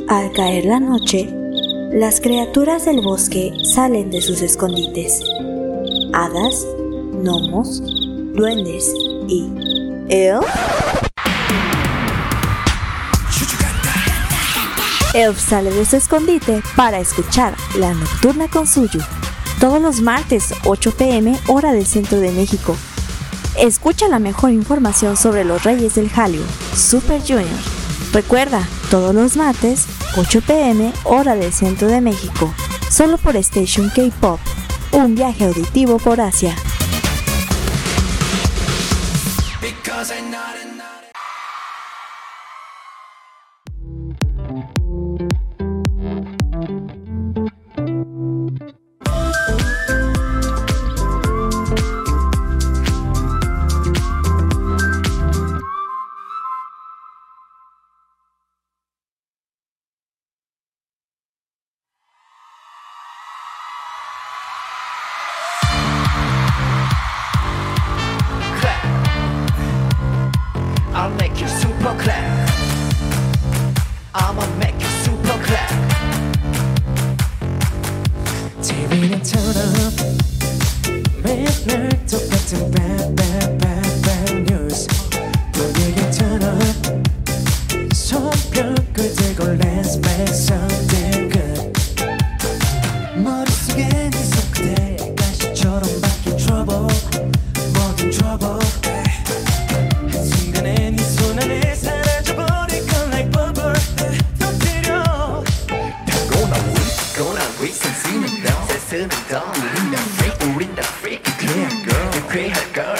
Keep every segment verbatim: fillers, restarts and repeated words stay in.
Al caer la noche, las criaturas del bosque salen de sus escondites. Hadas, gnomos, duendes y... ¿Elf? Elf sale de su escondite para escuchar La Nocturna con Suyu. Todos los martes, ocho pm, hora del centro de México. Escucha la mejor información sobre los reyes del Hallyu, Super Junior. Recuerda, todos los martes, ocho pm, hora del centro de México. Solo por Station K-Pop. Un viaje auditivo por Asia. I'll make you super clap. I'ma make you super clap. 티비는 turn up. 맨날 똑같은 bad bad bad bad news. 분위기 turn up. 손뼉을 들고 let's make something good. 머릿속에 네 손끝에 가시처럼 바뀐 trouble. 모든 trouble. 우린 다 freak, 우린 다 freak, 그래 girl, 그래 girl.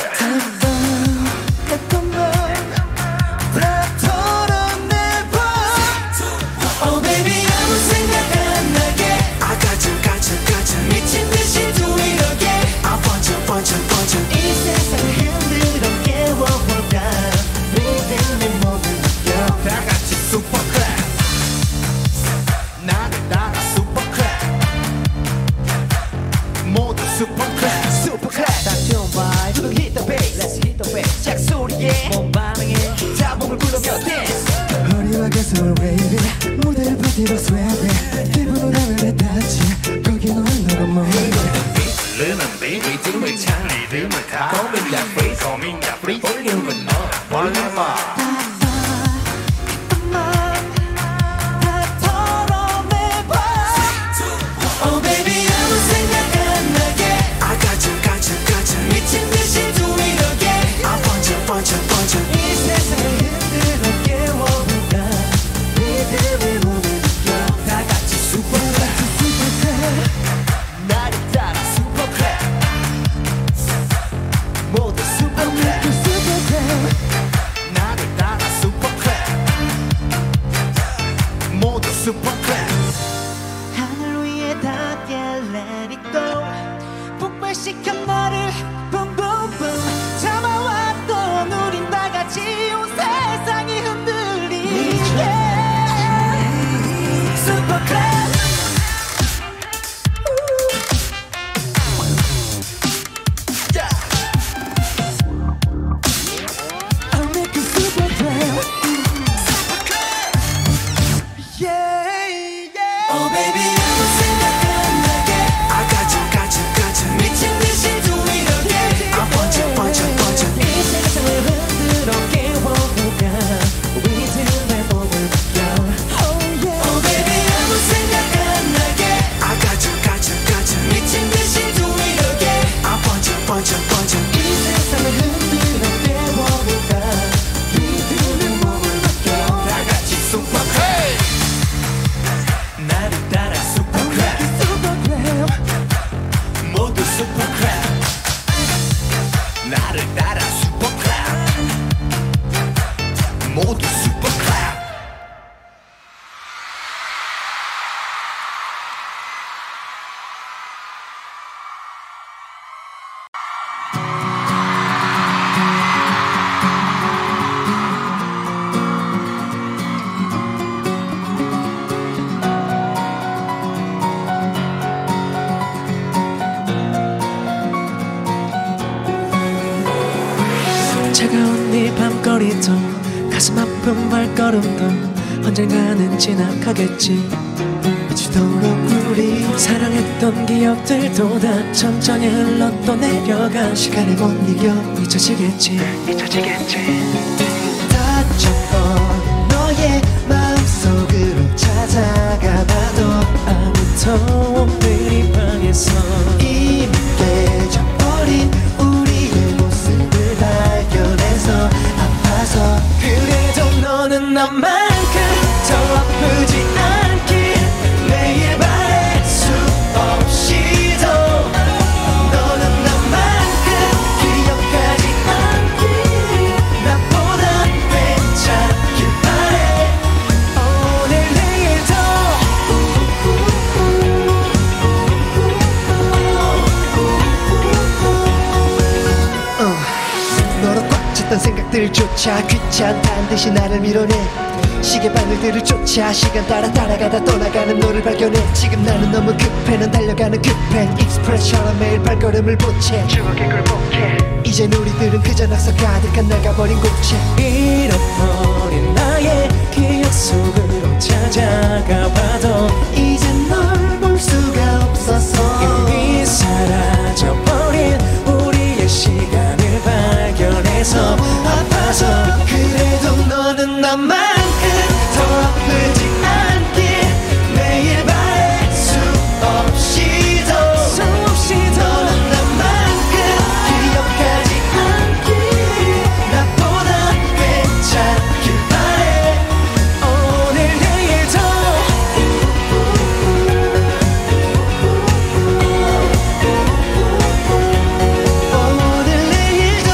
했던 말 다 털어내봐. Oh baby 아무 생각 안 나게. I got you, got you, got you. 미친 듯이 do it again. I want you, want you, want you. 이 세상을 흔들어 깨워볼까. 리듬의 몸을 느껴. 다 같이 super clap. 나를 따라 super clap. 모두 super clap, super clap. 다 좋은 vibe, you hit the bass, let's hit the bass. 작 소리에 몸 반응에 다 몸을 굴러며 dance. 허리와 가슴을 waving, 무대를 버티고 sweating. 기분은 하늘에 닿지, 거기 넌 너가 뭐해. 흐르는 beat, 리듬을 찬 리듬을 타. 고민야 free, 고민야 free. 볼륨은 너, 볼륨아. 이 세상을 흔들어 깨워볼까. 리듬의 몸을 느껴. 다 같이 super clap. 나를 따라 super clap. 모두 super clap. 나를 따라 super clap. 모두 super clap. 하늘 위에 닿게 let it go. 폭발시켜 너를 boom boom boom. 참아왔던 우린 다 같이 온 세상이 흔들리게. Super clap. Yeah. I'll make you super clap. Super clap. Yeah, yeah. Oh baby 아무 생각 안 나게. I got you, got you, got you. 미친 듯이 do it again. I want you, want you, want you. 이 세상을 흔들어 깨워볼까. 리듬의 몸을 느껴. Oh yeah. Oh baby 아무 생각 안 나게. I got you, got you, got you. 미친 듯이 do it again. I want you, want you, want you. 이 세상을 흔들어 깨워볼까. 리듬의 몸을 느껴. 다 같이 super clap. 나를 따라 super clap. super clap. 모두 super clap. 나를 따라 super clap. 모두 super clap. 차가운 네 밤거리도 가슴 아픈 발걸음도 언젠가는 지나가겠지. 미치도록 우리 사랑했던 기억들도 다 천천히 흘러 또 내려가. 시간을 못 이겨 잊혀지겠지 잊혀지겠지. 다쳤던 너의 마음속으로 찾아가봐도 아무도 없는 이 방에서 이미 깨져버린 우리의 모습을 발견해서 아파서. 그래도 너는 나만큼 더 아프지 않길 매일 바랄 수 없이도. 너는 나만큼 기억하지 않길 나보다 괜찮길 바래. 오늘 내일도 어, 너로 꽉 찼던 생각들조차 귀찮다는 듯이 나를 밀어내. 시계바늘들을 쫓아 시간 따라 따라가다 떠나가는 너를 발견해. 지금 나는 너무 급해. 넌 달려가는 급행 익스프레스처럼 매일 발걸음을 보채. 추억의 굴복해. 이젠 우리들은 그저 낙서 가득한 나가버린 곳에. 잃어버린 나의 기억 속으로 찾아가봐도 이젠 널 볼 수가 없어서. 이미 사라져버린 우리의 시간을 발견해서 아파서. 그래도 너는 나만큼 더 아프지 않길 매일 바랄 수 없이도. 너는 나만큼 기억하지 않길 나보다 괜찮길 바래. 오늘 내일도 오늘 내일도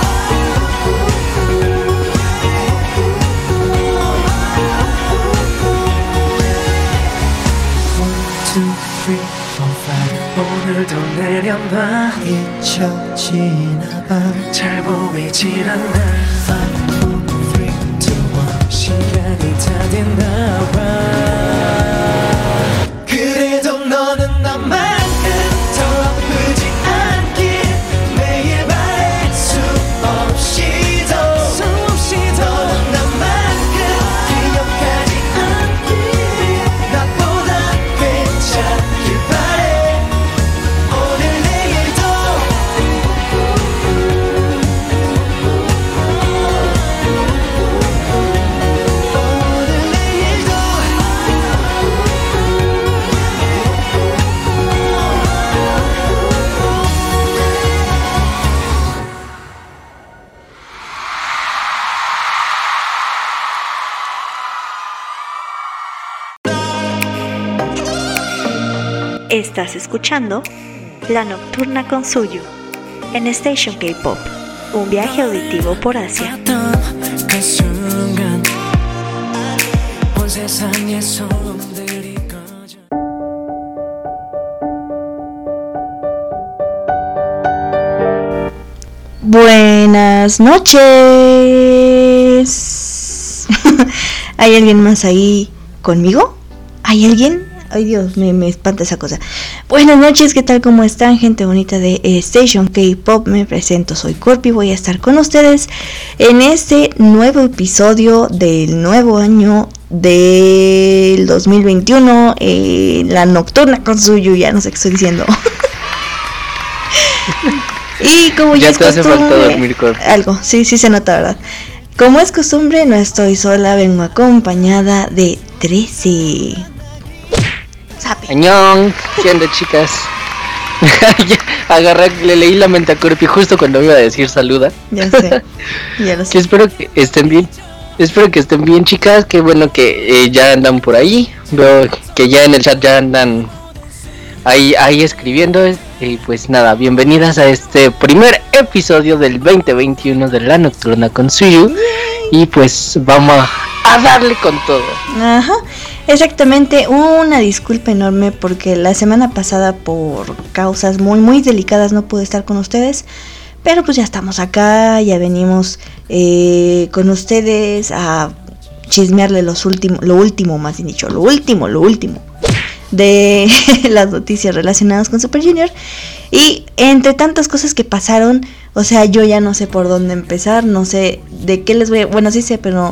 오늘도 내려놔. 잊혀지나봐. 잘 보이질 않나. five, four, three, two, one. 시간이 다 됐나봐. 그래도 너는 나만큼 더 아프지 않길 매일 바랄 수 없이도. 너는 나만큼 기억하지 않길 나보다 괜찮길 바래. 오늘 내일도 오늘 내일도 Estás escuchando La Nocturna con Suyu en Station K-Pop, un viaje auditivo por Asia. 그 순간 온 세상의 소음들이 꺼져. Buenas noches. ¿Hay alguien más ahí conmigo? ¿Hay alguien? Ay Dios, me, me espanta esa cosa. Buenas noches, ¿qué tal? ¿Cómo están, gente bonita de eh, Station K-Pop? Me presento, soy Corpi, voy a estar con ustedes en este nuevo episodio del nuevo año del dos mil veintiuno, eh, La Nocturna con Suyu, ya no sé qué estoy diciendo. Y como ya, ya es te costumbre, hace falta dormir, Corpi. Algo, sí, sí se nota, ¿verdad? Como es costumbre, no estoy sola, vengo acompañada de trece. Añón, ¿qué onda, chicas? Agarré, le leí la mente a Corpi justo cuando me iba a decir saluda. Ya sé, ya lo sé. Que espero que estén bien. Espero que estén bien, chicas. Qué bueno que eh, ya andan por ahí. Veo que ya en el chat ya andan ahí, ahí escribiendo. Y pues nada, bienvenidas a este primer episodio del veinte veintiuno de La Nocturna con Suyu. Y pues vamos a, a darle con todo. Ajá. Exactamente, una disculpa enorme porque la semana pasada por causas muy muy delicadas no pude estar con ustedes, pero pues ya estamos acá, ya venimos eh, con ustedes a chismearle los últimos, lo último más bien dicho, lo último, lo último de las noticias relacionadas con Super Junior. Y entre tantas cosas que pasaron, o sea, yo ya no sé por dónde empezar, no sé de qué les voy a... Bueno, sí sé, pero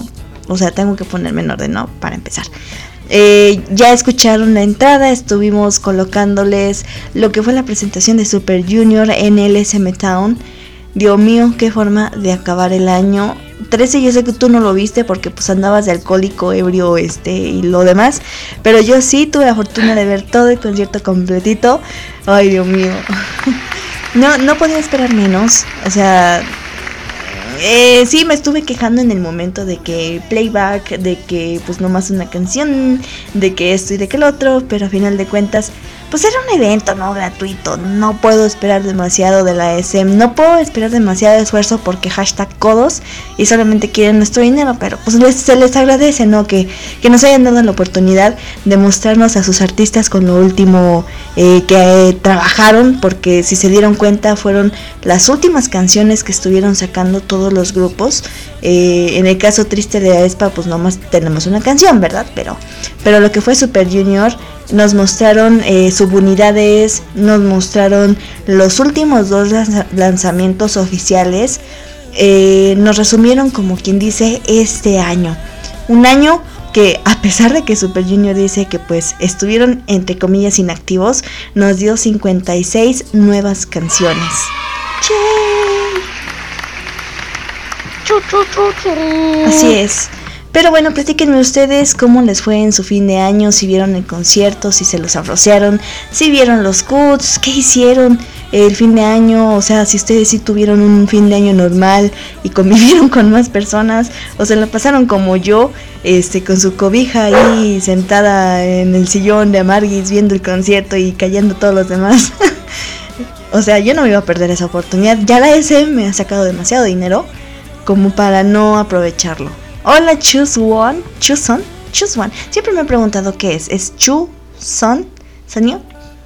O sea, tengo que ponerme en orden, ¿no? Para empezar. Eh, ya escucharon la entrada, estuvimos colocándoles lo que fue la presentación de Super Junior en el S M Town. Dios mío, qué forma de acabar el año. trece, yo sé que tú no lo viste porque pues andabas de alcohólico, ebrio, este y lo demás, pero yo sí tuve la fortuna de ver todo el concierto completito. Ay, Dios mío. No, no podía esperar menos. O sea, Eh, sí, me estuve quejando en el momento de que playback, de que pues nomás una canción, de que esto y de que el otro, pero a final de cuentas, pues era un evento, ¿no? Gratuito, no puedo esperar demasiado de la S M, no puedo esperar demasiado esfuerzo porque hashtag codos y solamente quieren nuestro dinero, pero pues les, se les agradece, ¿no? Que, que nos hayan dado la oportunidad de mostrarnos a sus artistas con lo último eh, que eh, trabajaron, porque si se dieron cuenta fueron las últimas canciones que estuvieron sacando todos los grupos. Eh, en el caso triste de aespa, pues nomás tenemos una canción, ¿verdad? Pero, pero lo que fue Super Junior, nos mostraron eh, subunidades, nos mostraron los últimos dos lanz- lanzamientos oficiales, eh, nos resumieron como quien dice este año, un año que a pesar de que Super Junior dice que pues estuvieron entre comillas inactivos, nos dio cincuenta y seis nuevas canciones. Así es. Pero bueno, platíquenme ustedes cómo les fue en su fin de año, si vieron el concierto, si se los arrociaron, si vieron los cuts, qué hicieron el fin de año, o sea, si ustedes sí tuvieron un fin de año normal y convivieron con más personas, o se la pasaron como yo, este, con su cobija ahí sentada en el sillón de Amarguis viendo el concierto y callando a todos los demás. O sea, yo no me iba a perder esa oportunidad, ya la S M me ha sacado demasiado dinero como para no aprovecharlo. Hola, Choose One, Choose One, Choose One. Siempre me he preguntado qué es. ¿Es Choose One, señor?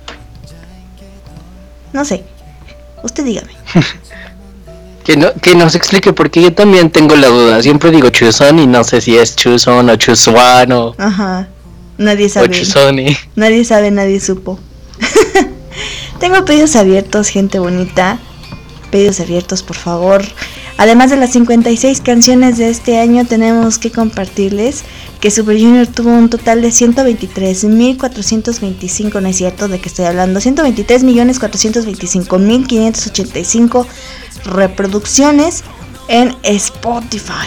No sé. Usted dígame. que no, que nos explique porque yo también tengo la duda. Siempre digo Choose One y no sé si es Choose One o Choose One o. Ajá. Nadie sabe. O Choose One. Nadie sabe, nadie supo. Tengo pedidos abiertos, gente bonita. Pedidos abiertos, por favor. Además de las cincuenta y seis canciones de este año, tenemos que compartirles que Super Junior tuvo un total de ciento veintitrés mil cuatrocientos veinticinco, no es cierto de qué estoy hablando, ciento veintitrés millones cuatrocientos veinticinco mil quinientos ochenta y cinco reproducciones en Spotify.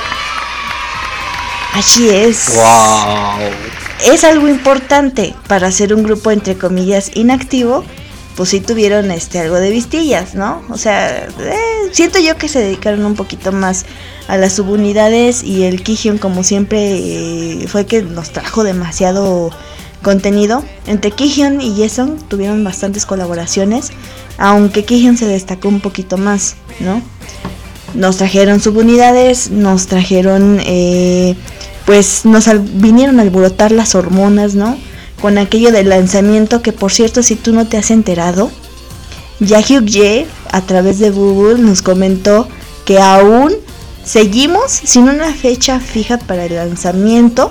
Así es. Wow. Es algo importante para ser un grupo entre comillas inactivo. Pues sí tuvieron este algo de vistillas, ¿no? O sea, eh, siento yo que se dedicaron un poquito más a las subunidades y el Kihyun como siempre eh, fue que nos trajo demasiado contenido. Entre Kihyun y Jason tuvieron bastantes colaboraciones, aunque Kihyun se destacó un poquito más, ¿no? Nos trajeron subunidades, nos trajeron, eh, pues nos al- vinieron a alborotar las hormonas, ¿no? Con aquello del lanzamiento que, por cierto, si tú no te has enterado, Jaehyuk a través de Google nos comentó que aún seguimos sin una fecha fija para el lanzamiento.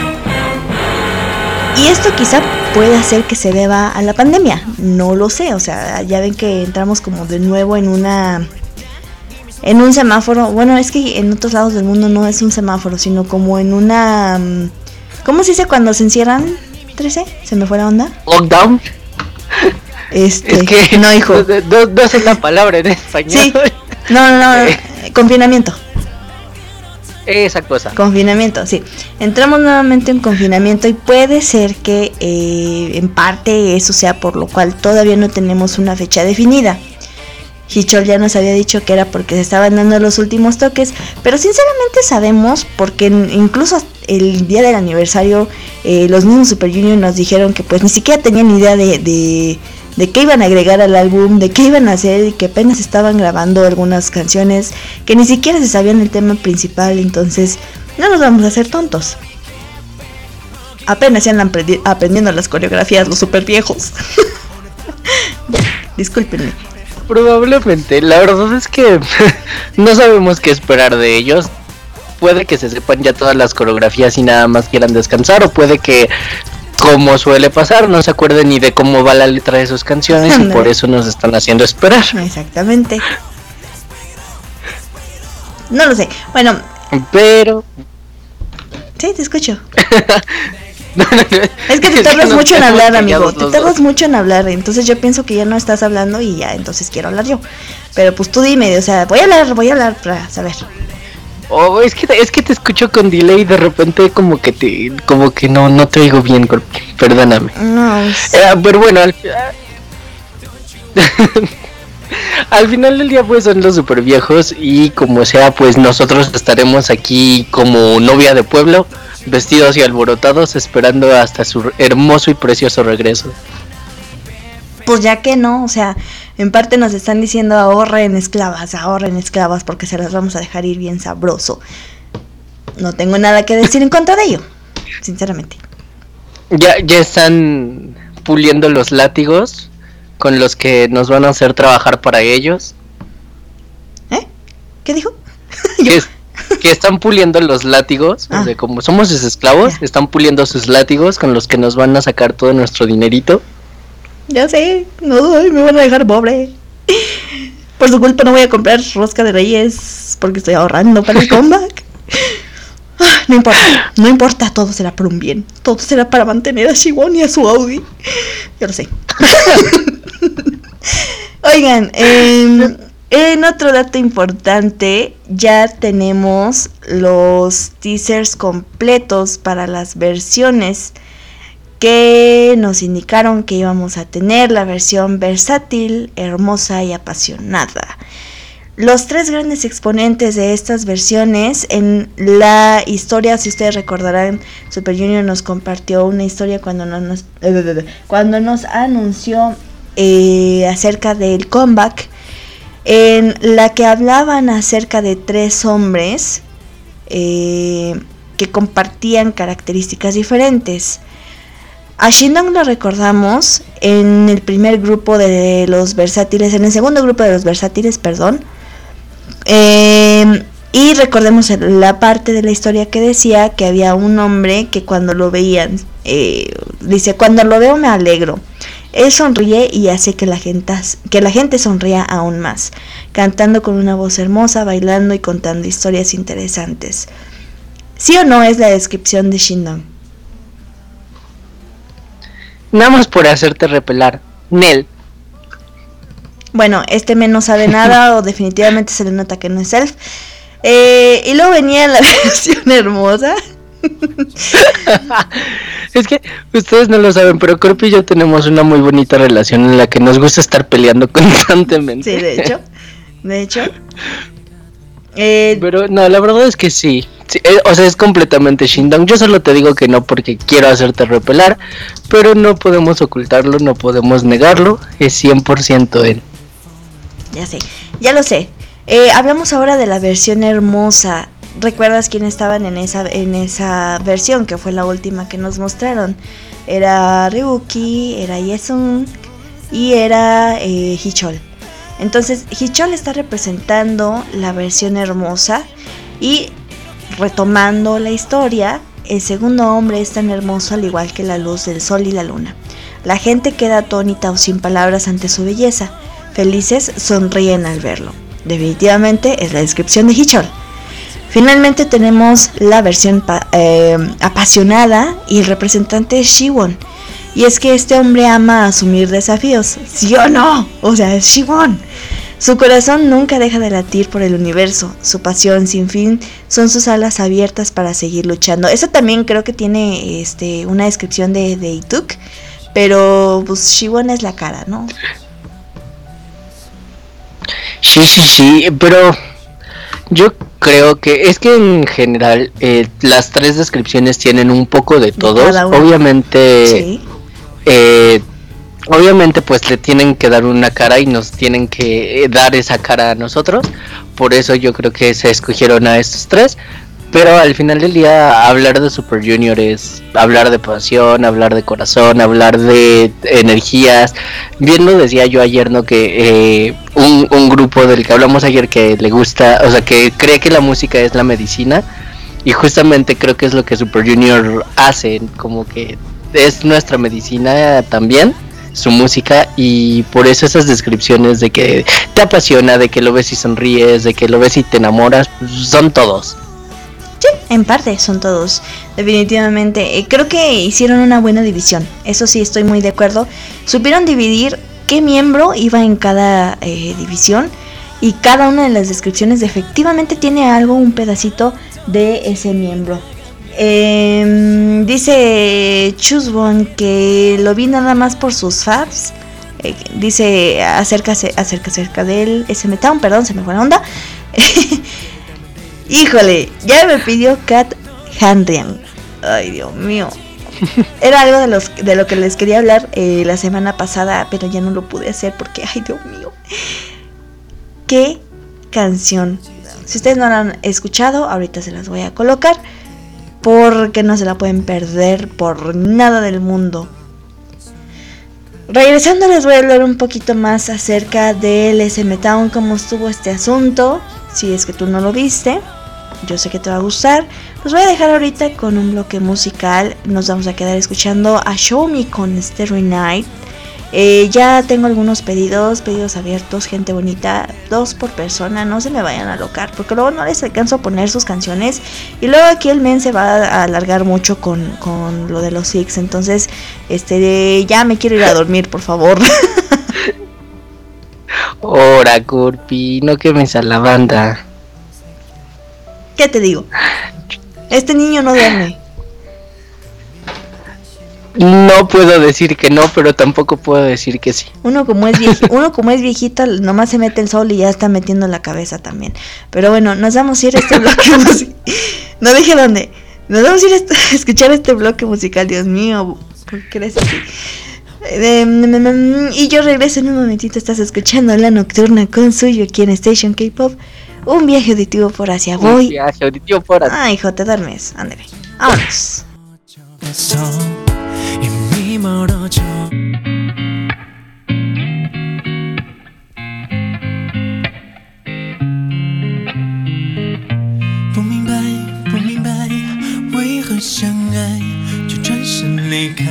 Y esto quizá puede hacer que se deba a la pandemia, no lo sé, o sea, ya ven que entramos como de nuevo en una... en un semáforo, bueno, es que en otros lados del mundo no es un semáforo, sino como en una... ¿cómo se dice cuando se encierran? trece, se me fue la onda. Lockdown. Este, Es que no, hijo. No, no, no sé la palabra en español. Sí. No, no, no. Eh. Confinamiento. Esa cosa. Confinamiento, sí. Entramos nuevamente en confinamiento y puede ser que eh, en parte eso sea por lo cual todavía no tenemos una fecha definida. Hichol ya nos había dicho que era porque se estaban dando los últimos toques, pero sinceramente sabemos, porque incluso el día del aniversario eh, los mismos Super Junior nos dijeron que pues ni siquiera tenían idea de, de, de qué iban a agregar al álbum, de qué iban a hacer y que apenas estaban grabando algunas canciones, que ni siquiera se sabían el tema principal, entonces no nos vamos a hacer tontos. Apenas se andan aprendi- aprendiendo las coreografías los super viejos. Discúlpenme. Probablemente, la verdad es que no sabemos qué esperar de ellos. Puede que se sepan ya todas las coreografías y nada más quieran descansar, o puede que, como suele pasar, no se acuerden ni de cómo va la letra de sus canciones y por eso nos están haciendo esperar. Exactamente. No lo sé. Bueno, Pero Sí, te escucho. No, no, no. Es que te Es tardas que nos mucho en quedamos hablar, amigo. callados Te los tardas dos. mucho en hablar. Entonces yo pienso que ya no estás hablando y ya, entonces quiero hablar yo. Pero pues tú dime, o sea, voy a hablar, voy a hablar para saber. Oh, es que es que te escucho con delay y de repente como que te como que no no te oigo bien, Corpi. Perdóname. No, es- Eh, pero bueno, al, al final del día pues son los super viejos y como sea pues nosotros estaremos aquí como novia de pueblo, vestidos y alborotados esperando hasta su hermoso y precioso regreso. pues ya que no, o sea, en parte nos están diciendo ahorren esclavas, ahorren esclavas porque se las vamos a dejar ir bien sabroso. No tengo nada que decir en contra de ello, sinceramente. Ya ya están puliendo los látigos con los que nos van a hacer trabajar para ellos. ¿Eh? ¿Qué dijo? Que, es- que están puliendo los látigos, Ah. o sea, como somos sus esclavos, Ya. están puliendo sus látigos con los que nos van a sacar todo nuestro dinerito. Ya sé, no, ay, me van a dejar pobre. Por su culpa no voy a comprar rosca de reyes porque estoy ahorrando para el comeback. Ah, no importa, no importa, todo será por un bien. Todo será para mantener a Shiwon y a su Audi. Yo lo sé. Oigan, eh, en otro dato importante, ya tenemos los teasers completos para las versiones que nos indicaron que íbamos a tener la versión versátil, hermosa y apasionada. Los tres grandes exponentes de estas versiones en la historia, si ustedes recordarán, Super Junior nos compartió una historia cuando nos, cuando nos anunció eh, acerca del comeback, en la que hablaban acerca de tres hombres eh, que compartían características diferentes. A Shindong lo recordamos en el primer grupo de los versátiles, en el segundo grupo de los versátiles, perdón. Eh, y recordemos la parte de la historia que decía que había un hombre que cuando lo veían, eh, dice, cuando lo veo me alegro. Él sonríe y hace que la gente, que la gente sonría aún más, cantando con una voz hermosa, bailando y contando historias interesantes. ¿Sí o no es la descripción de Shindong? Nada más por hacerte repelar. Nel. Bueno, este men no sabe nada o definitivamente se le nota que no es Elf. Eh, y luego venía la versión hermosa. Es que ustedes no lo saben, pero Corpi y yo tenemos una muy bonita relación en la que nos gusta estar peleando constantemente. Sí, de hecho. De hecho. Eh, Pero no, la verdad es que sí. Sí, eh, o sea, es completamente Shindong. Yo solo te digo que no porque quiero hacerte repelar, pero no podemos ocultarlo, no podemos negarlo. Es cien por ciento él. ya sé, ya lo sé. Eh, hablamos ahora de la versión hermosa. ¿Recuerdas quién estaban en esa, en esa versión? Que fue la última que nos mostraron. Era Ryuki, era Yesung y era eh, Hichol. Entonces, Hichol está representando la versión hermosa y retomando la historia, el segundo hombre es tan hermoso al igual que la luz del sol y la luna. La gente queda atónita o sin palabras ante su belleza. Felices sonríen al verlo. Definitivamente es la descripción de Hichol. Finalmente tenemos la versión pa- eh, apasionada y el representante es Shiwon. Y es que este hombre ama asumir desafíos, ¿sí o no? O sea, es Shiwon. Su corazón nunca deja de latir por el universo. Su pasión sin fin son sus alas abiertas para seguir luchando. Eso también creo que tiene este, una descripción de, de Ituk. Pero pues Shiwon es la cara, ¿no? Sí, sí, sí, pero yo creo que es que en general eh, las tres descripciones tienen un poco de todos. cada uno. Obviamente, Sí. eh, obviamente pues le tienen que dar una cara y nos tienen que eh, dar esa cara a nosotros. Por eso yo creo que se escogieron a estos tres. Pero al final del día hablar de Super Junior es hablar de pasión, hablar de corazón, hablar de energías. Bien lo decía yo ayer, ¿no? Que eh, un, un grupo del que hablamos ayer que le gusta, o sea, que cree que la música es la medicina. Y justamente creo que es lo que Super Junior hace, como que es nuestra medicina también, su música. Y por eso esas descripciones de que te apasiona, de que lo ves y sonríes, de que lo ves y te enamoras, pues son todos. Sí, en parte son todos, definitivamente. Eh, creo que hicieron una buena división, eso sí, estoy muy de acuerdo. Supieron dividir qué miembro iba en cada eh, división, y cada una de las descripciones efectivamente tiene algo, un pedacito de ese miembro. Eh, dice Chusbon que lo vi nada más por sus faps. Eh, dice acerca, acerca, acerca del S M Town, perdón, se me fue la onda. Híjole, ya me pidió Kat Handrian. Ay, Dios mío. Era algo de los de lo que les quería hablar eh, la semana pasada, pero ya no lo pude hacer porque, ay, Dios mío. Qué canción. Si ustedes no la han escuchado, ahorita se las voy a colocar, porque no se la pueden perder por nada del mundo. Regresando, les voy a hablar un poquito más acerca del S M Town, cómo estuvo este asunto. Si es que tú no lo viste, yo sé que te va a gustar. Los voy a dejar ahorita con un bloque musical. Nos vamos a quedar escuchando a Show Me con Starry Night. Eh, ya tengo algunos pedidos, pedidos abiertos, gente bonita, dos por persona, no se me vayan a alocar, porque luego no les alcanzo a poner sus canciones, y luego aquí el men se va a alargar mucho con, con lo de los Six, entonces, este, ya me quiero ir a dormir, por favor. Ora, Corpi, no quemes a la banda. ¿Qué te digo? Este niño no duerme. No puedo decir que no, pero tampoco puedo decir que sí. Uno como es viejito, uno como es viejito, nomás se mete el sol y ya está metiendo la cabeza también. Pero bueno, nos vamos a ir a este bloque musical. No dije dónde. Nos vamos a ir a, est- a escuchar este bloque musical, Dios mío. ¿Por qué eres así? Eh, y yo regreso en un momentito. Estás escuchando La Nocturna con Suyo aquí en Station K-Pop. Un viaje auditivo por Asia. Voy. Un viaje auditivo por Asia. Ah, hijo, te duermes. Ándale. Vámonos. 이미 멀어져不明白不明白为何相爱就转身离开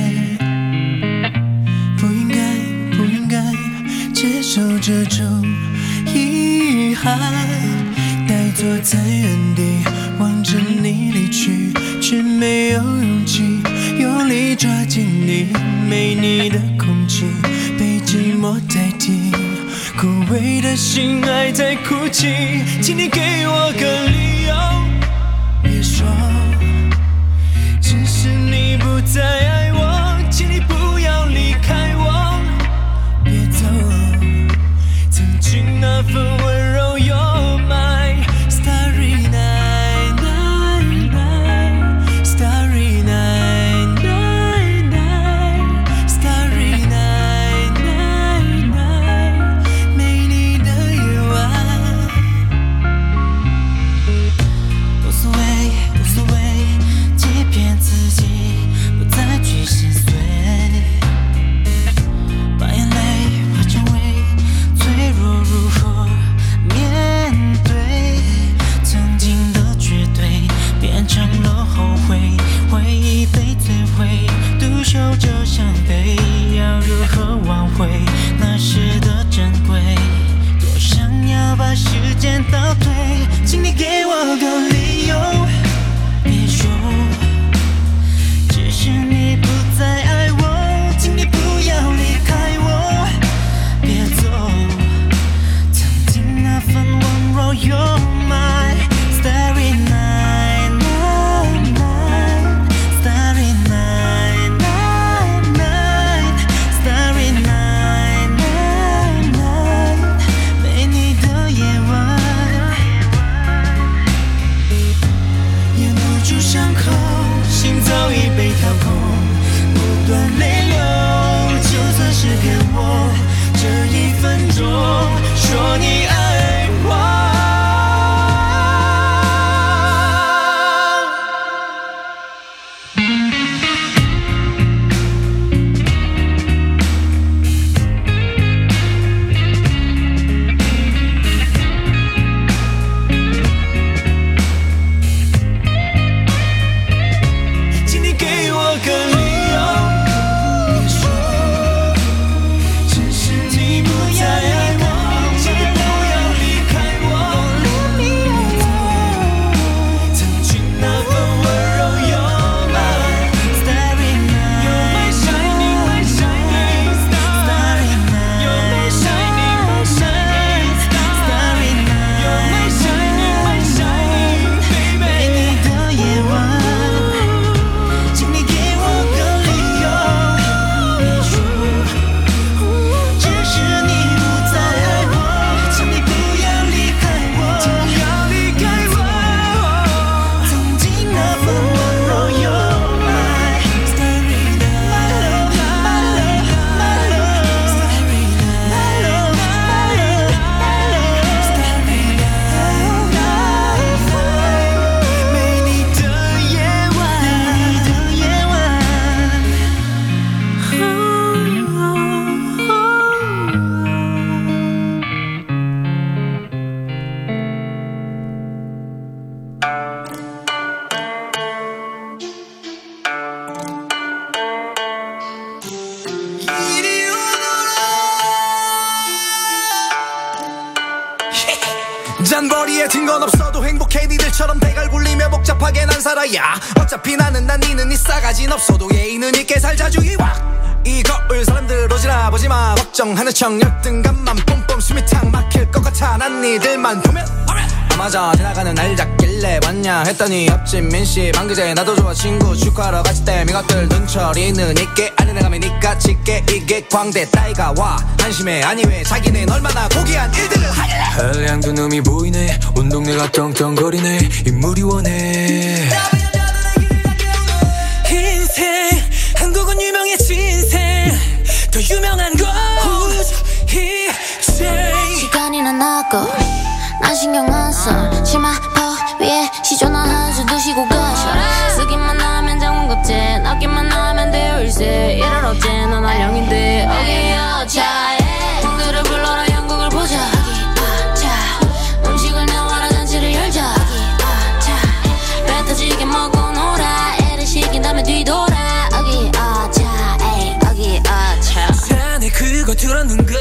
不应该不应该接受这种遗憾呆坐在原地望着你离去却没有勇气用力抓紧你没你的空气被寂寞代替枯萎的心还在哭泣请你给我个理由别说只是你不再爱我请你不要离开我别走曾经那份温柔 You're my starry night night night starry night night night starry night night night 没你的夜晚无所谓无所谓欺骗自己不再去心碎把眼泪化成为脆弱如何面对曾经的绝对变成了后悔回忆被摧毁独守着伤悲要如何挽回那时的珍贵多想要把时间倒退请你给我个理由别说只是你不再爱我请你不要离开我别走曾经那份温柔 You're my starry night night night starry night night night starry night night night 没你的夜晚掩不住伤口心早已被掏空不断泪流就算是骗我这一分钟说你爱我请你给我个理由别说只是你不再爱我请你不要离 같은 건 없어도 행복해 니들처럼 대갈 굴리며 복잡하게 난 살아야 어차피 나는 난 니는 이 싸가진 없어도 예의는 있게 살자 주의와 이 거울 사람들 오지나 보지마 걱정하는 척 열등감만 뿜뿜 숨이 탁 막힐 것 같아 난 니들만 보면 아 맞아 지나가는 날 잡길래 왔냐 했더니 옆집 민씨 방그제 나도 좋아 친구 축하하러 같이 땜 이것들 눈처리는 있게 아는 애가 매니까 짙게 이게 광대 따위가 와 한심해 아니 왜 자기는 얼마나 고귀한 일들을 하길래 한량도 놈이 보이네 온 동네가 떵떵거리네 인물이 원해 인생 한국은 유명해진 인생 더 유명한 건 희생 시간이 난 나고 난 신경 안 써 치마 퍼 위에 시조나 한 수 드시고 가셔 쓰기만 하면 장문급제 낚기만 하면 대울세 이럴 어째 넌 한량인데 어기여 자해 형들을 불러라 영국을 보자 자 음식을 내와라 잔치를 열자 자 배 터지게 먹고 놀아 애를 시킨 다음에 뒤돌아 어기 어차 에이 어기 어차 자네 그거 들었는가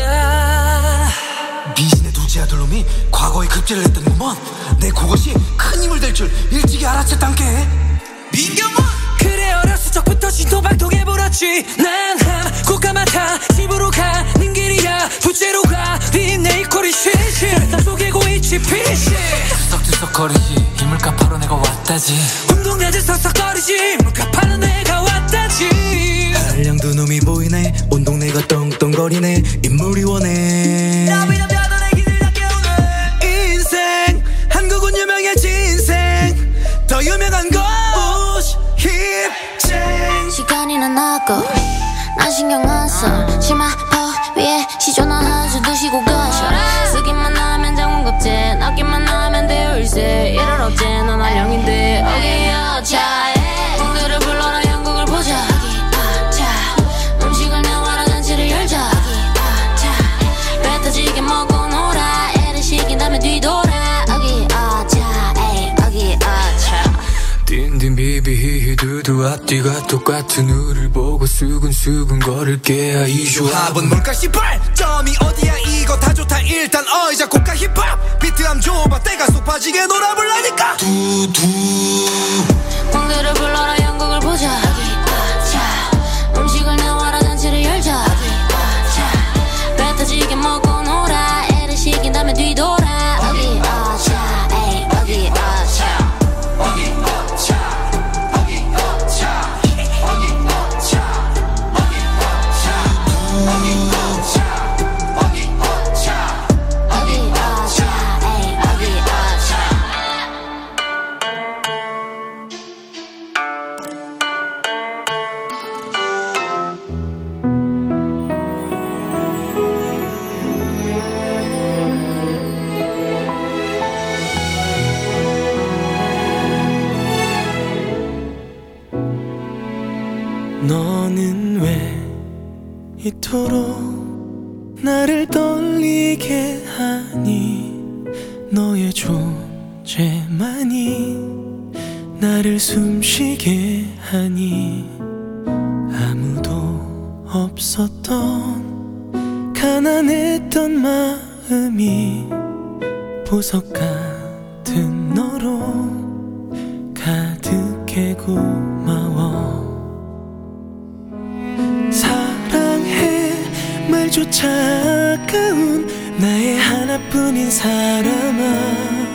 미신의 두지 아들놈이 과거에 급제를 했더니구먼 내 그것이 큰 힘을 될 줄 일찍이 알았었단께 민경원 그래 어렸을 적부터 신토박통해 불었지 난 한 국가마다 집으로 가는 길이야 부채로 가린 내 이코리 쉿쉿 속이고 있지 피시 들썩들썩거리지 이물가파로 내가 왔다지 운동장에서 썩썩거리지 물가파로 내가 왔다지 한량도 놈이 보이네 온 동네가 떵떵거리네 인물이 원해 인생 한국은 유명해진 인생 더 유명한 건 힙쟁 시간이 난 나고 난 신경 안 써 치마 퍼 위에 시조나 한 수 드시고 가셔 쓰기만 하면 장문급제 낚기만 하면 대울세 이럴 어째 넌 한량인데 어기여 자해 형들을 불러라 영국을 보자 자 음식을 내와라 잔치를 열자 자 배 터지게 먹고 놀아 애를 시킨 다음에 뒤돌아 어기 어차 에이 어기 어차 딘딘 비비히히 두두 앞뒤가 똑같은 우를 보고 수근수근 걸을게 이주 합은 뭘까 씨발 점이 어디야 이거 다 좋다 일단 어이자 고가 힙합 비트함 줘봐 때가 쏙 빠지게 놀아볼라니까 두두 형들을 불러라 영국을 보자 자 음식을 내와라 잔치를 열자 자 배 터지게 먹고 놀아 애를 시킨 다음에 뒤돌아 어기 어차 에이 어기 어차 어기 어차 어기 어차 어기 어차 어기 어차 어기 어차 어기 어차 어기 어차 에이 어기 어차 너는 왜 이토록 나를 떨리게 하니 너의 존재만이 나를 숨쉬게 하니 아무도 없었던 가난했던 마음이 보석 같은 너로 가득해 고마워 사랑해 말조차 아까운 나의 하나뿐인 사람아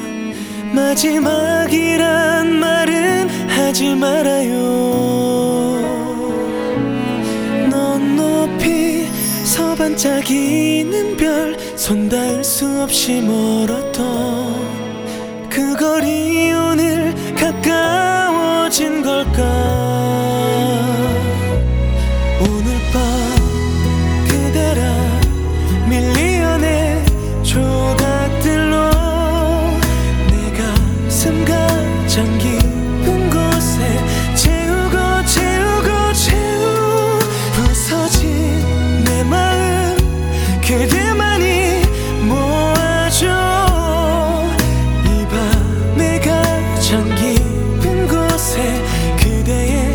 마지막이란 말은 하지 말아요 넌 높이 서 반짝이는 별 손 닿을 수 없이 멀었던 그 거리 오늘 가까워진 걸까 오늘 밤 그대라 밀리언의 조각들로 내 가슴 가장 깊은 곳에 채우고 채우고 채우 부서진 내 마음 그대만이 모아줘 이 밤의 가장 깊은 곳에 그대의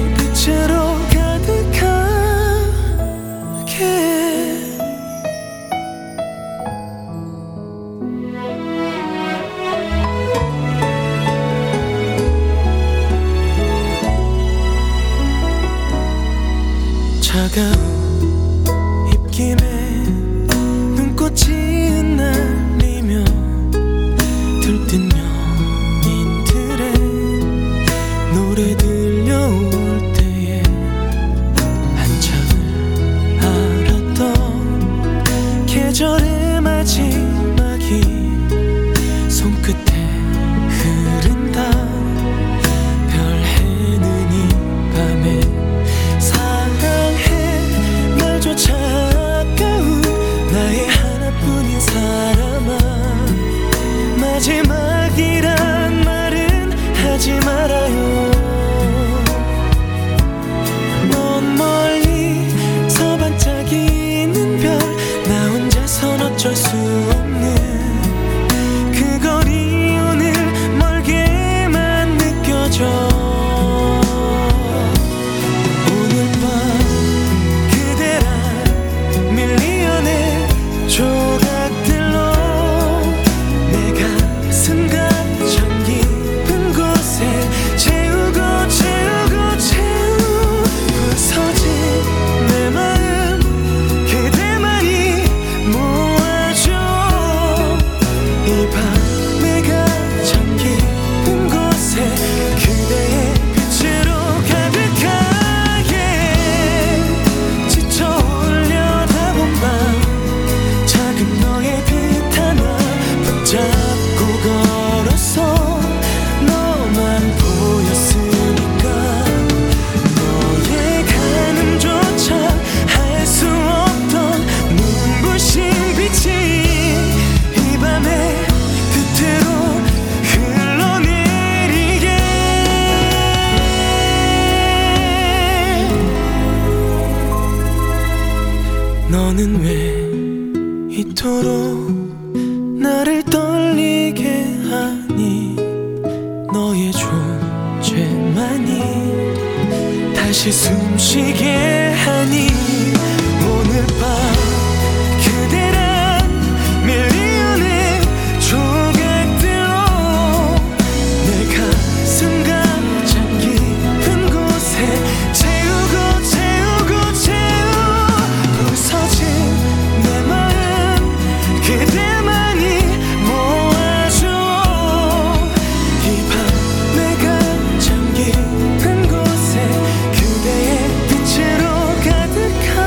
차가운 입김에 눈꽃이 흩날리며 들뜬 연인들의 노래 들려올 때에 한참을 알았던 계절의 마지막이 손끝에 흐른다. 별 해는 이 밤에 사랑해 날조차 아까운 나의 하나뿐인 사람아. 마지막이란 말은 하지 말아요. 넌 멀리서 반짝이는 별, 나 혼자선 어쩔 수 없는 그 거리 오늘 멀게만 느껴져. 오늘 밤 그대란 밀리언의 조각들로 내 가슴 가장 깊은 곳에 채우고 채우고 채우 부서진 내 마음 그대만이 모아줘. 이 밤에 가장 깊은 곳에 그대의 빛으로 가득하게 지쳐 올려다본 밤 작은 너의 빛 하나 붙잡고 걸었어. 너만 보였으니까 너의 가늠조차 할 수 없던 눈부신 빛이 이 밤의 끝으로 흘러내리게. 너는 왜 이토록 나를 떨리게 하니. 너의 존재만이 다시 숨쉬게 하니. 오늘 밤 그대란 밀리언의 조각들로 내 가슴 가장 깊은 곳에 채우고 채우고 채우 부서진 내 마음 그대만이 모아줘. 이 밤에 가장 깊은 곳에 그대의 빛으로 가득하게.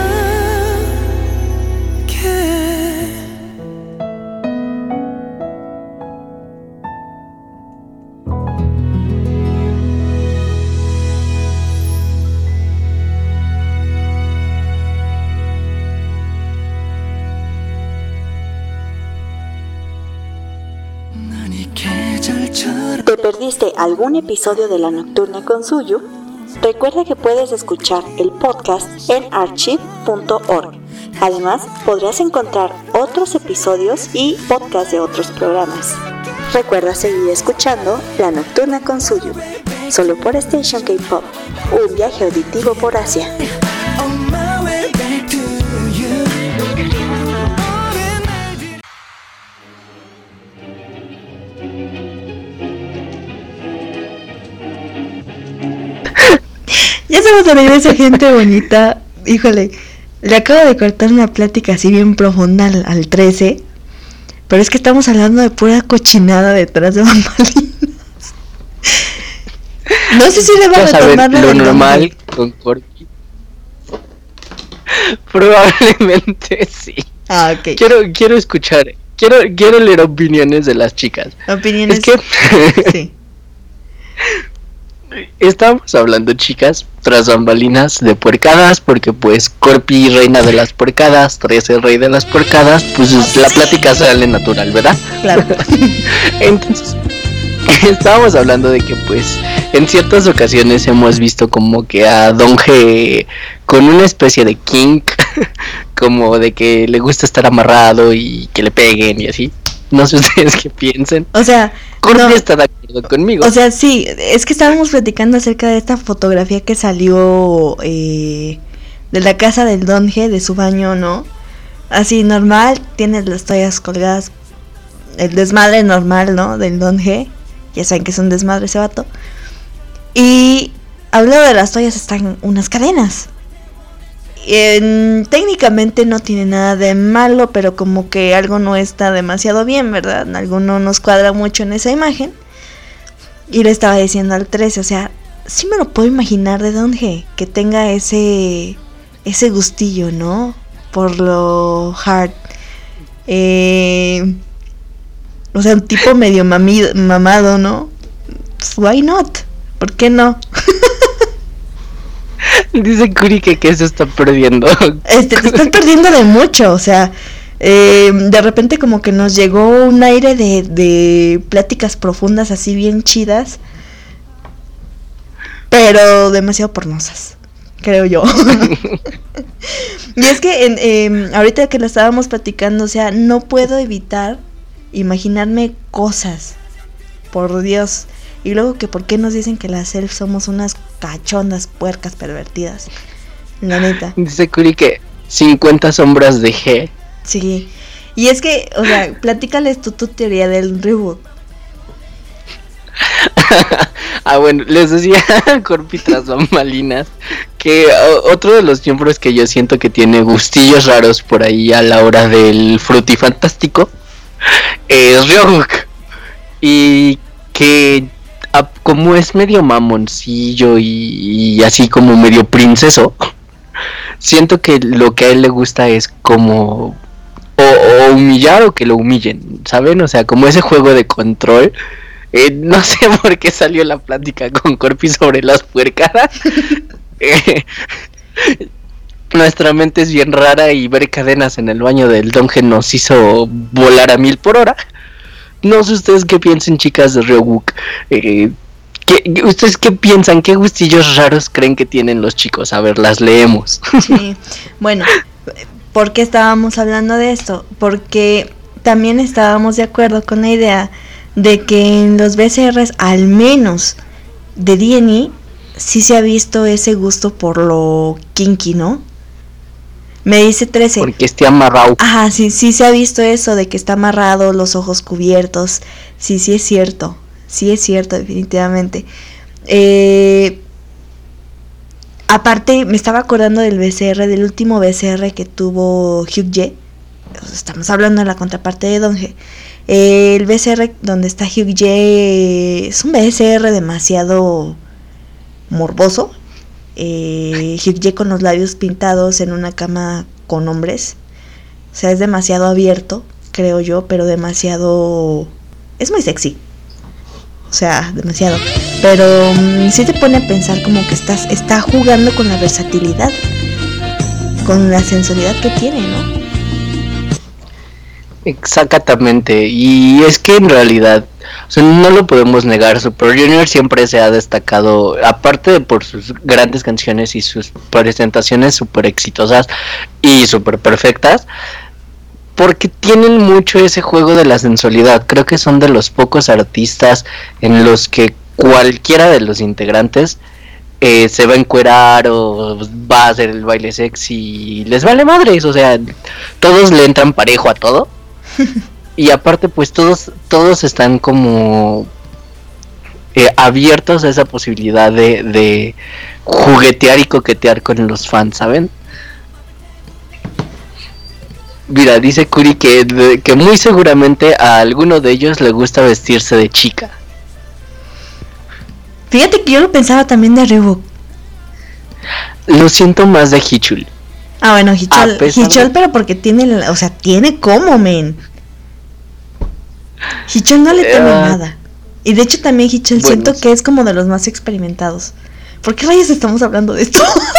난 이 계절처럼 ¿Te perdiste algún episodio de La Nocturna con Suyu? Recuerda que puedes escuchar el podcast en archive punto org. Además, podrás encontrar otros episodios y podcasts de otros programas. Recuerda seguir escuchando La Nocturna con Suyu, solo por Station K-Pop, un viaje auditivo por Asia. on my way back to you. Ya estamos de regreso, gente bonita. Híjole, le acabo de cortar una plática así bien profunda al, al trece. Pero es que estamos hablando de pura cochinada detrás de bambalinas. No sé si le van a Vamos a ver tomar la lo del normal nombre. con Corky. Probablemente sí. Ah, ok. Quiero, quiero escuchar, quiero, quiero leer opiniones de las chicas. Opiniones. Es que Sí. estábamos hablando, chicas, tras bambalinas de puercadas, porque pues Corpi, reina de las puercadas, trece, rey de las puercadas, pues la plática sale natural, ¿verdad? Claro. Entonces, estábamos hablando de que pues en ciertas ocasiones hemos visto como que a Don G con una especie de kink, como de que le gusta estar amarrado y que le peguen y así. No sé ustedes qué piensen. O sea, Corpi no, está de acuerdo conmigo. o sea, sí, es que estábamos platicando acerca de esta fotografía que salió eh, de la casa del Don G, de su baño, ¿no? Así normal, tienes las toallas colgadas, el desmadre normal, ¿no? Del Don G, ya saben que es un desmadre ese vato. Y al lado de las toallas están unas cadenas. en, técnicamente no tiene nada de malo, pero como que algo no está demasiado bien, ¿verdad? Algo no nos cuadra mucho en esa imagen. Y le estaba diciendo al trece, o sea, sí me lo puedo imaginar de Donge, que tenga ese ese gustillo, ¿no? Por lo hard. Eh, o sea, un tipo medio mamido, mamado, ¿no? Pues, why not? ¿Por qué no? Dice Curi que, que se está perdiendo. Este, te estás perdiendo de mucho, o sea, eh, de repente como que nos llegó un aire de, de pláticas profundas así bien chidas, pero demasiado pornosas, creo yo. Y es que en, eh, ahorita que lo estábamos platicando, o sea, no puedo evitar imaginarme cosas, por Dios. Y luego que por qué nos dicen que las elfs somos unas cachondas, puercas, pervertidas. La neta. Dice Curi que cincuenta sombras de G. Sí. Y es que, o sea, platícales tú tu teoría del reboot. Ah, bueno, les decía Corpi tras bambalinas que uh, otro de los miembros que yo siento que tiene gustillos raros por ahí a la hora del frutifantástico es Ryuk. Y que a, como es medio mamoncillo y, y así como medio princeso, siento que lo que a él le gusta es como o, o humillar o que lo humillen, ¿saben? O sea, como ese juego de control. Eh, no sé por qué salió la plática con Corpi sobre las puercadas. eh, nuestra mente es bien rara y ver cadenas en el baño del Donge nos hizo volar a mil por hora. No sé ustedes qué piensen, chicas de Ryuk. Eh, ¿qué, ¿Ustedes qué piensan? ¿Qué gustillos raros creen que tienen los chicos? A ver, las leemos. Sí, bueno, ¿por qué estábamos hablando de esto? Porque también estábamos de acuerdo con la idea de que en los V C Rs, al menos de D and E, sí se ha visto ese gusto por lo kinky, ¿no? Me dice trece. Porque esté amarrado. Ajá, sí, sí se ha visto eso de que está amarrado, los ojos cubiertos. Sí, sí es cierto. Sí es cierto, definitivamente. Eh, aparte, me estaba acordando del V C R, del último V C R que tuvo Hyuk-jae. Estamos hablando de la contraparte de Donge. Eh, el V C R donde está Hyuk-jae es un V C R demasiado morboso. Eh, Hyuk-jae con los labios pintados en una cama con hombres. O sea, es demasiado abierto, creo yo, pero demasiado... es muy sexy. O sea, demasiado. Pero um, sí te pone a pensar como que estás está jugando con la versatilidad, con la sensualidad que tiene, ¿no? Exactamente, y es que en realidad, o sea, no lo podemos negar, Super Junior siempre se ha destacado, aparte de por sus grandes canciones y sus presentaciones súper exitosas y súper perfectas, porque tienen mucho ese juego de la sensualidad. Creo que son de los pocos artistas en los que cualquiera de los integrantes eh, se va a encuerar o va a hacer el baile sexy y les vale madres, o sea, todos le entran parejo a todo. Y aparte pues todos todos están como eh, abiertos a esa posibilidad de, de juguetear y coquetear con los fans, ¿saben? Mira, dice Curi que, de, que muy seguramente a alguno de ellos le gusta vestirse de chica. Fíjate que yo lo pensaba también de Ryuk. Lo siento más de Hichul. Ah, bueno, Hichol, Hichol, de... pero porque tiene, o sea, tiene como, men. Hichol no le teme uh, nada. Y de hecho también Hichol bueno, siento que es como de los más experimentados. ¿Por qué rayos estamos hablando de esto?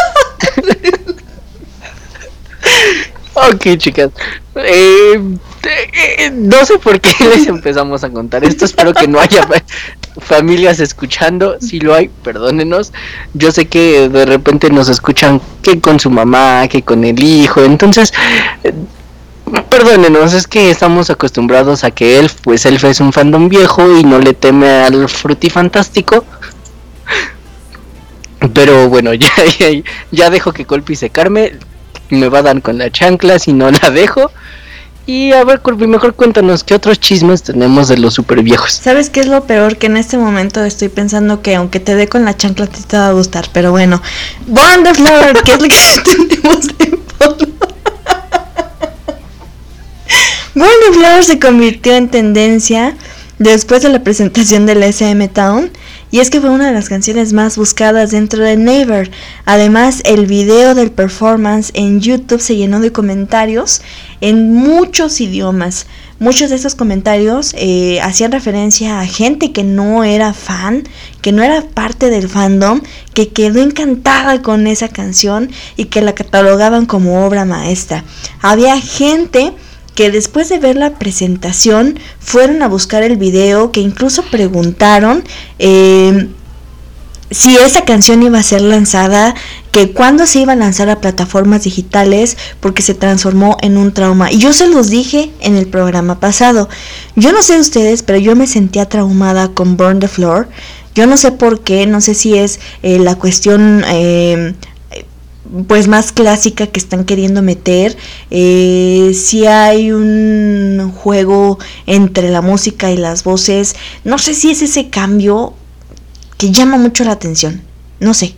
Ok, chicas. Eh, eh, no sé por qué les empezamos a contar esto. Espero que no haya familias escuchando. Si lo hay, perdónenos. Yo sé que de repente nos escuchan que con su mamá, que con el hijo. Entonces, eh, perdónenos. Es que estamos acostumbrados a que Elf, pues Elf es un fandom viejo y no le teme al frutifantástico. Pero bueno, ya, ya, ya dejo que Colpi se carme. Me va a dar con la chancla si no la dejo. Y a ver, Corby, mejor cuéntanos, ¿qué otros chismes tenemos de los super viejos? ¿Sabes qué es lo peor? Que en este momento estoy pensando que aunque te dé con la chancla, a ti te va a gustar, pero bueno. Born the Flower, ¿qué es lo que tenemos de fondo? Born the Flower se convirtió en tendencia después de la presentación del S M Town, y es que fue una de las canciones más buscadas dentro de Naver. Además, el video del performance en YouTube se llenó de comentarios en muchos idiomas. Muchos de esos comentarios eh, hacían referencia a gente que no era fan, que no era parte del fandom, que quedó encantada con esa canción y que la catalogaban como obra maestra. Había gente que después de ver la presentación fueron a buscar el video, que incluso preguntaron eh, si esa canción iba a ser lanzada, que cuándo se iba a lanzar a plataformas digitales, porque se transformó en un trauma. Y yo se los dije en el programa pasado. Yo no sé ustedes, pero yo me sentía traumada con Burn the Floor. Yo no sé por qué, no sé si es eh, la cuestión Eh, pues más clásica que están queriendo meter, eh, si hay un juego entre la música y las voces, no sé si es ese cambio que llama mucho la atención, no sé.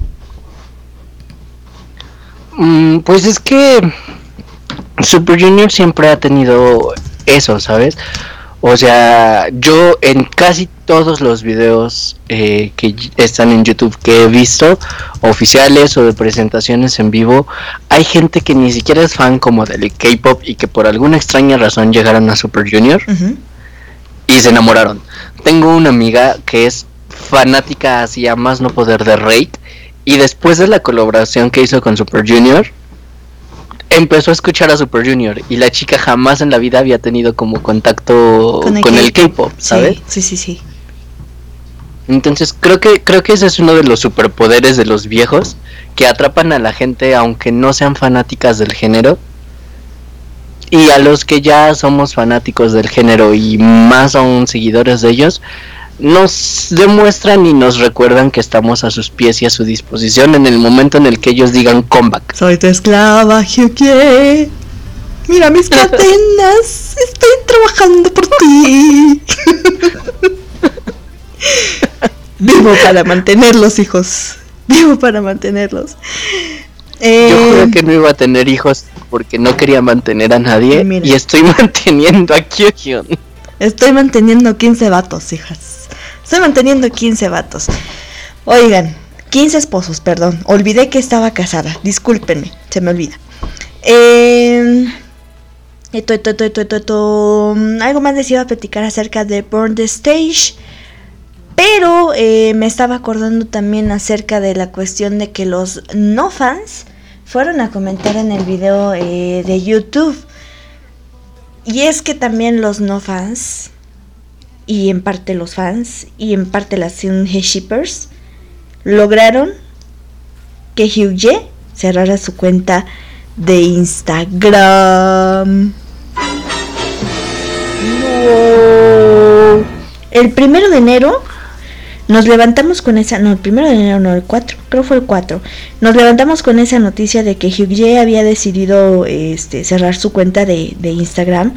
Mm, pues es que Super Junior siempre ha tenido eso, ¿sabes? O sea, yo en casi todos los videos eh, que están en YouTube que he visto, oficiales o de presentaciones en vivo, hay gente que ni siquiera es fan como del K-pop y que por alguna extraña razón llegaron a Super Junior uh-huh. y se enamoraron. Tengo una amiga que es fanática así a más no poder de Raid, y después de la colaboración que hizo con Super Junior, empezó a escuchar a Super Junior, y la chica jamás en la vida había tenido como contacto con el, con el K-pop, ¿sabes? Sí, sí, sí, sí. Entonces creo que creo que ese es uno de los superpoderes de los viejos, que atrapan a la gente aunque no sean fanáticas del género, y a los que ya somos fanáticos del género y más aún seguidores de ellos, nos demuestran y nos recuerdan que estamos a sus pies y a su disposición en el momento en el que ellos digan comeback. Soy tu esclava, Hyukie. Mira mis cadenas. Estoy trabajando por ti. Vivo para mantenerlos, hijos. Vivo para mantenerlos. Eh, Yo juro que no iba a tener hijos porque no quería mantener a nadie. Mira. Y estoy manteniendo a Kyuhyun. Estoy manteniendo quince vatos, hijas. Estoy manteniendo quince vatos. Oigan, quince esposos, perdón. Olvidé que estaba casada. Discúlpenme, se me olvida. Eh, esto, esto, esto, esto, esto, algo más les iba a platicar acerca de Burn the Stage. Pero eh, me estaba acordando también acerca de la cuestión de que los no fans fueron a comentar en el video eh, de YouTube. Y es que también los no fans, y en parte los fans, y en parte las Seunhae Shippers, lograron que Hyukie cerrara su cuenta de Instagram. No. El primero de enero nos levantamos con esa, no, el primero de enero, no, el cuatro, creo fue el cuatro, nos levantamos con esa noticia de que Hyukie había decidido este, cerrar su cuenta de, de Instagram.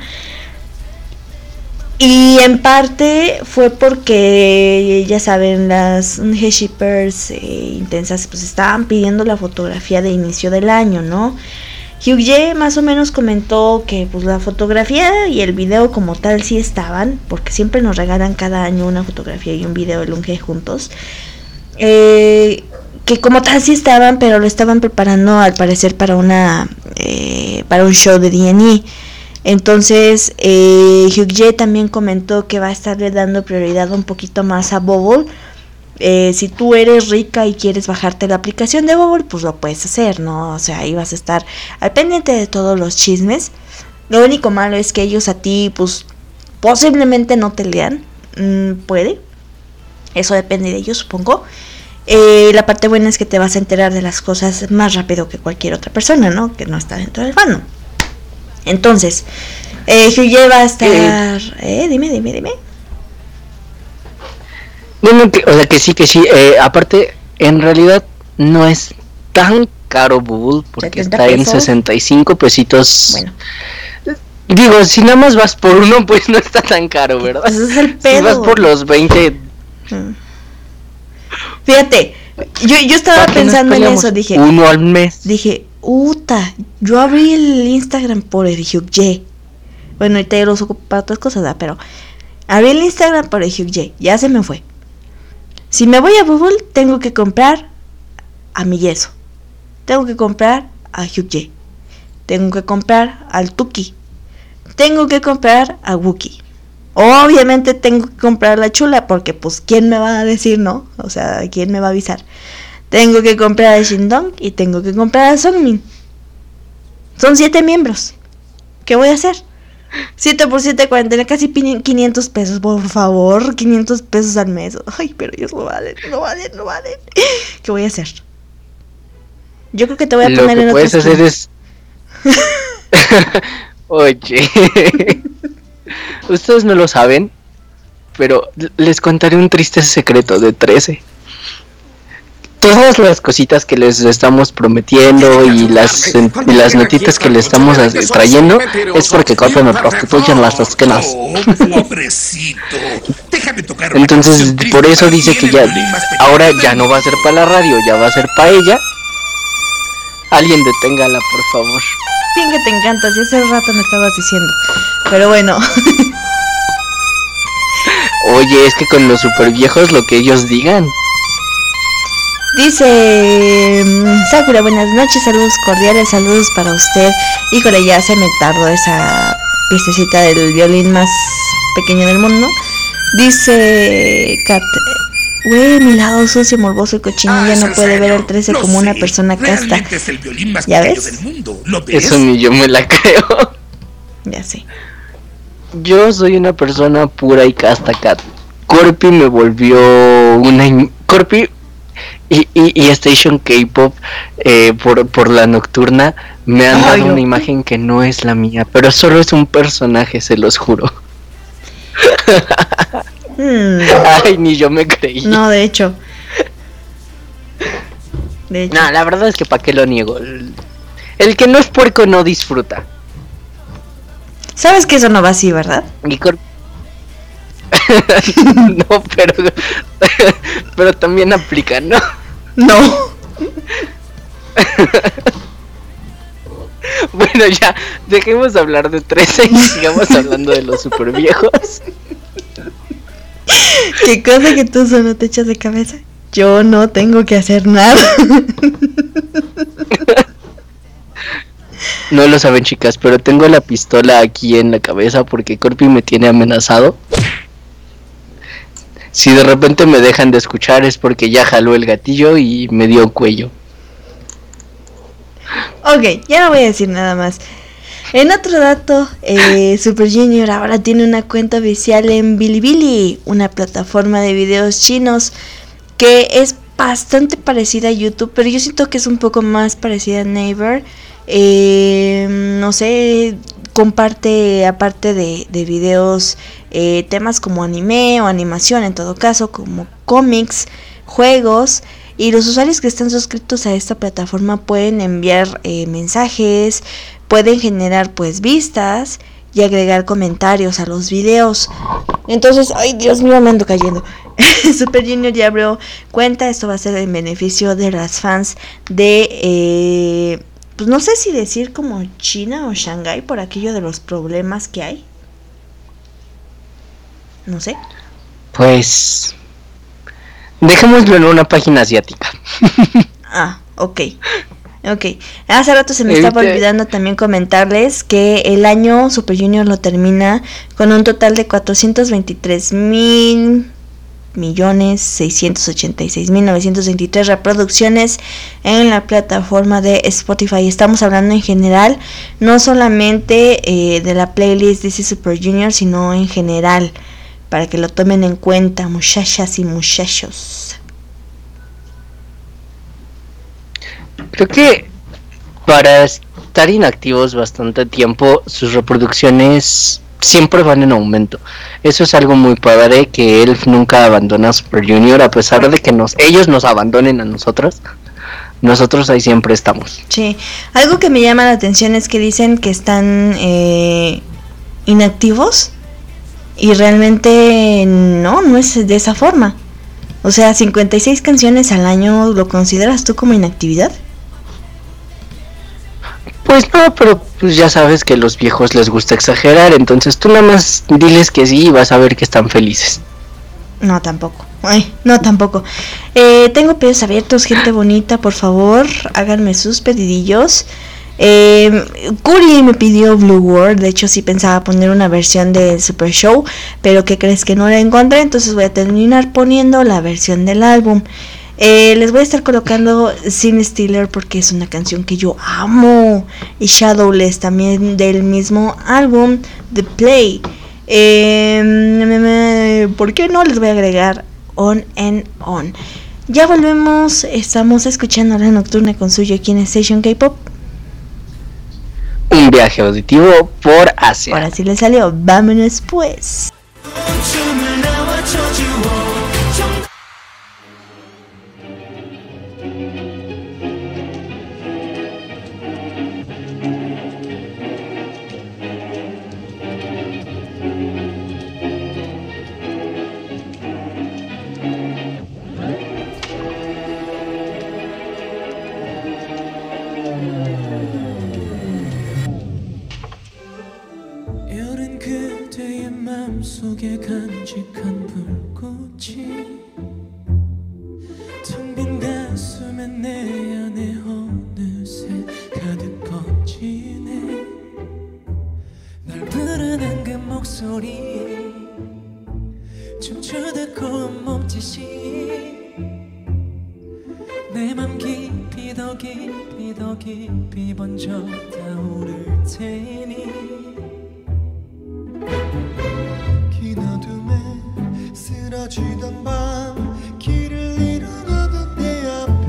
Y en parte fue porque, ya saben, las Seunhae Shippers eh, intensas pues estaban pidiendo la fotografía de inicio del año, ¿no? Hyukie más o menos comentó que pues la fotografía y el video como tal sí estaban, porque siempre nos regalan cada año una fotografía y un video de Lunge juntos, eh, que como tal sí estaban, pero lo estaban preparando al parecer para una eh, para un show de D N E. Entonces eh, Hyukie también comentó que va a estarle dando prioridad un poquito más a Bubble. Eh, si tú eres rica y quieres bajarte la aplicación de Bubble, pues lo puedes hacer, ¿no? O sea, ahí vas a estar al pendiente de todos los chismes. Lo único malo es que ellos a ti, pues, posiblemente no te lean. Mm, puede. Eso depende de ellos, supongo. Eh, la parte buena es que te vas a enterar de las cosas más rápido que cualquier otra persona, ¿no? Que no está dentro del fandom. Entonces, eh, Hyukie va a estar... Eh, dime, dime, dime. Bueno, que, o sea que sí, que sí. Eh, aparte, en realidad no es tan caro Bubble porque está pesos. En sesenta y cinco pesitos. Bueno. Digo, si nada más vas por uno, pues no está tan caro, ¿verdad? Ese es el pedo. Si vas por los veinte... Fíjate, yo, yo estaba pensando en eso, dije... Uno al mes. Dije, uta, yo abrí el Instagram por el Hyukje. Bueno, ahorita yo lo uso para otras cosas, ¿verdad? Pero abrí el Instagram por el Hyukje, ya se me fue. Si me voy a Google, tengo que comprar a mi yeso. Tengo que comprar a Hyukje. Tengo que comprar al Tuki. Tengo que comprar a Wookie. Obviamente tengo que comprar la chula, porque pues ¿quién me va a decir no? O sea, ¿quién me va a avisar? Tengo que comprar a Shindong y tengo que comprar a Songmin. Son siete miembros. ¿Qué voy a hacer? siete por siete, cuarenta, casi quinientos pesos, por favor, quinientos pesos al mes. Ay, pero ellos no valen, no valen, no valen. ¿Qué voy a hacer? Yo creo que te voy a Lo poner que en otro puedes hacer es... Oye, ustedes no lo saben, pero les contaré un triste secreto de trece. Todas las cositas que les estamos prometiendo y las y las notitas que les estamos trayendo es porque Corpe me prostituyen las esquinas. Entonces por eso dice que ya ahora ya no va a ser para la radio, ya va a ser para ella. Alguien deténgala, por favor. Bien que te encanta, si hace rato me estabas diciendo. Pero bueno. Oye, es que con los super viejos lo que ellos digan. Dice Sakura, buenas noches, saludos cordiales, saludos para usted. Híjole, ya se me tardó esa piececita del violín más pequeño del mundo. Dice Kat, güey, mi lado sucio, morboso y cochino, ah, ya no puede ver el trece como una persona casta. Es el violín más ¿Ya pequeño ves? del mundo. ¿Lo ves? Eso ni yo me la creo. Ya sé. Yo soy una persona pura y casta, Kat. Corpi me volvió una... In... Corpi y, y, y Station K-Pop eh, por, por la nocturna me han Ay, dado no. una imagen que no es la mía, pero solo es un personaje, se los juro. Hmm. Ay, ni yo me creí. No, de hecho. De hecho. No, la verdad es que para qué lo niego. El, el que no es puerco no disfruta. Sabes que eso no va así, ¿verdad? Y cor... no, pero pero también aplica, ¿no? No. Bueno, ya dejemos de hablar de trece y sigamos hablando de los super viejos. ¿Qué cosa que tú solo te echas de cabeza? Yo no tengo que hacer nada. No lo saben, chicas, pero tengo la pistola aquí en la cabeza porque Corpi me tiene amenazado. Si de repente me dejan de escuchar es porque ya jaló el gatillo y me dio cuello. Ok, ya no voy a decir nada más. En otro dato, eh, Super Junior ahora tiene una cuenta oficial en Bilibili, una plataforma de videos chinos que es bastante parecida a YouTube, pero yo siento que es un poco más parecida a Naver. Eh, no sé, comparte aparte de, de videos eh, temas como anime o animación, en todo caso, como cómics, juegos. Y los usuarios que están suscritos a esta plataforma pueden enviar eh, mensajes, pueden generar pues vistas y agregar comentarios a los videos. Entonces, ay Dios mío, me ando cayendo. Super Junior ya abrió cuenta, esto va a ser en beneficio de las fans de, eh, pues no sé si decir como China o Shanghái por aquello de los problemas que hay. No sé. Pues... dejémoslo en una página asiática. Ah, ok. Ok. Hace rato se me estaba olvidando también comentarles que el año Super Junior lo termina con un total de cuatrocientos veintitrés mil millones seiscientos ochenta y seis mil novecientos veintitrés reproducciones en la plataforma de Spotify. Estamos hablando en general, no solamente eh, de la playlist This is Super Junior, sino en general, para que lo tomen en cuenta, muchachas y muchachos. Creo que para estar inactivos bastante tiempo, sus reproducciones siempre van en aumento. Eso es algo muy padre, que Elf nunca abandona a Super Junior, a pesar de que nos ellos nos abandonen a nosotros. Nosotros ahí siempre estamos. Sí, algo que me llama la atención es que dicen que están... Eh, inactivos y realmente no, no es de esa forma. O sea, cincuenta y seis canciones al año, ¿lo consideras tú como inactividad? Pues no, pero pues ya sabes que a los viejos les gusta exagerar, entonces tú nada más diles que sí y vas a ver que están felices. No, tampoco. Ay, no, tampoco. Eh, tengo pedidos abiertos, gente bonita, por favor, háganme sus pedidillos. Eh, Curi me pidió Blue World, de hecho sí pensaba poner una versión del Super Show, pero ¿qué crees que no la encontré? Entonces voy a terminar poniendo la versión del álbum. Eh, les voy a estar colocando Sin Stealer porque es una canción que yo amo, y Shadowless también del mismo álbum, The Play. Eh, ¿Por qué no les voy a agregar On and On? Ya volvemos, estamos escuchando La Nocturna con Suyo aquí en Station K-Pop. Un viaje auditivo por Asia. Ahora sí le salió, vámonos pues. 속에 간직한 불꽃이 텅 빈 가슴에 내 안에 어느새 가득 번지네. 날 부르는 그 목소리 춤추듯 고운 몸짓이 내 맘 깊이 더 깊이 더 깊이 번져 타오를 테니 긴 어둠에 쓰러지던 밤 길을 잃어가던 내 앞에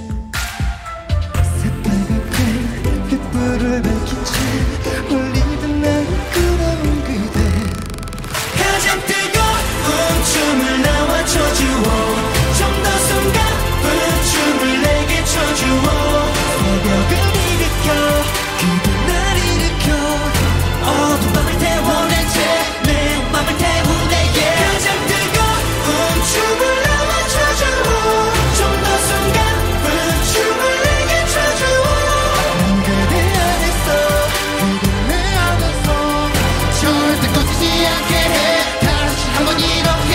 새빨갛게 횃불을 밝힌 채 울리던 나를 끌어온 그대 가장 뜨거운 춤을 나와 춰주어 좀 더 숨가쁜 춤을 내게 춰주어 새벽을 일으켜 그대 날 일으켜 어두운 밤을 태워낼 채 맘을 태우네 yeah. 가장 뜨거운 춤을 나와 춰주어 좀 더 숨가쁜 춤을 내게 춰주어 난 그대 안에서 그대 내 안에서 절대 꺼지지 않게 해 다시 한번 이렇게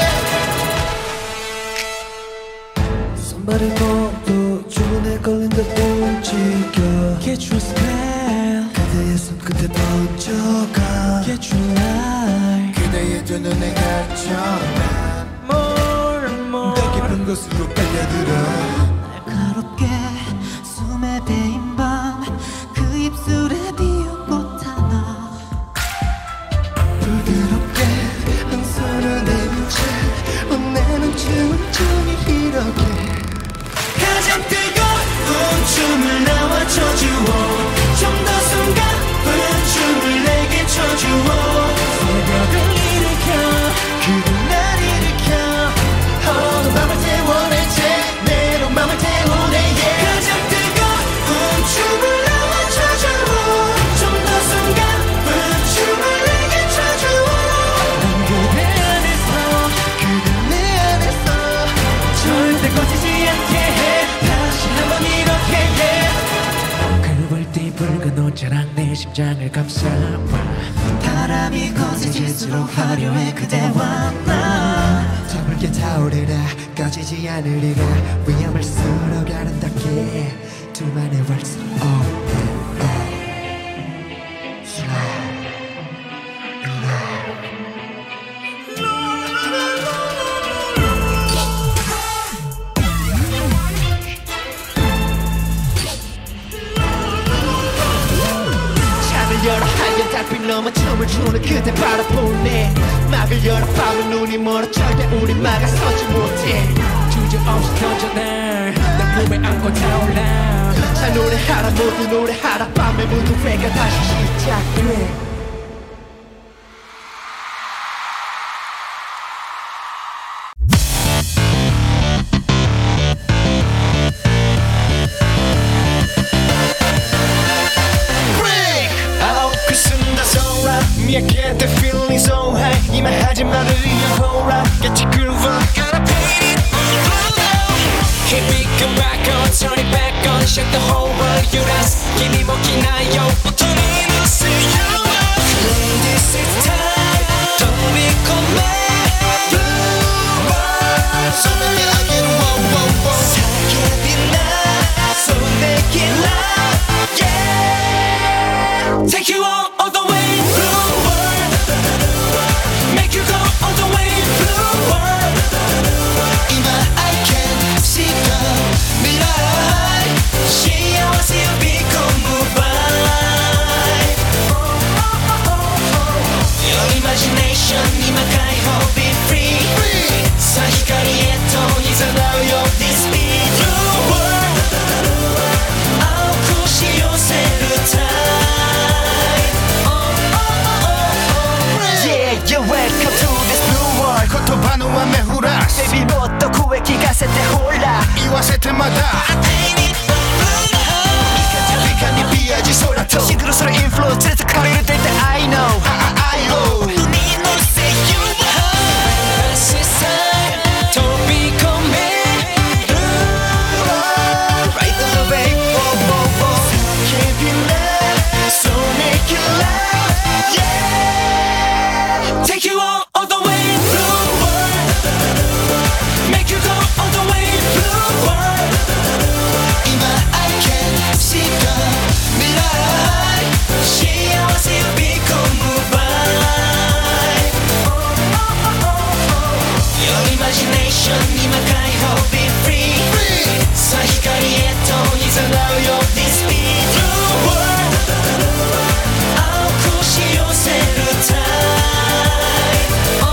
yeah. 손발이 모두 주문에 걸린 듯 움직여 Get your spell 그대의 손끝에 번져가 Get your light 그대의 두 눈에 갇혀 난 more and more 더 깊은 곳으로 빨려들어 날카롭게 숨에 베인 밤 그 입술에 피운 꽃 하나 부드럽게 한 손을 내민 채 혼내는 춤을 종일 이렇게 가장 뜨거운 춤을 나와 춰주어 좀 더 숨가쁜 춤을 내게 춰주어 새벽을 일으켜 그대 날 일으켜 어두운 밤을 태워낼 채 내 맘을 태우네 yeah. 가장 뜨거운 춤을 나와 춰주어 좀 더 숨가쁜 춤을 내게 춰주어 난 그대 안에서 그대 내 안에서 절대 꺼지지 않게 해 다시 한번 이렇게 yeah. 그불띠 붉은 옷자랑 내 심장을 감싸봐 바람이 거세질수록 화려해 그대와 나 더 붉게 타오르라 꺼지지 않으리라 위험을 쓸어가는 닿게 둘만의 월스 oh, oh, oh. 열어 하얀 달빛 넘어 춤을 추는 그대 바라보네 막을 열어 밤은 눈이 멀어 절대 우리 막아서지 못해 주저없이 던져 날 내 품에 안고 타올라 자 노래하라 모두 노래하라 밤의 무드회가 다시 시작돼 Baby, I get the feeling so high 이만하지 말을 위한 호라 Get your groove on Gotta paint it blue now Keep it come back on Turn it back on Shake the whole world You dance君も着ないよ音に乗せよう Ladies, it's time Don't be command Blue world So make it again Whoa, whoa, whoa 사계비나 So make it loud Yeah Take you all, all the way Blue world Make you go all the way Blue world今 I can see the未来幸せを become by Your imagination 今解放 be free さあ光へと誘うよ This beat Blue world 青くし寄せる time Yeah, you're welcome to this blue world 言葉の雨降らす Baby もっと声聞かせてほら言わせてまだ I paint it blue now ピカピカにビアジ空とシンクロするインフロー連れてかれるって I know I know 海のせい You are This is time Don't be command Blue world Right on the way Whoa, whoa, whoa Can't be mad So make it loud Yeah Take you all, all the way Blue world Make you go all the way Blue world今 I can see the 未来幸せを become by Your imagination 今解放 be free さあ光へと誘うよ This beat Blue world 青くし寄せる time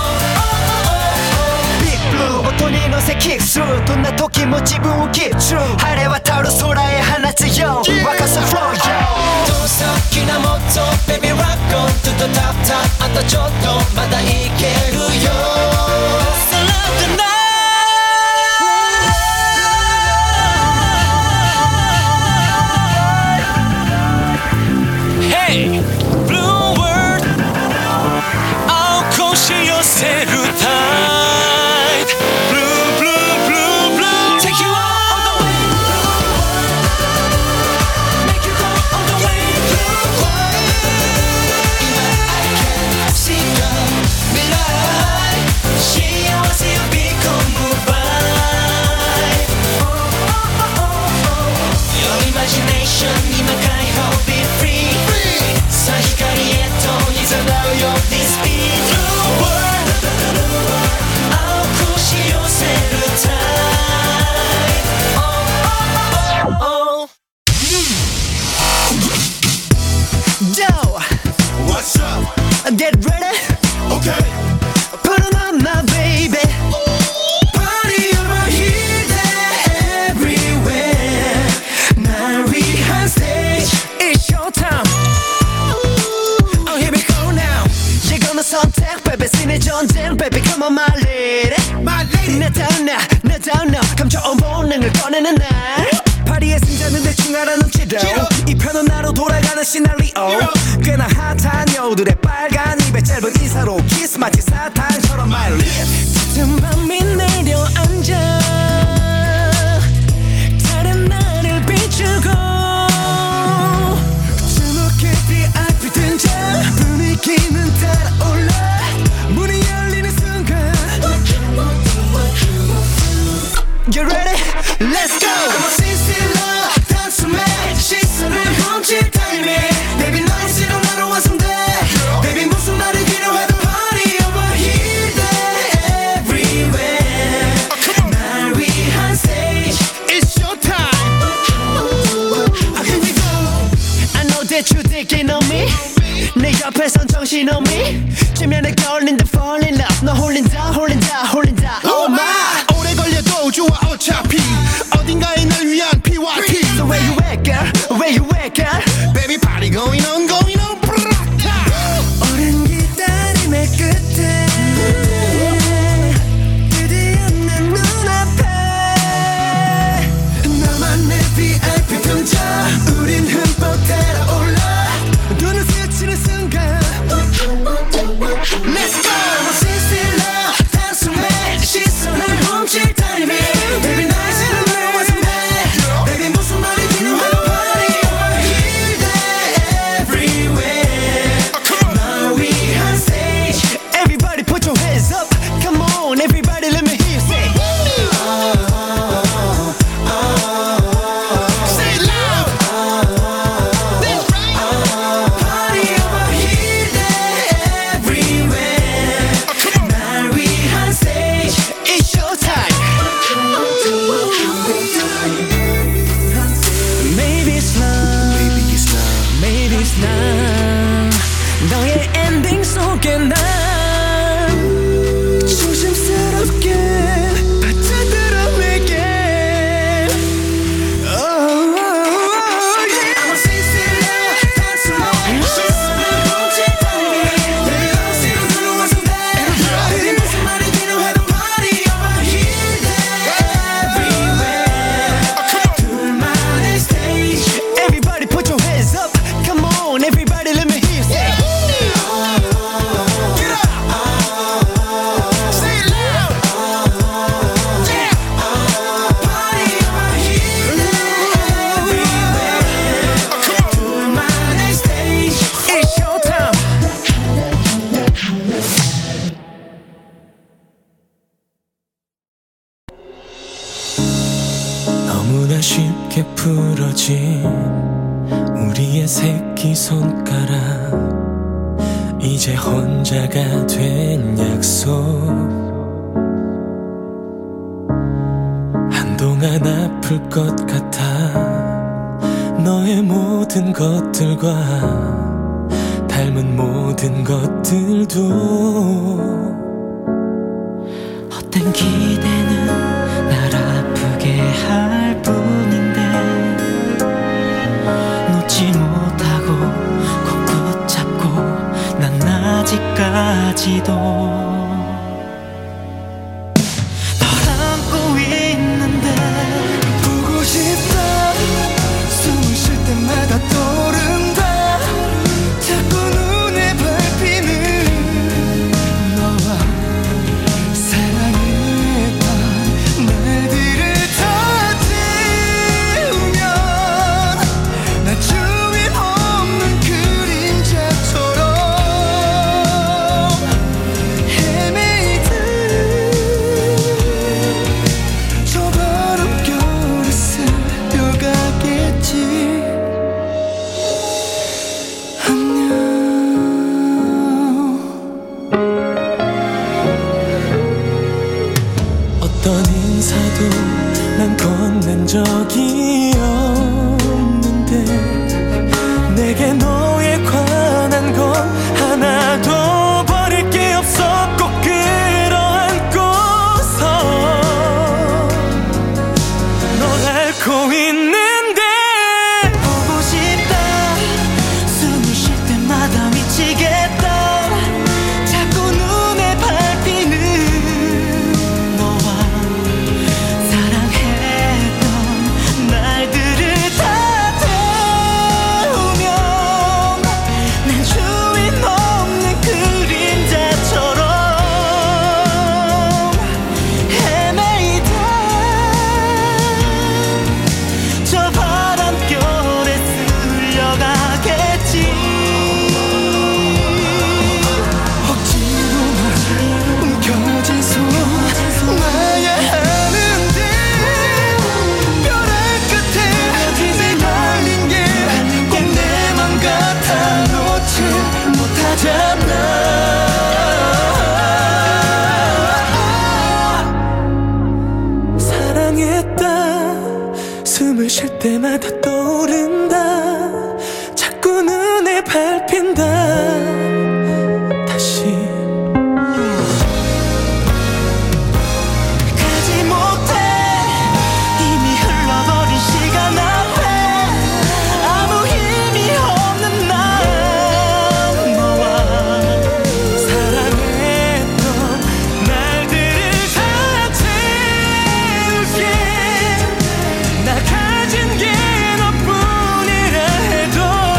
Big Blue 音に乗せキックスルーどんな時も自分を keep true 晴れ渡る空へ放つよ沸かす flow yo Don't stop きなもっと Baby rock on to the top top あとちょっとまだいけるよ So love the night Hey Blue world 青くし寄せる tide Blue blue blue blue Take you all the way Make you go all the way Blue今 I can see the 未来幸せを become by Your imagination 今解放 be free さあ光へと誘うよ This beat Blue world 青くし寄せる time oh, oh, oh. Yo What's up? Get ready Okay Put it on my baby Party over here there everywhere 날 위한 stage It's showtime Oh here we go now 이거는 선택 baby 신의 전쟁 baby come on my lady My lady 나다운 나 나다운 너 감춰온 본능을 꺼내는 날 파리의 승자는 대충 알아 넘치도 이 편은 나로 돌아가는 시나리오 꽤나 핫한 여우들의 빨간 입에 짧은 인사로 키스 마치 사탕처럼 my lips 짙은 밤이 내려앉아 다른 나를 비추고 주목해 비아이피 등장 분위기는 따라올라 문이 열리는 순간 You ready? Let's go! Come on, 시시러 단숨에 시선을 훔칠 타이밍 Baby 너를 싫어 나로 완성돼 Baby 무슨 말을 필요해도 Party over here there everywhere 날 위한 stage It's your time oh, Here we go I know that you thinking of me 내 옆에선 정신없니 지면에 걸린다 fall in love 너 홀린다 홀린다 홀린다 Oh my 오래 걸려도 좋아 어차피 어딘가에 날 위한 피와이피 So where you at girl where you at girl Baby party going on going on 오랜 기다림의 끝에 드디어 내 눈앞에 나만의 비아이피 등장 우린 흠뻑 달아올라 눈을 스치는 순간 부러진 우리의 새끼손가락 이제 혼자가 된 약속 한동안 아플 것 같아 너의 모든 것들과 닮은 모든 것들도 어떤 기대는 날 아프게 할 뿐인데 놓지 못하고 꼭 붙잡고 난 아직까지도 널 안고 있는데 보고 싶다 숨을 쉴 때마다 떠오른다 자꾸 눈에 밟히는 너와 사랑했던 날들을 다 지우면 나 주인 없는 그림자처럼 헤매이듯 저 바람결에 스며가겠지. 안녕. 어떤 인사도 난 건넨 적이 없는데 내게 너에 관한 건 하나도 버릴 게 없어 꼭 끌어안고서 널 앓고 있는데 보고 싶다 숨을 쉴 때마다 미치겠다 자꾸 눈에 밟히는 너와 사랑했던 날들을 다 태우면 난 주인 없는 그림자처럼 헤매이다 저 바람결에 쓸려가겠지. 억지로만 움켜쥔 손 놔야 하는데 벼랑 끝에 내 날린 게 꼭 내 맘 같아 놓지 못하잖아. 사랑했다 숨을 쉴 때마다 떠오른다 자꾸 눈에 밟힌다 다시 가지 못해 이미 흘러버린 시간 앞에 아무 힘이 없는 난 너와 사랑했던 날들을 다 채울게 나 가진 게 너뿐이라 해도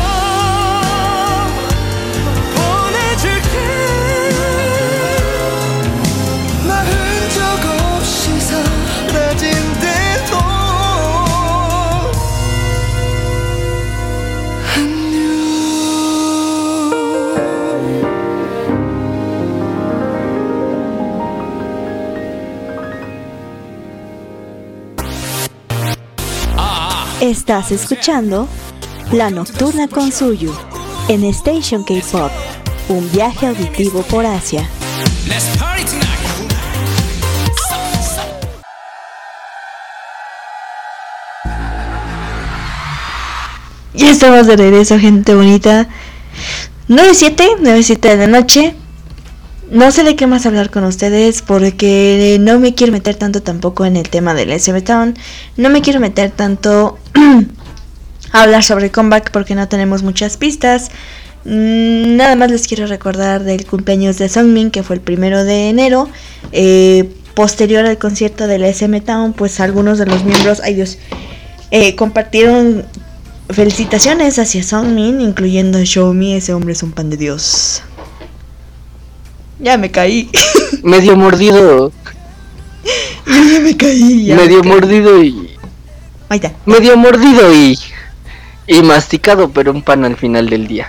보내줄게 나 흔적 없이 사라진대도 안녕. Estás escuchando La Nocturna con Suyu en Station K-Pop, un viaje auditivo por Asia. Let's party tonight. Ya estamos de regreso, gente bonita. nueve siete, nueve siete de la noche. No sé de qué más hablar con ustedes porque no me quiero meter tanto tampoco en el tema del S M Town. No me quiero meter tanto a hablar sobre comeback porque no tenemos muchas pistas. Mm, Nada más les quiero recordar del cumpleaños de Sungmin, que fue el primero de enero. Eh, posterior al concierto del S M Town, pues algunos de los miembros, ay Dios, eh, compartieron felicitaciones hacia Sungmin, incluyendo a Xiaomi. Ese hombre es un pan de Dios. Ya me caí. Medio mordido. Ya me caí. Ya medio me caí. mordido y. Ahí está. Medio mordido y. Y masticado, pero un pan al final del día.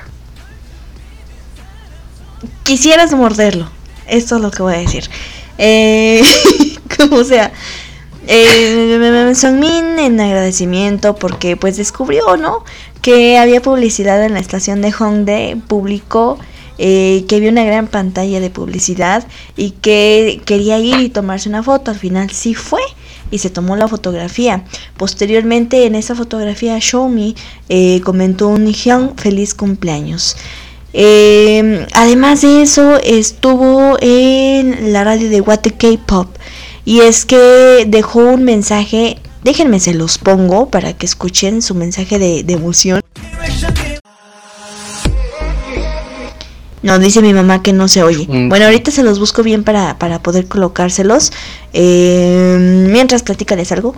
Quisieras morderlo. Esto es lo que voy a decir. Eh, como sea. Eh, Sungmin en agradecimiento porque pues descubrió, ¿no?, que había publicidad en la estación de Hongdae, publicó eh, que había una gran pantalla de publicidad y que quería ir y tomarse una foto. Al final sí fue y se tomó la fotografía. Posteriormente en esa fotografía Xiaomi eh, comentó un Hyun feliz cumpleaños. Eh, además de eso estuvo en la radio de What the K-Pop y es que dejó un mensaje. Déjenme se los pongo para que escuchen su mensaje de, de emoción. No, dice mi mamá que no se oye. Mm. Bueno, ahorita se los busco bien para, para poder colocárselos. Eh, mientras, platícales algo.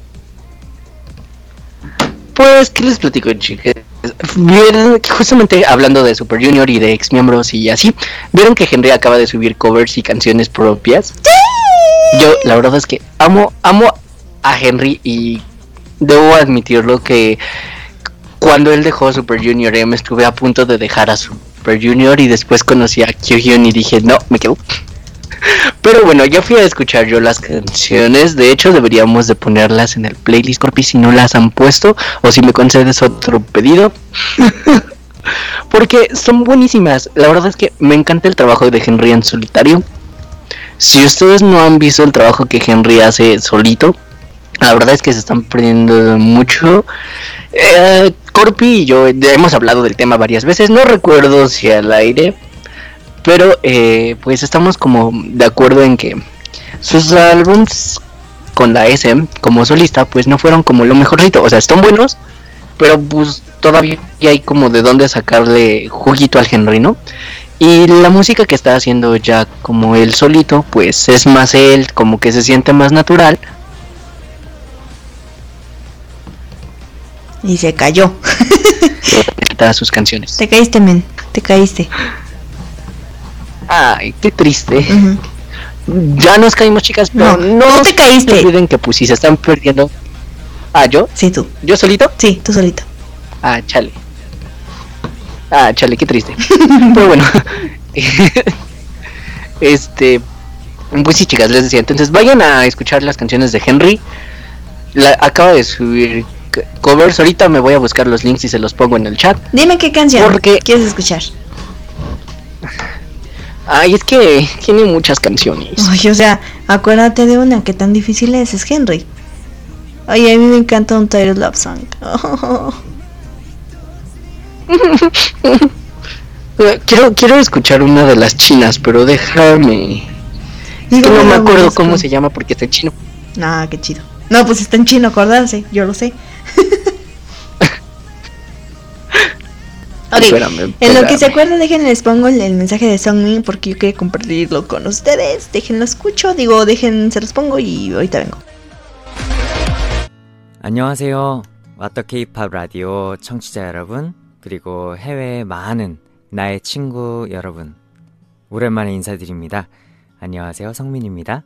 Pues, ¿qué les platico, chicas? Vieron que justamente hablando de Super Junior y de ex miembros y así, ¿vieron que Henry acaba de subir covers y canciones propias? ¡Sí! Yo, la verdad es que amo, amo a Henry y debo admitirlo que cuando él dejó Super Junior M estuve a punto de dejar a Super Junior y después conocí a Kyuhyun y dije no, me quedo. Pero bueno, ya fui a escuchar yo las canciones. De hecho deberíamos de ponerlas en el playlist, Corpi, si no las han puesto o si me concedes otro pedido. Porque son buenísimas. La verdad es que me encanta el trabajo de Henry en solitario. Si ustedes no han visto el trabajo que Henry hace solito, la verdad es que se están perdiendo mucho. eh, Corpi y yo hemos hablado del tema varias veces. No recuerdo si al aire, pero eh, pues estamos como de acuerdo en que sus álbums con la S M como solista pues no fueron como lo mejorcito. O sea, están buenos, pero pues todavía hay como de dónde sacarle juguito al Henry, ¿no? Y la música que está haciendo ya como él solito pues es más él, como que se siente más natural. Y se cayó. Sus canciones. Te caíste, men. Te caíste. Ay, qué triste. Uh-huh. Ya nos caímos, chicas, pero no, no, no te caíste. No olviden que pues si se están perdiendo. Ah, ¿yo? Sí, tú. ¿Yo solito? Sí, tú solito. Ah, chale. Ah, chale, qué triste. Pero bueno. Este, pues sí, chicas, les decía, entonces vayan a escuchar las canciones de Henry. La, acaba de subir covers, ahorita me voy a buscar los links y se los pongo en el chat. Dime qué canción porque... quieres escuchar. Ay, es que tiene muchas canciones. Ay, o sea, acuérdate de una, que tan difícil es, es Henry. Ay, a mí me encanta un Tired Love Song. Oh. Quiero, quiero escuchar una de las chinas, pero déjame. Es que no me acuerdo cómo se llama porque está en chino. Ah, qué chido. No, pues está en chino, acordarse, yo lo sé. Ok, espérame, en lo que se acuerda, déjenles pongo el, el mensaje de Sungmin porque yo quería compartirlo con ustedes. Déjenlo escucho, digo, dejen, se los pongo y ahorita vengo. 안녕하세요. 왓더 K-팝 라디오 청취자 여러분, 그리고 해외 많은 나의 친구 여러분, 오랜만에 인사드립니다. 안녕하세요, 성민입니다.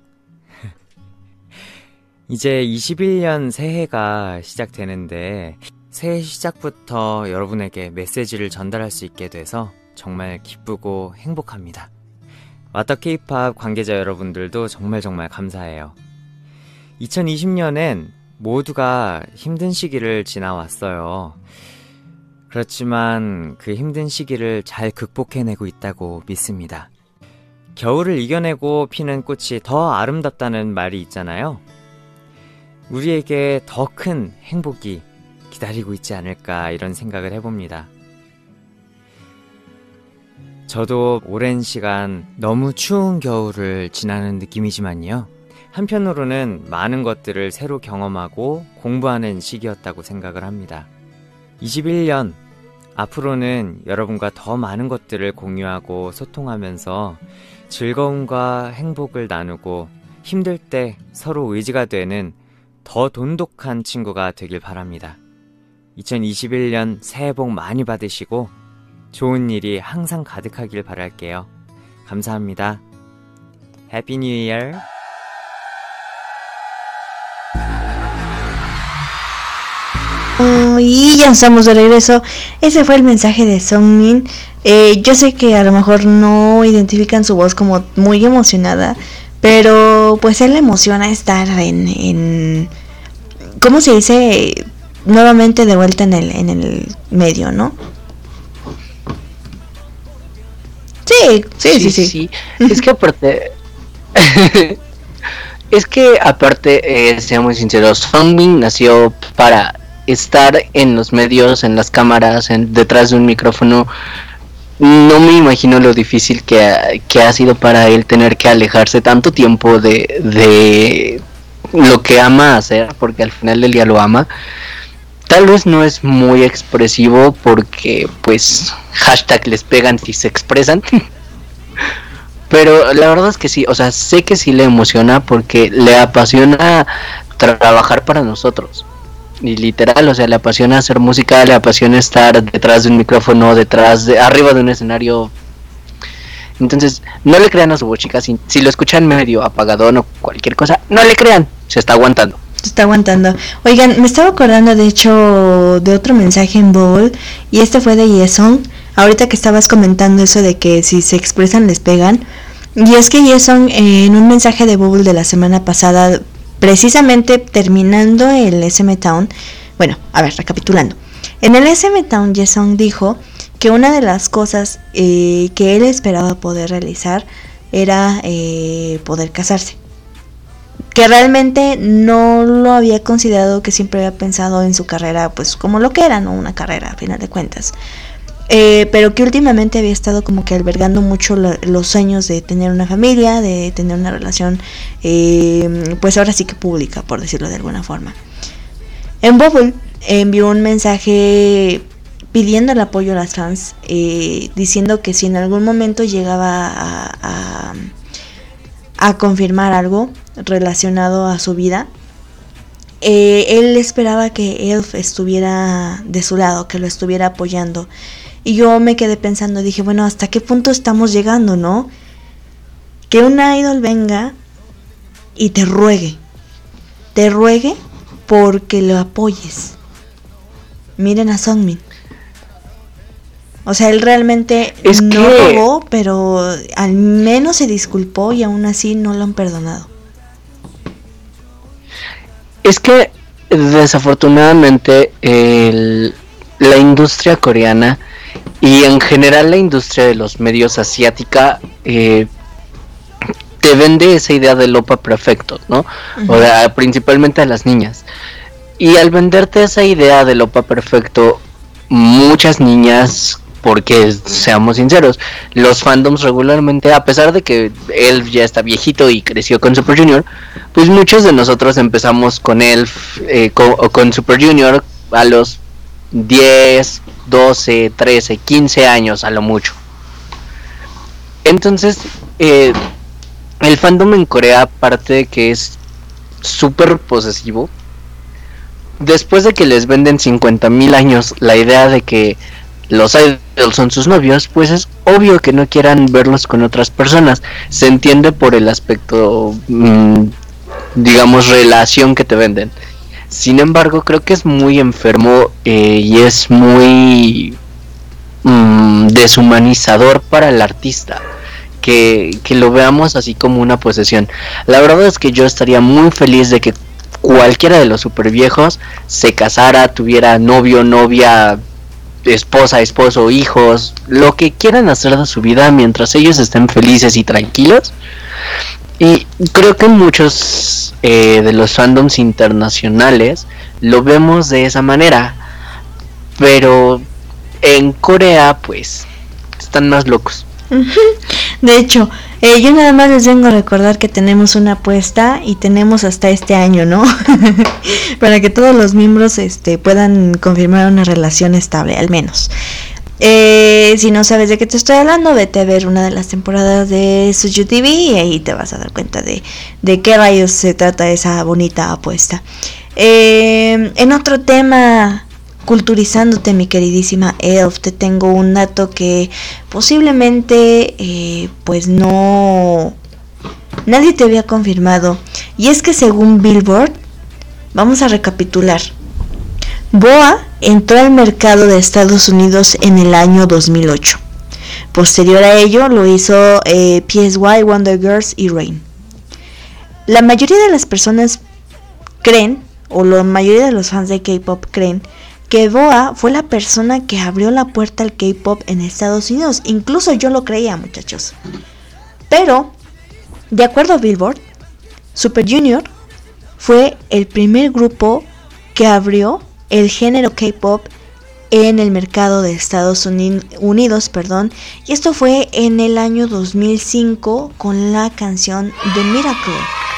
이제 이십일 년 새해가 시작되는데 새해 시작부터 여러분에게 메시지를 전달할 수 있게 돼서 정말 기쁘고 행복합니다. 왓더 K-팝 관계자 여러분들도 정말 정말 감사해요. 이천이십 년엔 모두가 힘든 시기를 지나왔어요. 그렇지만 그 힘든 시기를 잘 극복해내고 있다고 믿습니다. 겨울을 이겨내고 피는 꽃이 더 아름답다는 말이 있잖아요. 우리에게 더 큰 행복이 기다리고 있지 않을까 이런 생각을 해봅니다. 저도 오랜 시간 너무 추운 겨울을 지나는 느낌이지만요. 한편으로는 많은 것들을 새로 경험하고 공부하는 시기였다고 생각을 합니다. 이십일 년 앞으로는 여러분과 더 많은 것들을 공유하고 소통하면서 즐거움과 행복을 나누고 힘들 때 서로 의지가 되는 더 돈독한 친구가 되길 바랍니다. 이천이십일 년 새해 복 많이 받으시고 좋은 일이 항상 가득하길 바랄게요. 감사합니다. 해피 뉴 이어. Oh, y ya estamos de regreso. Ese fue el mensaje de Sungmin. Eh, yo sé que a lo mejor no identifican su voz como muy emocionada, Pero pues él le emociona estar en, en ¿cómo se dice? Nuevamente de vuelta en el, en el medio, ¿no? Sí, sí, sí, sí. sí. sí. Es que aparte... es que aparte, eh, seamos sinceros, Songbin nació para estar en los medios, en las cámaras, en, detrás de un micrófono. No me imagino lo difícil que ha, que ha sido para él tener que alejarse tanto tiempo de, de lo que ama hacer, porque al final del día lo ama. Tal vez no es muy expresivo porque pues hashtag les pegan si se expresan. Pero la verdad es que sí, o sea, sé que sí le emociona porque le apasiona trabajar para nosotros. Y literal, o sea, le apasiona hacer música, le apasiona estar detrás de un micrófono, detrás de, arriba de un escenario. Entonces, no le crean a su voz, chicas. Si, si lo escuchan medio apagadón o cualquier cosa, no le crean, se está aguantando. Se está aguantando. Oigan, me estaba acordando de hecho de otro mensaje en Bowl, y este fue de Yesong. Ahorita que estabas comentando eso de que si se expresan les pegan. Y es que Yesong, eh, en un mensaje de Bowl de la semana pasada, precisamente terminando el S M Town, bueno, a ver, recapitulando. En el S M Town, Yesong dijo que una de las cosas eh, que él esperaba poder realizar era eh, poder casarse. Que realmente no lo había considerado, que siempre había pensado en su carrera pues como lo que era, ¿no? Una carrera a final de cuentas. Eh, pero que últimamente había estado como que albergando mucho lo, los sueños de tener una familia, de tener una relación, eh, pues ahora sí que pública, por decirlo de alguna forma. En Bubble envió un mensaje pidiendo el apoyo a las fans, eh, diciendo que si en algún momento llegaba a, a, a confirmar algo relacionado a su vida, eh, él esperaba que Elf estuviera de su lado, que lo estuviera apoyando. Y yo me quedé pensando, dije, bueno, ¿hasta qué punto estamos llegando, no? Que una idol venga y te ruegue, te ruegue porque lo apoyes. Miren a Songmin. O sea, él realmente es no que... rogó, pero al menos se disculpó y aún así no lo han perdonado. Es que desafortunadamente el, la industria coreana y en general la industria de los medios asiática eh, te vende esa idea del opa perfecto, ¿no? Uh-huh. O sea, principalmente a las niñas. Y al venderte esa idea del opa perfecto, muchas niñas, porque seamos sinceros, los fandoms regularmente, a pesar de que Elf ya está viejito y creció con Super Junior, pues muchos de nosotros empezamos con Elf eh, con, o con Super Junior a los diez, doce, trece, quince años a lo mucho. Entonces, eh, el fandom en Corea, aparte de que es súper posesivo, después de que les venden cincuenta mil años la idea de que los idols son sus novios, pues es obvio que no quieran verlos con otras personas. Se entiende por el aspecto, mmm, digamos, relación que te venden. Sin embargo, creo que es muy enfermo eh, y es muy mmm, deshumanizador para el artista que, que lo veamos así como una posesión. La verdad es que yo estaría muy feliz de que cualquiera de los super viejos se casara, tuviera novio, novia, esposa, esposo, hijos, lo que quieran hacer de su vida mientras ellos estén felices y tranquilos. Y creo que muchos eh, de los fandoms internacionales lo vemos de esa manera, pero en Corea pues están más locos. De hecho, eh, yo nada más les vengo a recordar que tenemos una apuesta y tenemos hasta este año, ¿no? Para que todos los miembros este, puedan confirmar una relación estable, al menos. Eh, si no sabes de qué te estoy hablando, vete a ver una de las temporadas de Suju T V y ahí te vas a dar cuenta de, de qué rayos se trata esa bonita apuesta. Eh, en otro tema, culturizándote, mi queridísima Elf, te tengo un dato que posiblemente eh, pues no nadie te había confirmado, y es que según Billboard, vamos a recapitular, B O A entró al mercado de Estados Unidos en el año dos mil ocho. Posterior a ello lo hizo eh, P S Y, Wonder Girls y Rain. la mayoría de las personas creen, o la mayoría de los fans de K-pop creen, que B O A fue la persona que abrió la puerta al K-pop en Estados Unidos. Incluso yo lo creía, muchachos. Pero, de acuerdo a Billboard, Super Junior fue el primer grupo que abrió el género K-pop en el mercado de Estados Unidos, perdón, y esto fue en el año dos mil cinco con la canción The Miracle.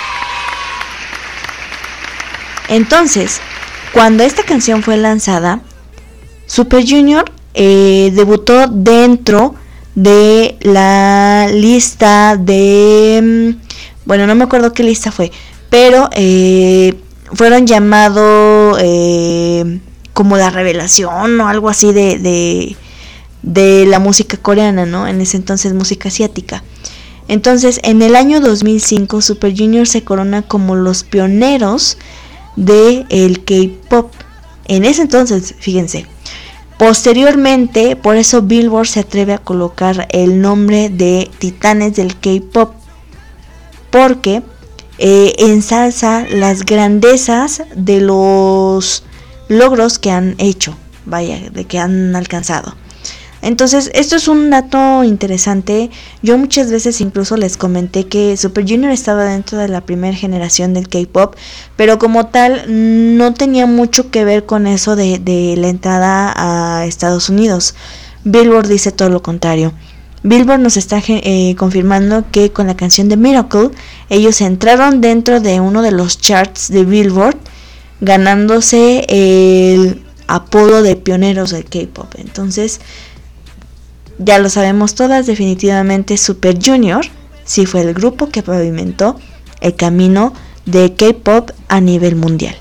Entonces, cuando esta canción fue lanzada, Super Junior eh, debutó dentro de la lista de... Bueno, no me acuerdo qué lista fue, pero eh, fueron llamados eh, como la revelación o algo así de, de, de la música coreana, ¿no? En ese entonces música asiática. Entonces, en el año dos mil cinco, Super Junior se corona como los pioneros de el K-pop. En ese entonces, fíjense. Posteriormente, por eso Billboard se atreve a colocar el nombre de Titanes del K-pop, porque eh, ensalza las grandezas de los logros que han hecho, vaya, de que han alcanzado. Entonces, esto es un dato interesante. Yo muchas veces incluso les comenté que Super Junior estaba dentro de la primera generación del K-pop, pero como tal no tenía mucho que ver con eso de, de la entrada a Estados Unidos. Billboard dice todo lo contrario. Billboard nos está eh, confirmando que con la canción de Miracle, ellos entraron dentro de uno de los charts de Billboard, ganándose el apodo de pioneros del K-pop. Entonces, ya lo sabemos todas, definitivamente Super Junior sí fue el grupo que pavimentó el camino de K-pop a nivel mundial.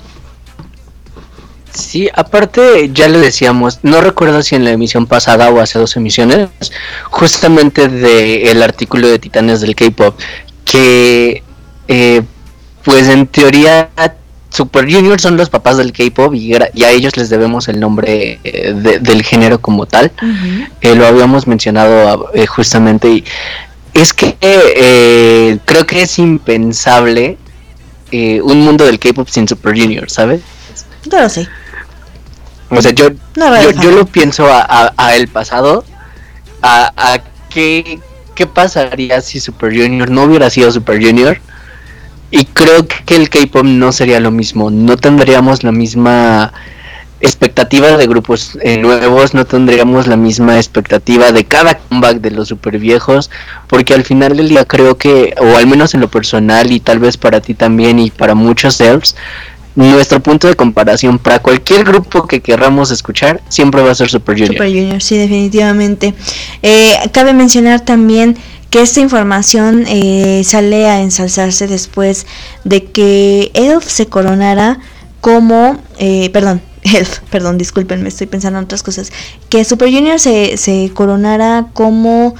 Sí, aparte ya le decíamos, no recuerdo si en la emisión pasada o hace dos emisiones, justamente del artículo de Titanes del K-pop, que eh, pues en teoría Super Junior son los papás del K-pop y, y a ellos les debemos el nombre eh, de, del género como tal. Uh-huh. Eh, lo habíamos mencionado eh, justamente, y es que eh, creo que es impensable eh, un mundo del K-pop sin Super Junior, ¿sabes? Yo lo sé. O sea, yo, no yo, yo lo pienso a, a, a el pasado, a, a qué, qué pasaría si Super Junior no hubiera sido Super Junior. Y creo que el K-pop no sería lo mismo, no tendríamos la misma expectativa de grupos eh, nuevos, no tendríamos la misma expectativa de cada comeback de los super viejos, porque al final del día creo que, o al menos en lo personal y tal vez para ti también y para muchos elves, nuestro punto de comparación para cualquier grupo que querramos escuchar siempre va a ser Super Junior. Super Junior, sí, definitivamente. Eh, cabe mencionar también que esta información eh, sale a ensalzarse después de que Elf se coronara como, eh, perdón, Elf, perdón, discúlpenme, estoy pensando en otras cosas, que Super Junior se, se coronara como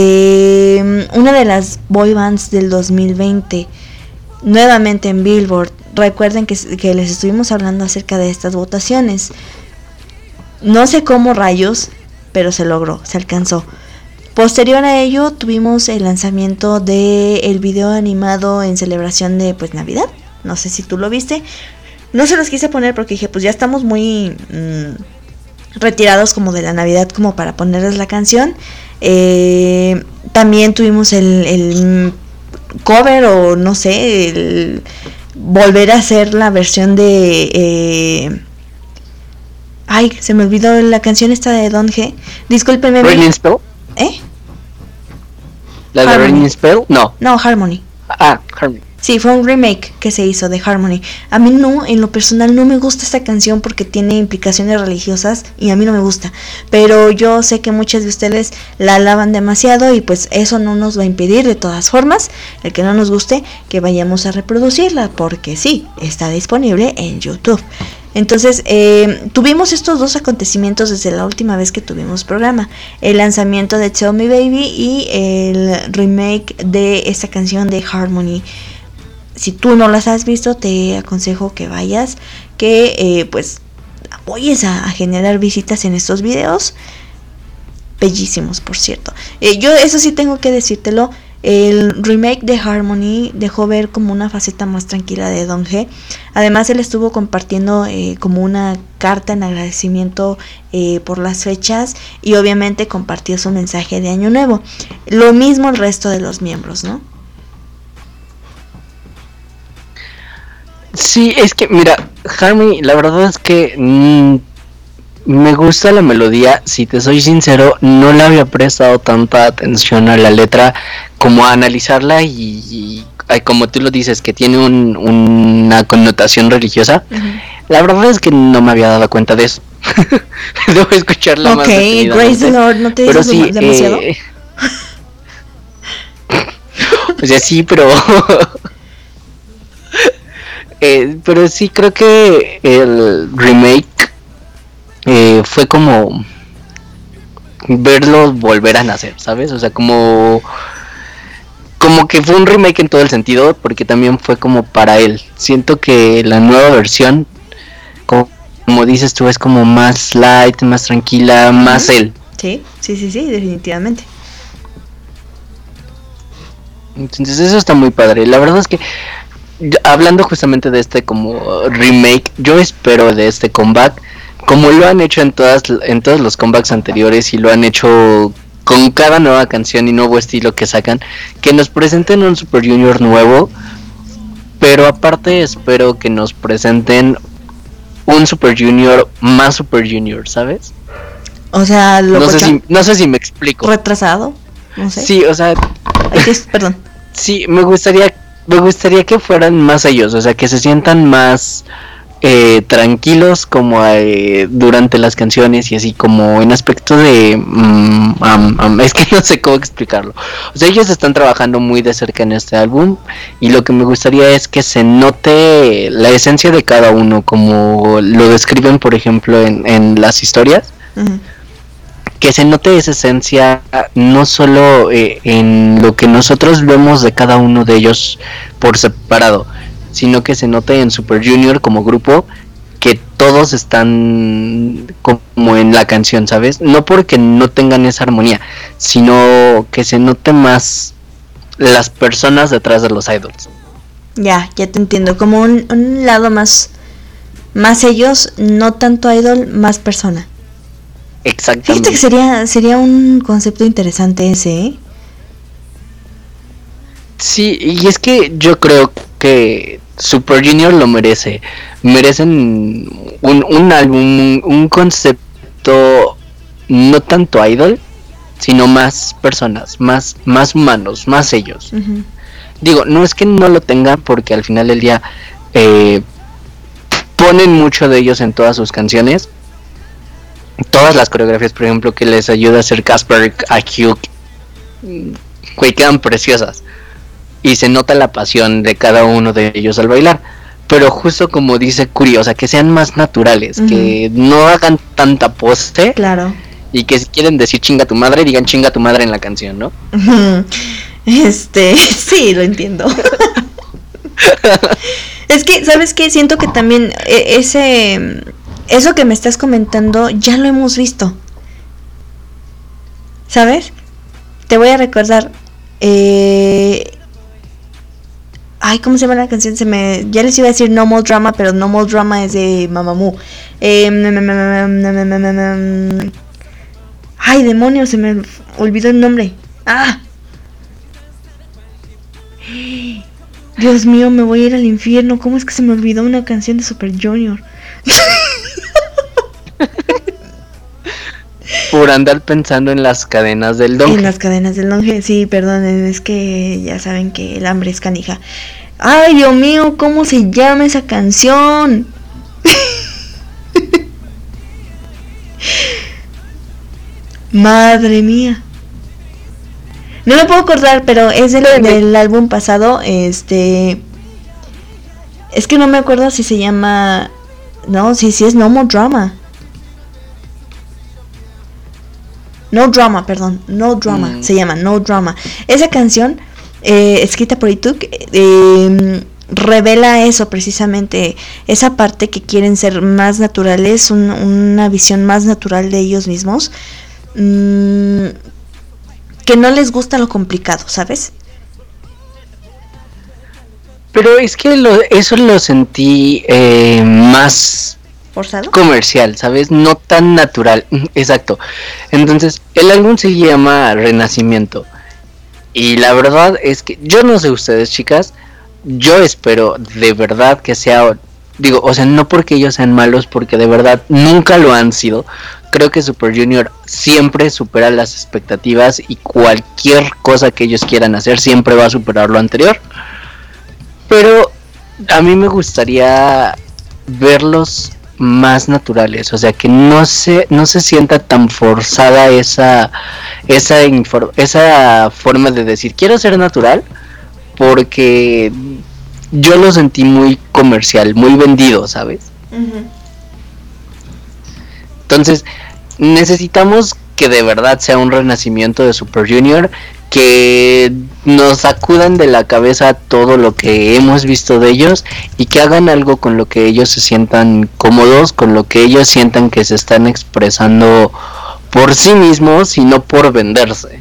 eh, una de las boy bands del dos mil veinte, nuevamente en Billboard. Recuerden que, que les estuvimos hablando acerca de estas votaciones. No sé cómo rayos, pero se logró, se alcanzó. Posterior a ello tuvimos el lanzamiento de el video animado en celebración de pues Navidad. No sé si tú lo viste. No se los quise poner porque dije pues ya estamos muy mmm, retirados como de la Navidad como para ponerles la canción. Eh, también tuvimos el, el cover o no sé, el volver a hacer la versión de... Eh, ay, se me olvidó la canción esta de Don G. Discúlpenme. Raining Spell. ¿Eh? ¿La de Raining Spell? No. No, Harmony. Ah, Harmony. Sí, fue un remake que se hizo de Harmony. A mí no, en lo personal no me gusta esta canción porque tiene implicaciones religiosas y a mí no me gusta. Pero yo sé que muchos de ustedes la alaban demasiado y pues eso no nos va a impedir de todas formas, el que no nos guste, que vayamos a reproducirla porque sí, está disponible en YouTube. Entonces, eh, tuvimos estos dos acontecimientos desde la última vez que tuvimos programa. El lanzamiento de Tell Me Baby y el remake de esta canción de Harmony. Si tú no las has visto, te aconsejo que vayas, que eh, pues apoyes a, a generar visitas en estos videos. Bellísimos, por cierto. Eh, yo eso sí tengo que decírtelo. El remake de Harmony dejó ver como una faceta más tranquila de Donghae. Además, él estuvo compartiendo eh, como una carta en agradecimiento eh, por las fechas y obviamente compartió su mensaje de Año Nuevo. Lo mismo el resto de los miembros, ¿no? Sí, es que, mira, Harmony, la verdad es que mmm, me gusta la melodía. Si te soy sincero, no le había prestado tanta atención a la letra como a analizarla y, y ay, como tú lo dices, que tiene un, una connotación religiosa. Uh-huh. La verdad es que no me había dado cuenta de eso. Debo escucharla okay, más detenidamente. Ok, Praise the Lord, ¿no te dices sí, demasiado? Eh... o sea, sí, pero... Eh, pero sí creo que el remake eh, fue como verlos volver a nacer, ¿sabes? O sea, como como que fue un remake en todo el sentido, porque también fue como para él. Siento que la nueva versión, como, como dices tú, es como más light, más tranquila, más él. Sí, sí, sí, sí, definitivamente. Entonces eso está muy padre. La verdad es que yo, hablando justamente de este como remake, yo espero de este comeback, como lo han hecho en todas en todos los comebacks anteriores y lo han hecho con cada nueva canción y nuevo estilo que sacan, que nos presenten un Super Junior nuevo, pero aparte espero que nos presenten un Super Junior más Super Junior, ¿sabes? O sea, lo no sé si no sé si me explico. Retrasado, no sé. Sí, o sea, Ay, que es, perdón. Sí, me gustaría Me gustaría que fueran más ellos, o sea, que se sientan más eh, tranquilos como eh, durante las canciones y así como en aspecto de... Um, um, um, es que no sé cómo explicarlo. O sea, ellos están trabajando muy de cerca en este álbum y lo que me gustaría es que se note la esencia de cada uno, como lo describen, por ejemplo, en, en las historias. Uh-huh. Que se note esa esencia no solo eh, en lo que nosotros vemos de cada uno de ellos por separado, sino que se note en Super Junior como grupo, que todos están como en la canción, ¿sabes? No porque no tengan esa armonía, sino que se note más las personas detrás de los idols. Ya, ya te entiendo, como un, un lado más, más ellos, no tanto idol, más persona. Exactamente. Fíjate que sería, sería un concepto interesante ese, ¿eh? Sí, y es que yo creo que Super Junior lo merece. Merecen un, un álbum, un concepto no tanto idol, sino más personas, más, más humanos, más ellos. Uh-huh. Digo, no es que no lo tengan, porque al final del día eh, ponen mucho de ellos en todas sus canciones. Todas las coreografías, por ejemplo, que les ayuda a hacer Casper, a Hugh, güey, quedan preciosas. Y se nota la pasión de cada uno de ellos al bailar. Pero justo como dice Curi, o sea, que sean más naturales, uh-huh. que no hagan tanta pose. Claro. Y que si quieren decir chinga tu madre, digan chinga tu madre en la canción, ¿no? Este, sí, lo entiendo. Es que, ¿sabes qué? Siento que también ese... Eso que me estás comentando ya lo hemos visto, ¿sabes? Te voy a recordar. Eh... Ay, ¿cómo se llama la canción? Se me, ya les iba a decir No More Drama, pero No More Drama es de Mamamoo. Eh... Ay, demonios, se me olvidó el nombre. Ah. Dios mío, me voy a ir al infierno. ¿Cómo es que se me olvidó una canción de Super Junior? Por andar pensando en las cadenas del Donghae. En las cadenas del Donghae, sí, perdón, es que ya saben que el hambre es canija. Ay, Dios mío, ¿cómo se llama esa canción? Madre mía. No me puedo acordar, pero es del, del álbum pasado, este... Es que no me acuerdo si se llama... No, sí, sí es No More Drama. No Drama, perdón, No Drama, mm. se llama No Drama. Esa canción, eh, escrita por Ituk, eh, revela eso precisamente, esa parte que quieren ser más naturales, un, una visión más natural de ellos mismos, mmm, que no les gusta lo complicado, ¿sabes? Pero es que lo, eso lo sentí eh, más ¿Forzado? comercial, ¿sabes? No tan natural. Exacto. Entonces, el álbum se llama Renacimiento. Y la verdad es que yo no sé ustedes, chicas. Yo espero de verdad que sea... Digo, o sea, no porque ellos sean malos, porque de verdad nunca lo han sido. Creo que Super Junior siempre supera las expectativas y cualquier cosa que ellos quieran hacer siempre va a superar lo anterior. Pero a mí me gustaría verlos más naturales, o sea, que no se no se sienta tan forzada esa esa infor- esa forma de decir quiero ser natural, porque yo lo sentí muy comercial, muy vendido, ¿sabes? Uh-huh. Entonces, necesitamos que de verdad sea un renacimiento de Super Junior, que nos sacudan de la cabeza todo lo que hemos visto de ellos y que hagan algo con lo que ellos se sientan cómodos, con lo que ellos sientan que se están expresando por sí mismos y no por venderse.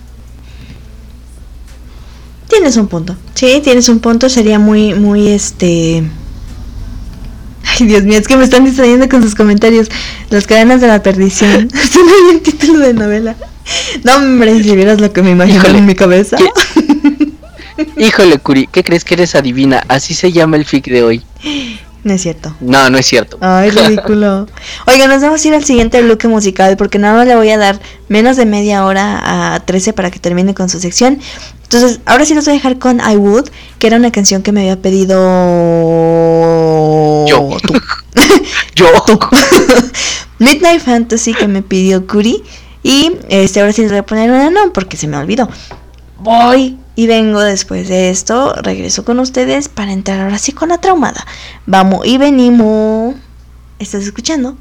Tienes un punto. Sí, tienes un punto. Sería muy, muy este... Ay, Dios mío, es que me están distrayendo con sus comentarios. Las cadenas de la perdición. Es un buen título de novela. No, hombre, si vieras lo que me imagino Híjole, en mi cabeza. Híjole, Curi, ¿qué crees que eres adivina? Así se llama el fic de hoy. No es cierto. No, no es cierto. Ay, ridículo. Oiga, nos vamos a ir al siguiente bloque musical porque nada más le voy a dar menos de media hora a trece para que termine con su sección. Entonces, ahora sí los voy a dejar con I Would, que era una canción que me había pedido... Yo. Tú. Yo. Tú. Midnight Fantasy, que me pidió Curi. Y este ahora sí les voy a poner una no, porque se me olvidó. Voy y vengo después de esto. Regreso con ustedes para entrar ahora sí con la traumada. Vamos y venimos. ¿Estás escuchando?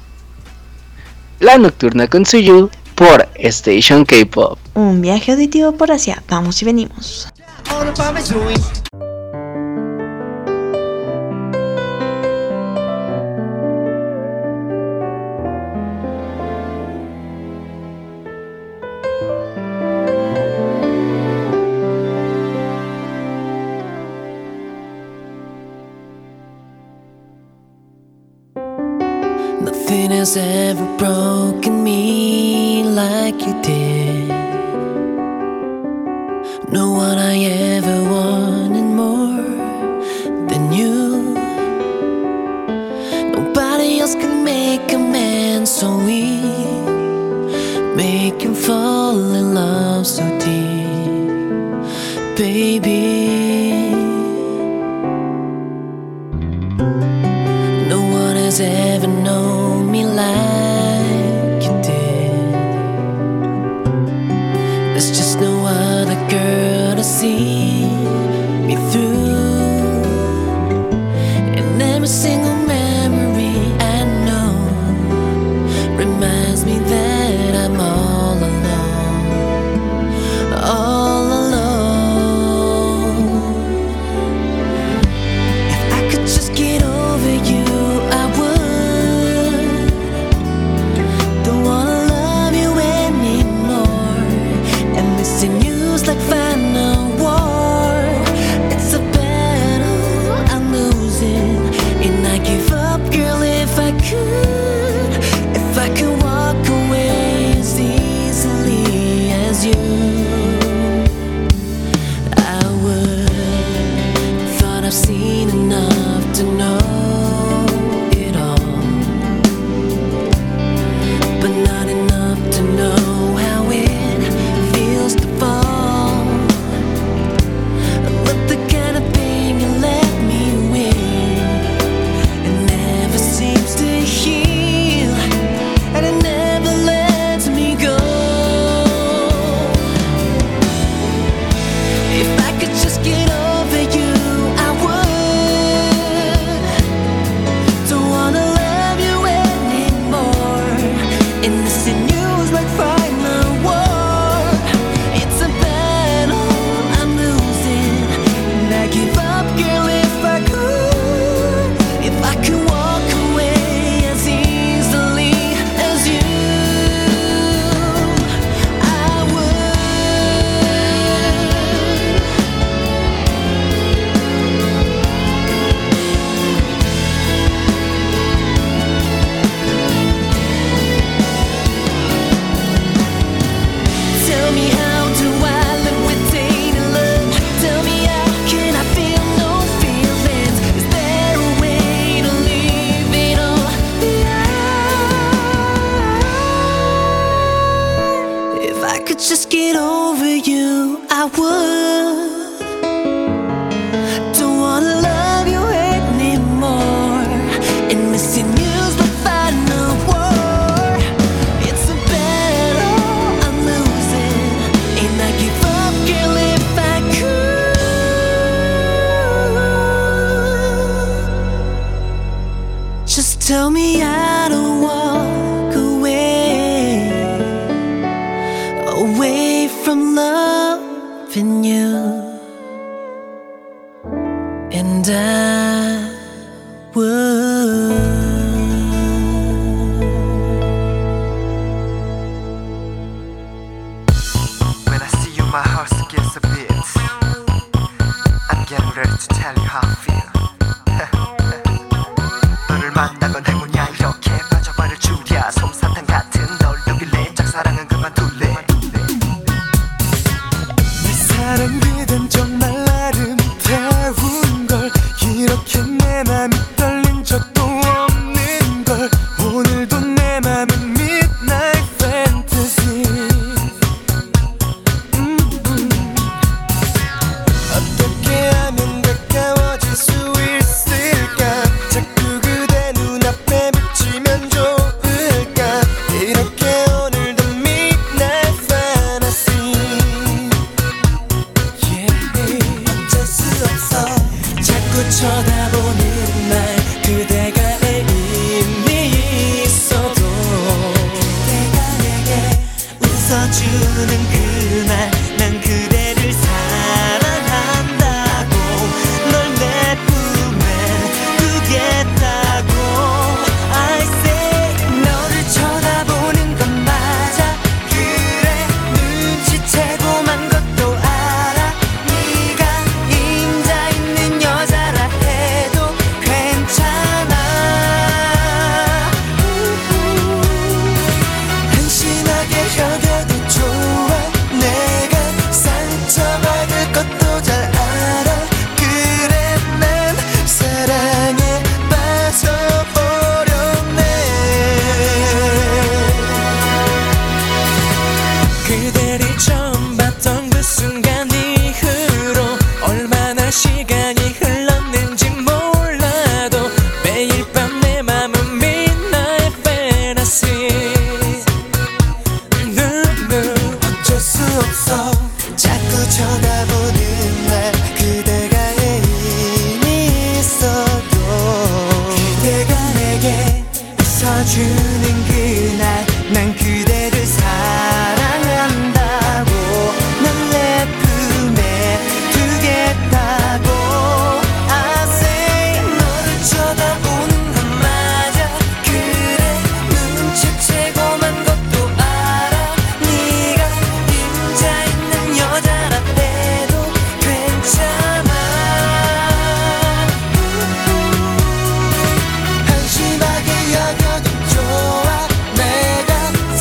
La Nocturna con Suyu por Station K-Pop. Un viaje auditivo por Asia. Vamos y venimos. Nothing has ever broken me like you did. No one I ever wanted more than you. Nobody else can make a man so weak, make him fall in love so deep, baby. No one has ever known me like you did. There's just no other girl to see me through. And every single memory I know reminds me that I'm all alone, all alone. If I could just get over you, I would. Don't wanna love you anymore, and missing you's like final war. It's a battle I'm losing, and I give up, girl, if I could. If I could walk away as easily as you, I would. Thought I've seen enough to know it all, but not enough to know how it feels to fall. But the kind of pain you let me with, it never seems to heal, and it never lets me go. If I could just get over you, I would. Don't wanna love you anymore, and missing you's like final war. It's a battle I'm losing, and I give up, girl, if I could. If I could walk away as easily as you, I would. could just get over you, I would. Don't wanna love you anymore, and missing you's the final war. It's a battle I'm losing, and I give up, girl, if I could. Just tell me I don't walk away, away from loving you, and I would. When I see you, my heart skips a bit. I'm getting ready to tell you how I feel. 너를 만나건 행운이야 이렇게 빠져버릴 줄이야. 솜사탕 같은 널 두길래 짝사랑은 그만둘래. 네 사랑 그댄 정말 아름다운 걸. 이렇게 내 맘이 떨린 적도 없는 걸. 오늘도 내 맘은 midnight fantasy. 음, 음. 어떻게 하면 가까워질 수 있을까. 자꾸 그대 눈앞에 비치면 좋을까. 이렇게 오늘도 midnight fantasy. Yeah. 어쩔 수 없어 자꾸 쳐다보는 날. 그대가 애인이 있어도 그대가 내게 웃어주는 그날. 난 그대를 사랑한다고. 널 내 품에 두겠다고. I say 너를 쳐다보는 건 맞아. 그래 눈치채고만 것도 알아. 네가 임자 있는 여자라 해도 괜찮아. 한심하게 여겨도 좋아. 내가 상처받을 것도 잘 알아. 그래 난 사랑에 빠져버렸네. 그대를 처음 봤던 그 순간 이후로 얼마나 시간이 흘렀는지 몰라도 매일 밤 내 맘은 midnight fantasy. 눈물 어쩔 수 없어 자꾸 쳐다보는 날. 그대가 애인이 있어도 그대가 내게 웃어주는 그날. 난 그대를 사랑한다고. 난 내 품에 두겠다고. I say 너를 쳐다보는 건 맞아. 그래 눈치채고만 것도 알아. 네가 임자 있는 여자라 해도 괜찮아. 한심하게 여겨도 좋아. 내가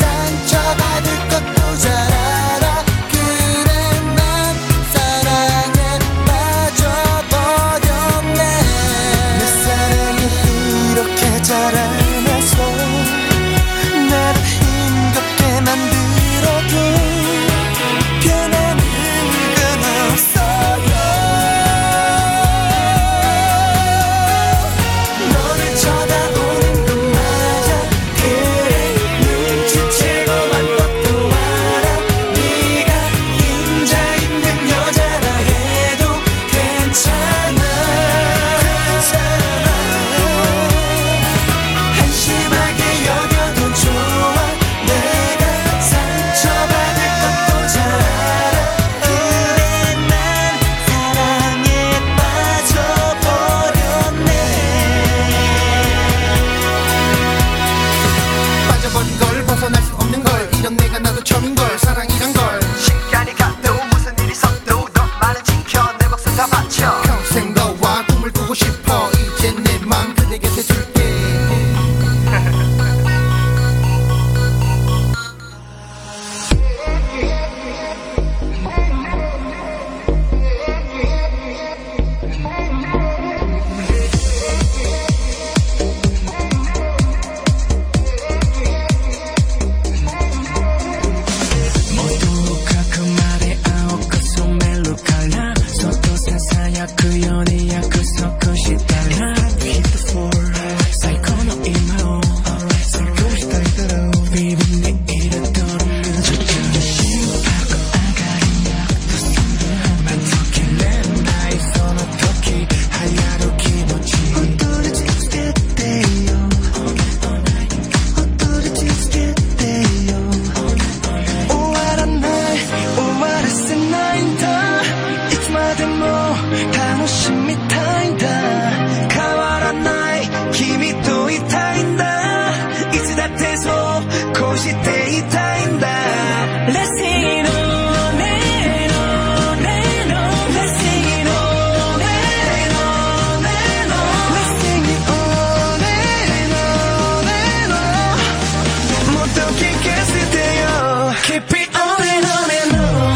していたいんだ Let's sing it on and on and on Let's sing it on and on and on Let's sing it on and on and on もっと聞かせてよ Keep it on and on and on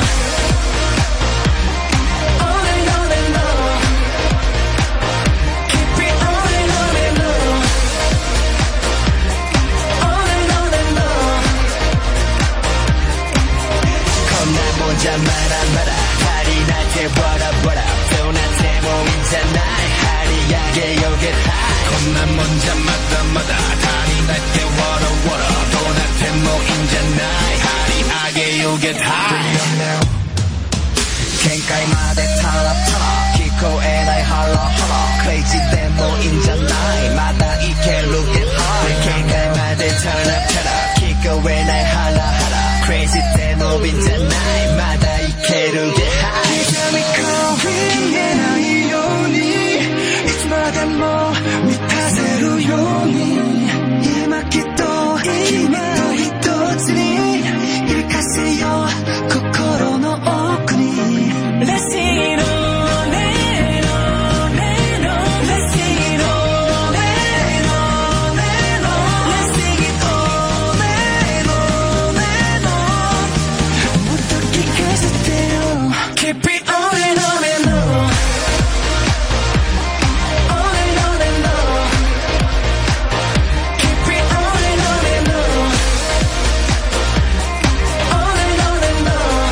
On and on and on Keep it on and on and on On and on and on こんなもんじゃまだまだ足りないってわらわらどうなってもいいんじゃない張り上げよ Get high こんなもんじゃまだまだ足りないってわらわらどうなってもいいんじゃない張り上げよ Get high 限界までタラタラ聞こえないハラハラクレイジーでもいいんじゃないまだいける Get high 限界までタラタラ聞こえないハラハラクレイジーでもいいんじゃないまだいける Get high 刻み込み消えないようにいつまでも満たせるように今きっと君と一つに行かせよう心の奥に Let's sing it on and on and on Let's sing it on and on and on Let's sing it on and on and on もっと聞かせてよ Keep it on and on and on On and on and on Keep it on and on and on On and on and on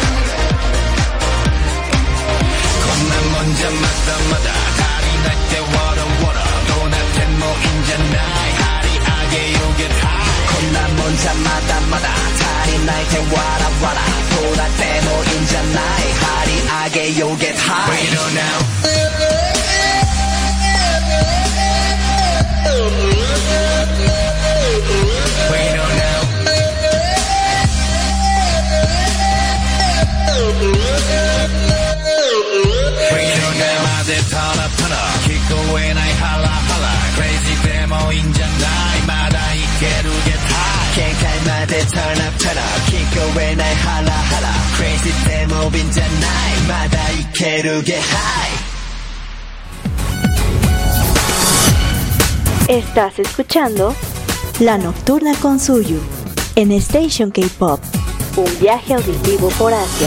こんなもんじゃまだまだ足りないってわらわらどうなってもいいんじゃない張り上げよ Get high こんなもんじゃまだまだ足りないってわらわらどうなってもいいんじゃない張り上げよ Get high Bring it on now Bring it on now Bring it on now までタラタラ聞こえないハラハラ Crazy でもいいんじゃないまだいける Get high 限界までタラタラ聞こえないハラハラ Crazy でもいいんじゃないまだいける Get high Estás escuchando La Nocturna con Suyu en Station K-Pop, un viaje auditivo por Asia.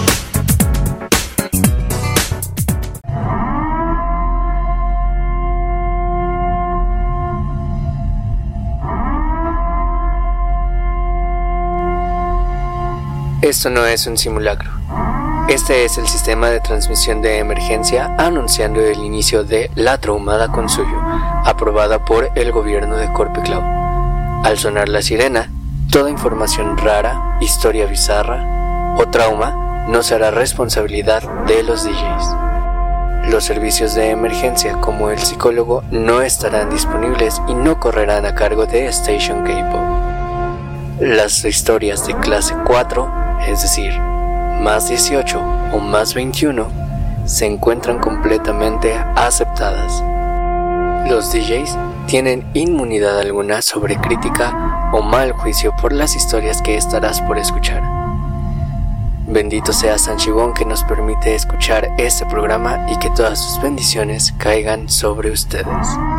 Esto no es un simulacro. Este es el sistema de transmisión de emergencia anunciando el inicio de La Traumada con Suyu, aprobada por el gobierno de Corpiclau. Al sonar la sirena, toda información rara, historia bizarra o trauma no será responsabilidad de los D Js. Los servicios de emergencia como el psicólogo no estarán disponibles y no correrán a cargo de Station K-Pop. Las historias de clase cuatro, es decir, más dieciocho o más veintiuno, se encuentran completamente aceptadas. Los D Js tienen inmunidad alguna sobre crítica o mal juicio por las historias que estarás por escuchar. Bendito sea San Chigón que nos permite escuchar este programa y que todas sus bendiciones caigan sobre ustedes.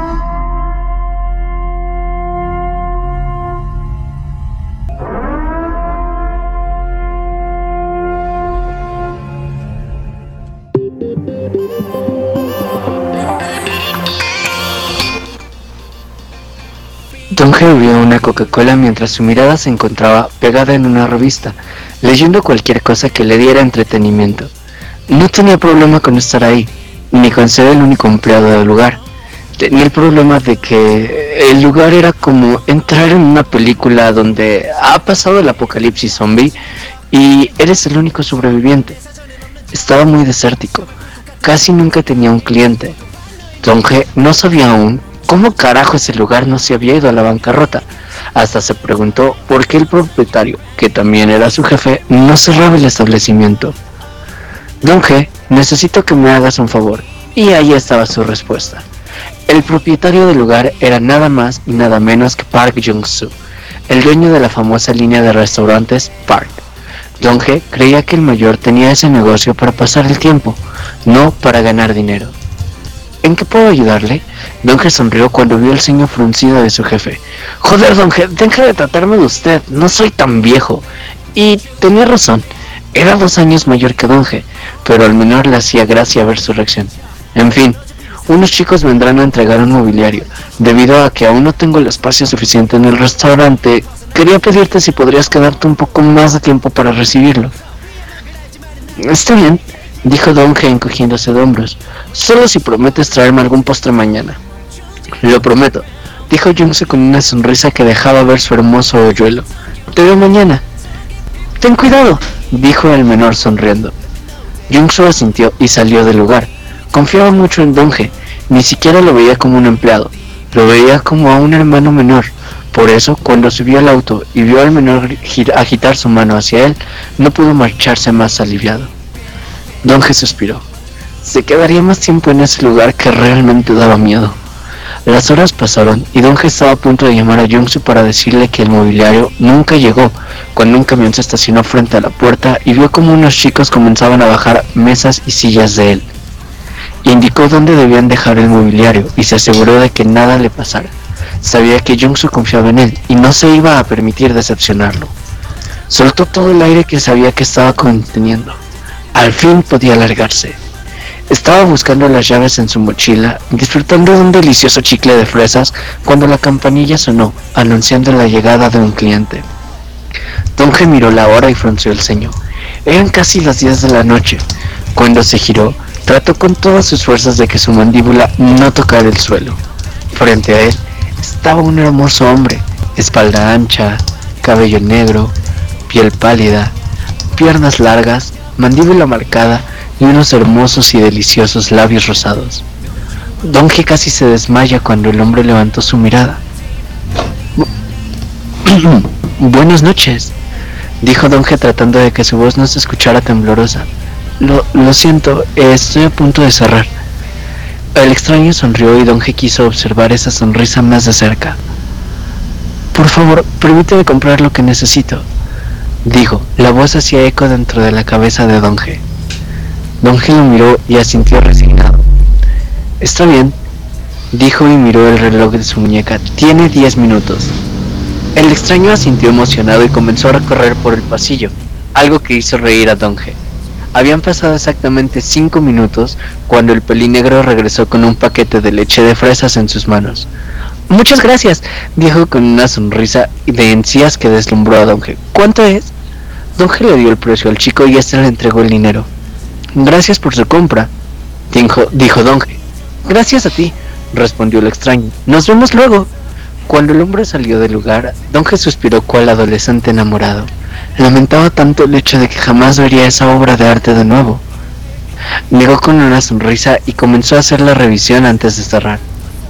Donghae vio una Coca-Cola mientras su mirada se encontraba pegada en una revista, leyendo cualquier cosa que le diera entretenimiento. No tenía problema con estar ahí, ni con ser el único empleado del lugar. Tenía el problema de que el lugar era como entrar en una película donde ha pasado el apocalipsis zombie y eres el único sobreviviente. Estaba muy desértico, casi nunca tenía un cliente. Donghae no sabía aún cómo carajo ese lugar no se había ido a la bancarrota. Hasta se preguntó por qué el propietario, que también era su jefe, no cerraba el establecimiento. Donghae, necesito que me hagas un favor. Y ahí estaba su respuesta. El propietario del lugar era nada más y nada menos que Park Jung-soo, el dueño de la famosa línea de restaurantes Park. Donge creía que el mayor tenía ese negocio para pasar el tiempo, no para ganar dinero. ¿En qué puedo ayudarle? Donge sonrió cuando vio el ceño fruncido de su jefe. Joder, Donge, deja de tratarme de usted, no soy tan viejo. Y tenía razón, era dos años mayor que Donge, pero al menor le hacía gracia ver su reacción. En fin, unos chicos vendrán a entregar un mobiliario. Debido a que aún no tengo el espacio suficiente en el restaurante, quería pedirte si podrías quedarte un poco más de tiempo para recibirlo. Está bien, dijo Donge encogiéndose de hombros, solo si prometes traerme algún postre mañana. Lo prometo, dijo Jungsu con una sonrisa que dejaba ver su hermoso hoyuelo. Te veo mañana. Ten cuidado, dijo el menor sonriendo. Jungsu asintió y salió del lugar. Confiaba mucho en Donge, ni siquiera lo veía como un empleado, lo veía como a un hermano menor. Por eso, cuando subió al auto y vio al menor agitar su mano hacia él, no pudo marcharse más aliviado. Donge suspiró. Se quedaría más tiempo en ese lugar que realmente daba miedo. Las horas pasaron y Donge estaba a punto de llamar a Jungsu para decirle que el mobiliario nunca llegó, cuando un camión se estacionó frente a la puerta y vio como unos chicos comenzaban a bajar mesas y sillas de él. Indicó dónde debían dejar el mobiliario y se aseguró de que nada le pasara. Sabía que Jungsu confiaba en él y no se iba a permitir decepcionarlo. Soltó todo el aire que sabía que estaba conteniendo. Al fin podía largarse. Estaba buscando las llaves en su mochila, disfrutando de un delicioso chicle de fresas, cuando la campanilla sonó, anunciando la llegada de un cliente. Donge miró la hora y frunció el ceño. Eran casi las diez de la noche. Cuando se giró, trató con todas sus fuerzas de que su mandíbula no tocara el suelo. Frente a él estaba un hermoso hombre, espalda ancha, cabello negro, piel pálida, piernas largas, mandíbula marcada y unos hermosos y deliciosos labios rosados. Donge casi se desmaya cuando el hombre levantó su mirada. Buenas noches, dijo Donge tratando de que su voz no se escuchara temblorosa. Lo, lo siento, eh, estoy a punto de cerrar. El extraño sonrió y Donge quiso observar esa sonrisa más de cerca. Por favor, permíteme comprar lo que necesito, dijo. La voz hacía eco dentro de la cabeza de Donge. Donge lo miró y asintió resignado. Está bien, dijo y miró el reloj de su muñeca. Tiene diez minutos. El extraño asintió emocionado y comenzó a recorrer por el pasillo, algo que hizo reír a Donge. Habían pasado exactamente cinco minutos cuando el pelinegro regresó con un paquete de leche de fresas en sus manos. Muchas gracias, dijo con una sonrisa de encías que deslumbró a Donge. ¿Cuánto es? Donge le dio el precio al chico y éste le entregó el dinero. Gracias por su compra, dijo, dijo Donge. Gracias a ti, respondió el extraño. Nos vemos luego. Cuando el hombre salió del lugar, Donge suspiró cual adolescente enamorado. Lamentaba tanto el hecho de que jamás vería esa obra de arte de nuevo. Negó con una sonrisa y comenzó a hacer la revisión antes de cerrar.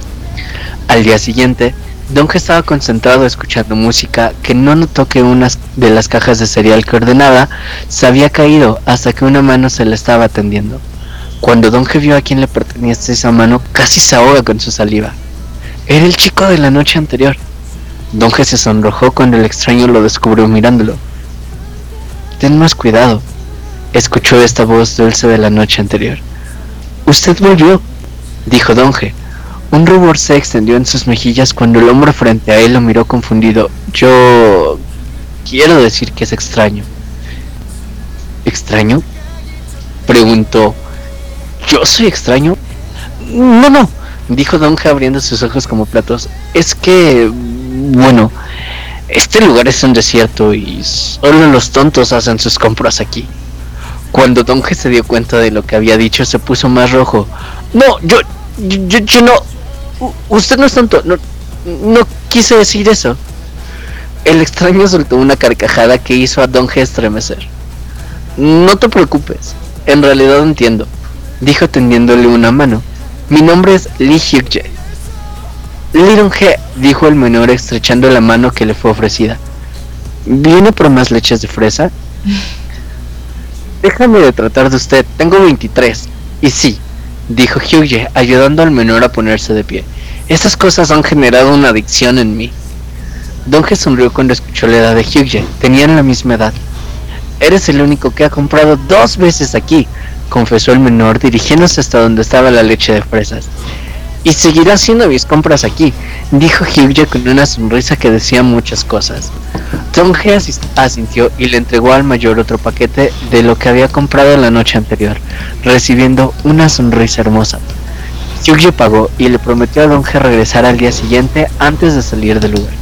Al día siguiente, Donge estaba concentrado escuchando música que no notó que una de las cajas de cereal que ordenaba se había caído hasta que una mano se le estaba tendiendo. Cuando Donge vio a quién le pertenecía esa mano, casi se ahoga con su saliva. Era el chico de la noche anterior. Donge se sonrojó cuando el extraño lo descubrió mirándolo. Ten más cuidado, escuchó esta voz dulce de la noche anterior. Usted volvió, dijo Donge. Un rubor se extendió en sus mejillas cuando el hombre frente a él lo miró confundido. Yo... quiero decir que es extraño. ¿Extraño? Preguntó. ¿Yo soy extraño? No, no, dijo Donge abriendo sus ojos como platos. Es que... bueno... este lugar es un desierto y solo los tontos hacen sus compras aquí. Cuando Donge se dio cuenta de lo que había dicho, se puso más rojo. No, yo... yo, yo no... usted no es tonto, no, no quise decir eso. El extraño soltó una carcajada que hizo a Donge estremecer. No te preocupes, en realidad entiendo, dijo tendiéndole una mano. Mi nombre es Lee Hyuk-jae. Lee Dong-hye, dijo el menor estrechando la mano que le fue ofrecida. ¿Viene por más leches de fresa? Déjame de tratar de usted, tengo veintitrés. Y sí, dijo Hyuk-jae, ayudando al menor a ponerse de pie. Esas cosas han generado una adicción en mí. Donge sonrió cuando escuchó la edad de Hyukje. Tenían la misma edad. Eres el único que ha comprado dos veces aquí, confesó el menor, dirigiéndose hasta donde estaba la leche de fresas. Y seguirá haciendo mis compras aquí, dijo Hyukje con una sonrisa que decía muchas cosas. Donge asintió y le entregó al mayor otro paquete de lo que había comprado la noche anterior, recibiendo una sonrisa hermosa. Hyukje pagó y le prometió a Donge regresar al día siguiente antes de salir del lugar.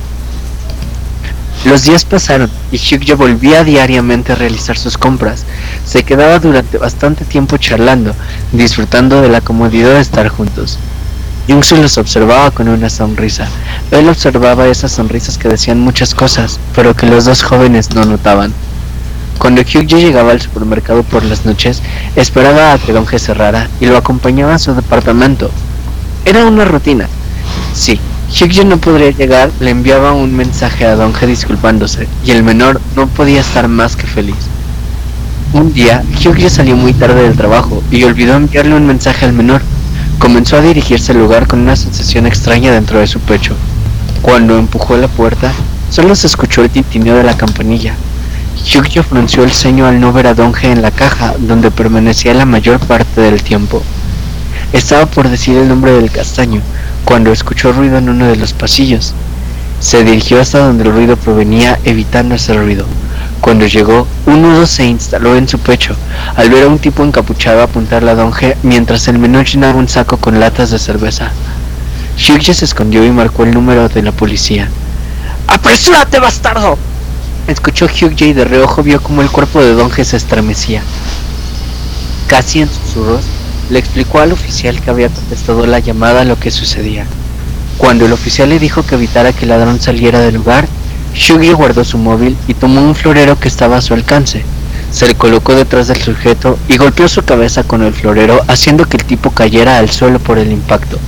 Los días pasaron y Hyukje volvía diariamente a realizar sus compras. Se quedaba durante bastante tiempo charlando, disfrutando de la comodidad de estar juntos. Jungsu los observaba con una sonrisa. Él observaba esas sonrisas que decían muchas cosas, pero que los dos jóvenes no notaban. Cuando Hyukje llegaba al supermercado por las noches, esperaba a que Donge cerrara y lo acompañaba a su departamento. Era una rutina. Sí, Hyukje no podría llegar, le enviaba un mensaje a Donge disculpándose, y el menor no podía estar más que feliz. Un día, Hyukje salió muy tarde del trabajo y olvidó enviarle un mensaje al menor. Comenzó a dirigirse al lugar con una sensación extraña dentro de su pecho. Cuando empujó la puerta, solo se escuchó el tintineo de la campanilla. Hyukje frunció el ceño al no ver a Donge en la caja, donde permanecía la mayor parte del tiempo. Estaba por decir el nombre del castaño, cuando escuchó ruido en uno de los pasillos. Se dirigió hasta donde el ruido provenía, evitando ese ruido. Cuando llegó, un nudo se instaló en su pecho, al ver a un tipo encapuchado apuntarle a Donge mientras el menor llenaba un saco con latas de cerveza. Hyukje se escondió y marcó el número de la policía. ¡Apresúrate, bastardo!, escuchó Hyukje y de reojo vio como el cuerpo de Donge se estremecía. Casi en susurros, le explicó al oficial que había contestado la llamada lo que sucedía. Cuando el oficial le dijo que evitara que el ladrón saliera del lugar, Hyukje guardó su móvil y tomó un florero que estaba a su alcance. Se le colocó detrás del sujeto y golpeó su cabeza con el florero, haciendo que el tipo cayera al suelo por el impacto.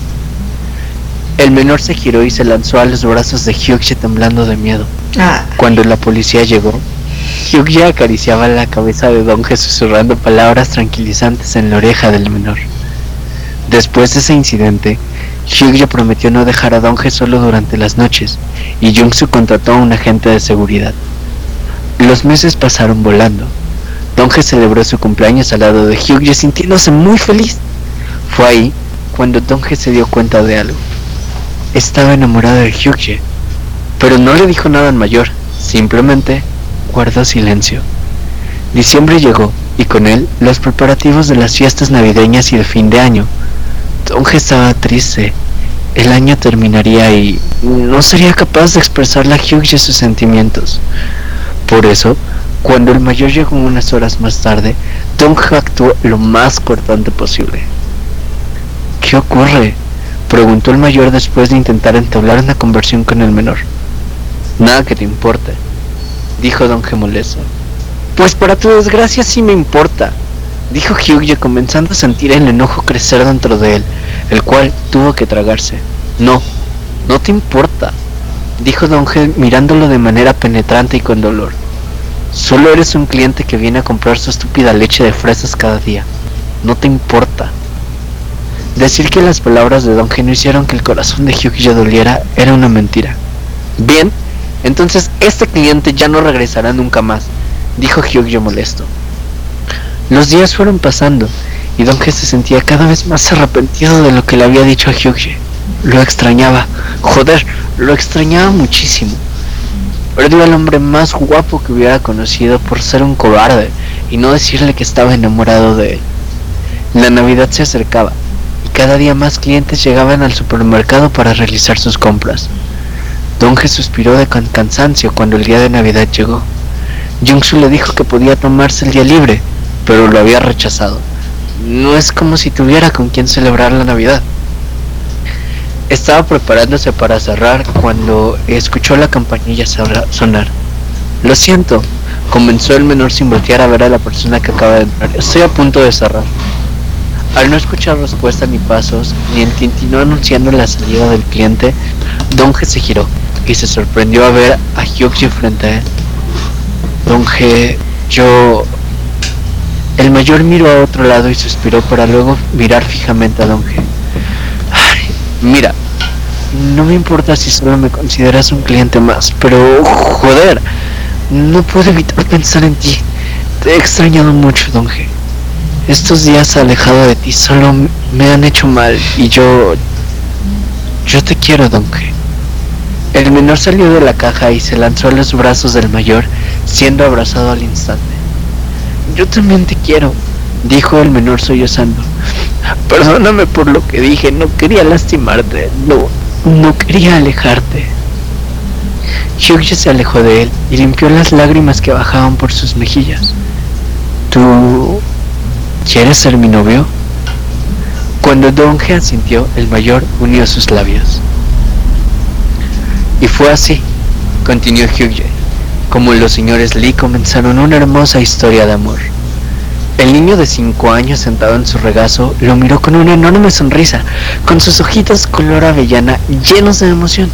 El menor se giró y se lanzó a los brazos de Hyukje temblando de miedo. Ah. Cuando la policía llegó, Hyukje acariciaba la cabeza de Donge susurrando palabras tranquilizantes en la oreja del menor. Después de ese incidente, Hyukje prometió no dejar a Donge solo durante las noches, y Jungsu contrató a un agente de seguridad. Los meses pasaron volando. Donge celebró su cumpleaños al lado de Hyukje sintiéndose muy feliz. Fue ahí cuando Donge se dio cuenta de algo. Estaba enamorado de Hyukje, pero no le dijo nada en mayor, simplemente guardó silencio. Diciembre llegó, y con él los preparativos de las fiestas navideñas y de fin de año. Donge estaba triste. El año terminaría y no sería capaz de expresarle a Hyukje sus sentimientos. Por eso, cuando el mayor llegó unas horas más tarde, Donge actuó lo más cortante posible. ¿Qué ocurre?, preguntó el mayor después de intentar entablar una conversación con el menor. Nada que te importe, dijo Donge molesto. Pues para tu desgracia sí me importa, dijo Hyukje comenzando a sentir el enojo crecer dentro de él, el cual tuvo que tragarse. No, no te importa, dijo Donge mirándolo de manera penetrante y con dolor. Solo eres un cliente que viene a comprar su estúpida leche de fresas cada día. No te importa. Decir que las palabras de Donge no hicieron que el corazón de Hyukje doliera era una mentira. Bien, entonces este cliente ya no regresará nunca más, dijo Hyukje molesto. Los días fueron pasando y Donge se sentía cada vez más arrepentido de lo que le había dicho a Hyukje. Lo extrañaba, joder, lo extrañaba muchísimo. Perdió al hombre más guapo que hubiera conocido por ser un cobarde y no decirle que estaba enamorado de él. La Navidad se acercaba y cada día más clientes llegaban al supermercado para realizar sus compras. Donge suspiró de can cansancio cuando el día de Navidad llegó. Jungsu le dijo que podía tomarse el día libre, pero lo había rechazado. No es como si tuviera con quien celebrar la Navidad. Estaba preparándose para cerrar cuando escuchó la campanilla sonar. Lo siento, comenzó el menor sin voltear a ver a la persona que acaba de entrar. Estoy a punto de cerrar. Al no escuchar respuesta ni pasos, ni el tintinó anunciando la salida del cliente, Donge se giró y se sorprendió a ver a Hyukje frente a él. Donge, yo... El mayor miró a otro lado y suspiró para luego mirar fijamente a Donge. Ay, mira, no me importa si solo me consideras un cliente más, pero joder, no puedo evitar pensar en ti. Te he extrañado mucho, Don G. Estos días alejado de ti solo me han hecho mal y yo... Yo te quiero, Don G. El menor salió de la caja y se lanzó a los brazos del mayor, siendo abrazado al instante. Yo también te quiero, dijo el menor sollozando. Perdóname por lo que dije, no quería lastimarte, no, no quería alejarte. Hyuk-jae se alejó de él y limpió las lágrimas que bajaban por sus mejillas. ¿Tú quieres ser mi novio? Cuando Don G asintió, el mayor unió sus labios. Y fue así, continuó Hyuk-jae, como los señores Lee comenzaron una hermosa historia de amor. El niño de cinco años sentado en su regazo lo miró con una enorme sonrisa, con sus ojitos color avellana llenos de emoción.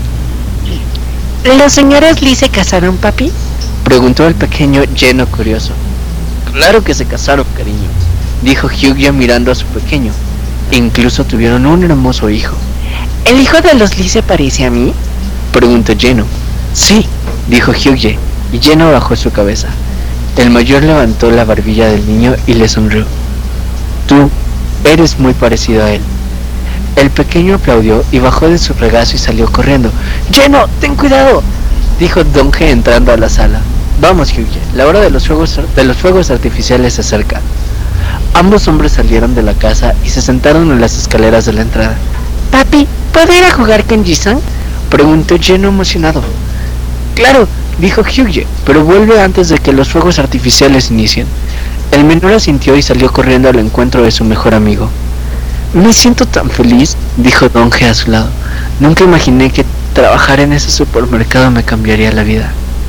¿Los señores Lee se casaron, papi?, preguntó el pequeño lleno curioso. Claro que se casaron, cariño, dijo Hyuk-jae mirando a su pequeño. Incluso tuvieron un hermoso hijo. ¿El hijo de los Lee se parece a mí?, preguntó Jeno. Sí, dijo Hyuk-jae, y Jeno bajó su cabeza. El mayor levantó la barbilla del niño y le sonrió. Tú eres muy parecido a él. El pequeño aplaudió y bajó de su regazo y salió corriendo. Jeno, ten cuidado, dijo Don G entrando a la sala. Vamos, Hyuk-jae, la hora de los fuegos de los fuegos artificiales se acerca. Ambos hombres salieron de la casa y se sentaron en las escaleras de la entrada. Papi, ¿puedo ir a jugar con Ji-san?, preguntó Jeno emocionado. Claro, dijo Hyuk-jae, pero vuelve antes de que los fuegos artificiales inicien. El menor asintió y salió corriendo al encuentro de su mejor amigo. Me siento tan feliz, dijo Don G a su lado. Nunca imaginé que trabajar en ese supermercado me cambiaría la vida.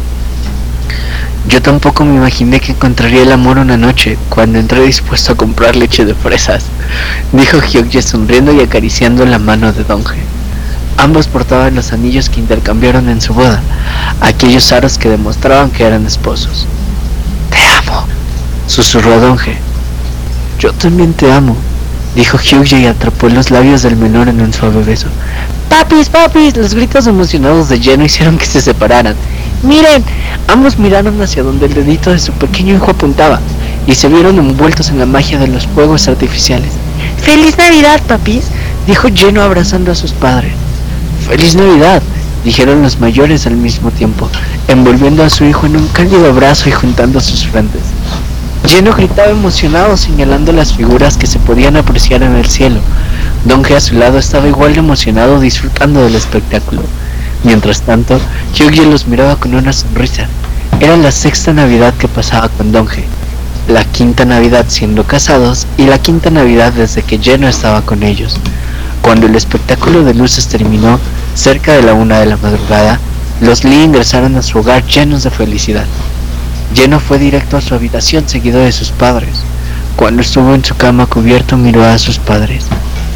Yo tampoco me imaginé que encontraría el amor una noche, cuando entré dispuesto a comprar leche de fresas, dijo Hyuk-jae sonriendo y acariciando la mano de Don G. Ambos portaban los anillos que intercambiaron en su boda, aquellos aros que demostraban que eran esposos. Te amo, susurró Don G. Yo también te amo, dijo Hyuk-jae y atrapó los labios del menor en un suave beso. Papis, papis, los gritos emocionados de Jeno hicieron que se separaran. Miren, ambos miraron hacia donde el dedito de su pequeño hijo apuntaba y se vieron envueltos en la magia de los fuegos artificiales. ¡Feliz Navidad, papis!, dijo Jeno abrazando a sus padres. ¡Feliz Navidad!, dijeron los mayores al mismo tiempo, envolviendo a su hijo en un cálido abrazo y juntando sus frentes. Jeno gritaba emocionado, señalando las figuras que se podían apreciar en el cielo. Don G a su lado estaba igual de emocionado, disfrutando del espectáculo. Mientras tanto, Hyuk-jae los miraba con una sonrisa. Era la sexta Navidad que pasaba con Don G, la quinta Navidad siendo casados y la quinta Navidad desde que Jeno estaba con ellos. Cuando el espectáculo de luces terminó, cerca de la una de la madrugada, los Lee ingresaron a su hogar llenos de felicidad. Jeno fue directo a su habitación seguido de sus padres. Cuando estuvo en su cama cubierto, miró a sus padres.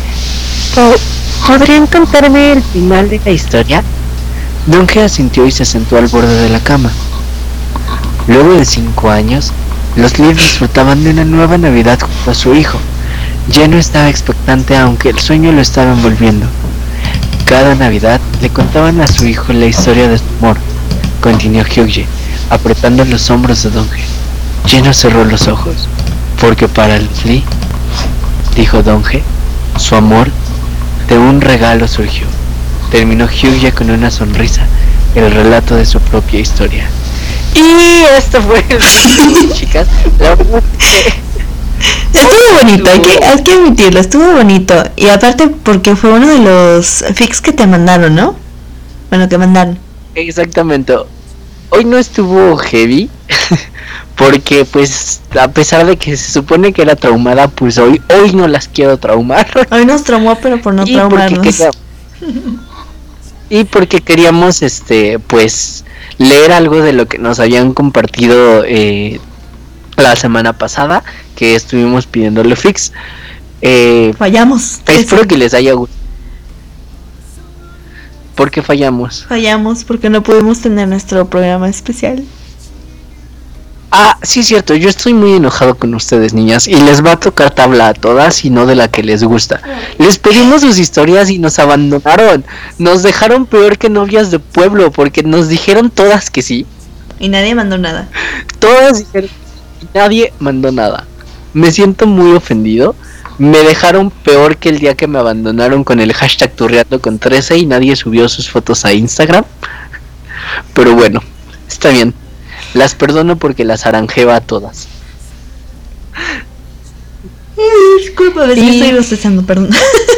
¿Podrían contarme el final de la historia?, Don G asintió y se sentó al borde de la cama. Luego de cinco años, los Lee disfrutaban de una nueva Navidad junto a su hijo. Jeno estaba expectante aunque el sueño lo estaba envolviendo. Cada Navidad le contaban a su hijo la historia de su amor, continuó Hyuk-jae, apretando los hombros de Don G. Jeno cerró los ojos, porque para los Lee, dijo Don G, su amor de un regalo surgió. Terminó Hyuk-jae con una sonrisa, el relato de su propia historia. Y esto fue el... chicas, la verdad que... Estuvo bonito, hay que, hay que admitirlo, estuvo bonito. Y aparte porque fue uno de los fics que te mandaron, ¿no? Bueno, que mandaron. Exactamente. Hoy no estuvo heavy, porque pues a pesar de que se supone que era traumada, pues hoy hoy no las quiero traumar. Hoy nos traumó, pero por no y traumarnos. Porque quería, y porque queríamos, este, pues, leer algo de lo que nos habían compartido eh, la semana pasada, que estuvimos pidiéndole fix. Eh, Fallamos. Espero que les haya gustado. ¿Por qué fallamos? Fallamos porque no pudimos tener nuestro programa especial. Ah, sí, es cierto, yo estoy muy enojado con ustedes, niñas, y les va a tocar tabla a todas y no de la que les gusta. Les pedimos sus historias y nos abandonaron. Nos dejaron peor que novias de pueblo, porque nos dijeron todas que sí. Y nadie mandó nada. Todas dijeron y nadie mandó nada. Me siento muy ofendido. Me dejaron peor que el día que me abandonaron con el hashtag turreando con trece y nadie subió sus fotos a Instagram. Pero bueno, está bien. Las perdono porque las aranjeba a todas. Disculpa, ves que estoy bostezando, perdón.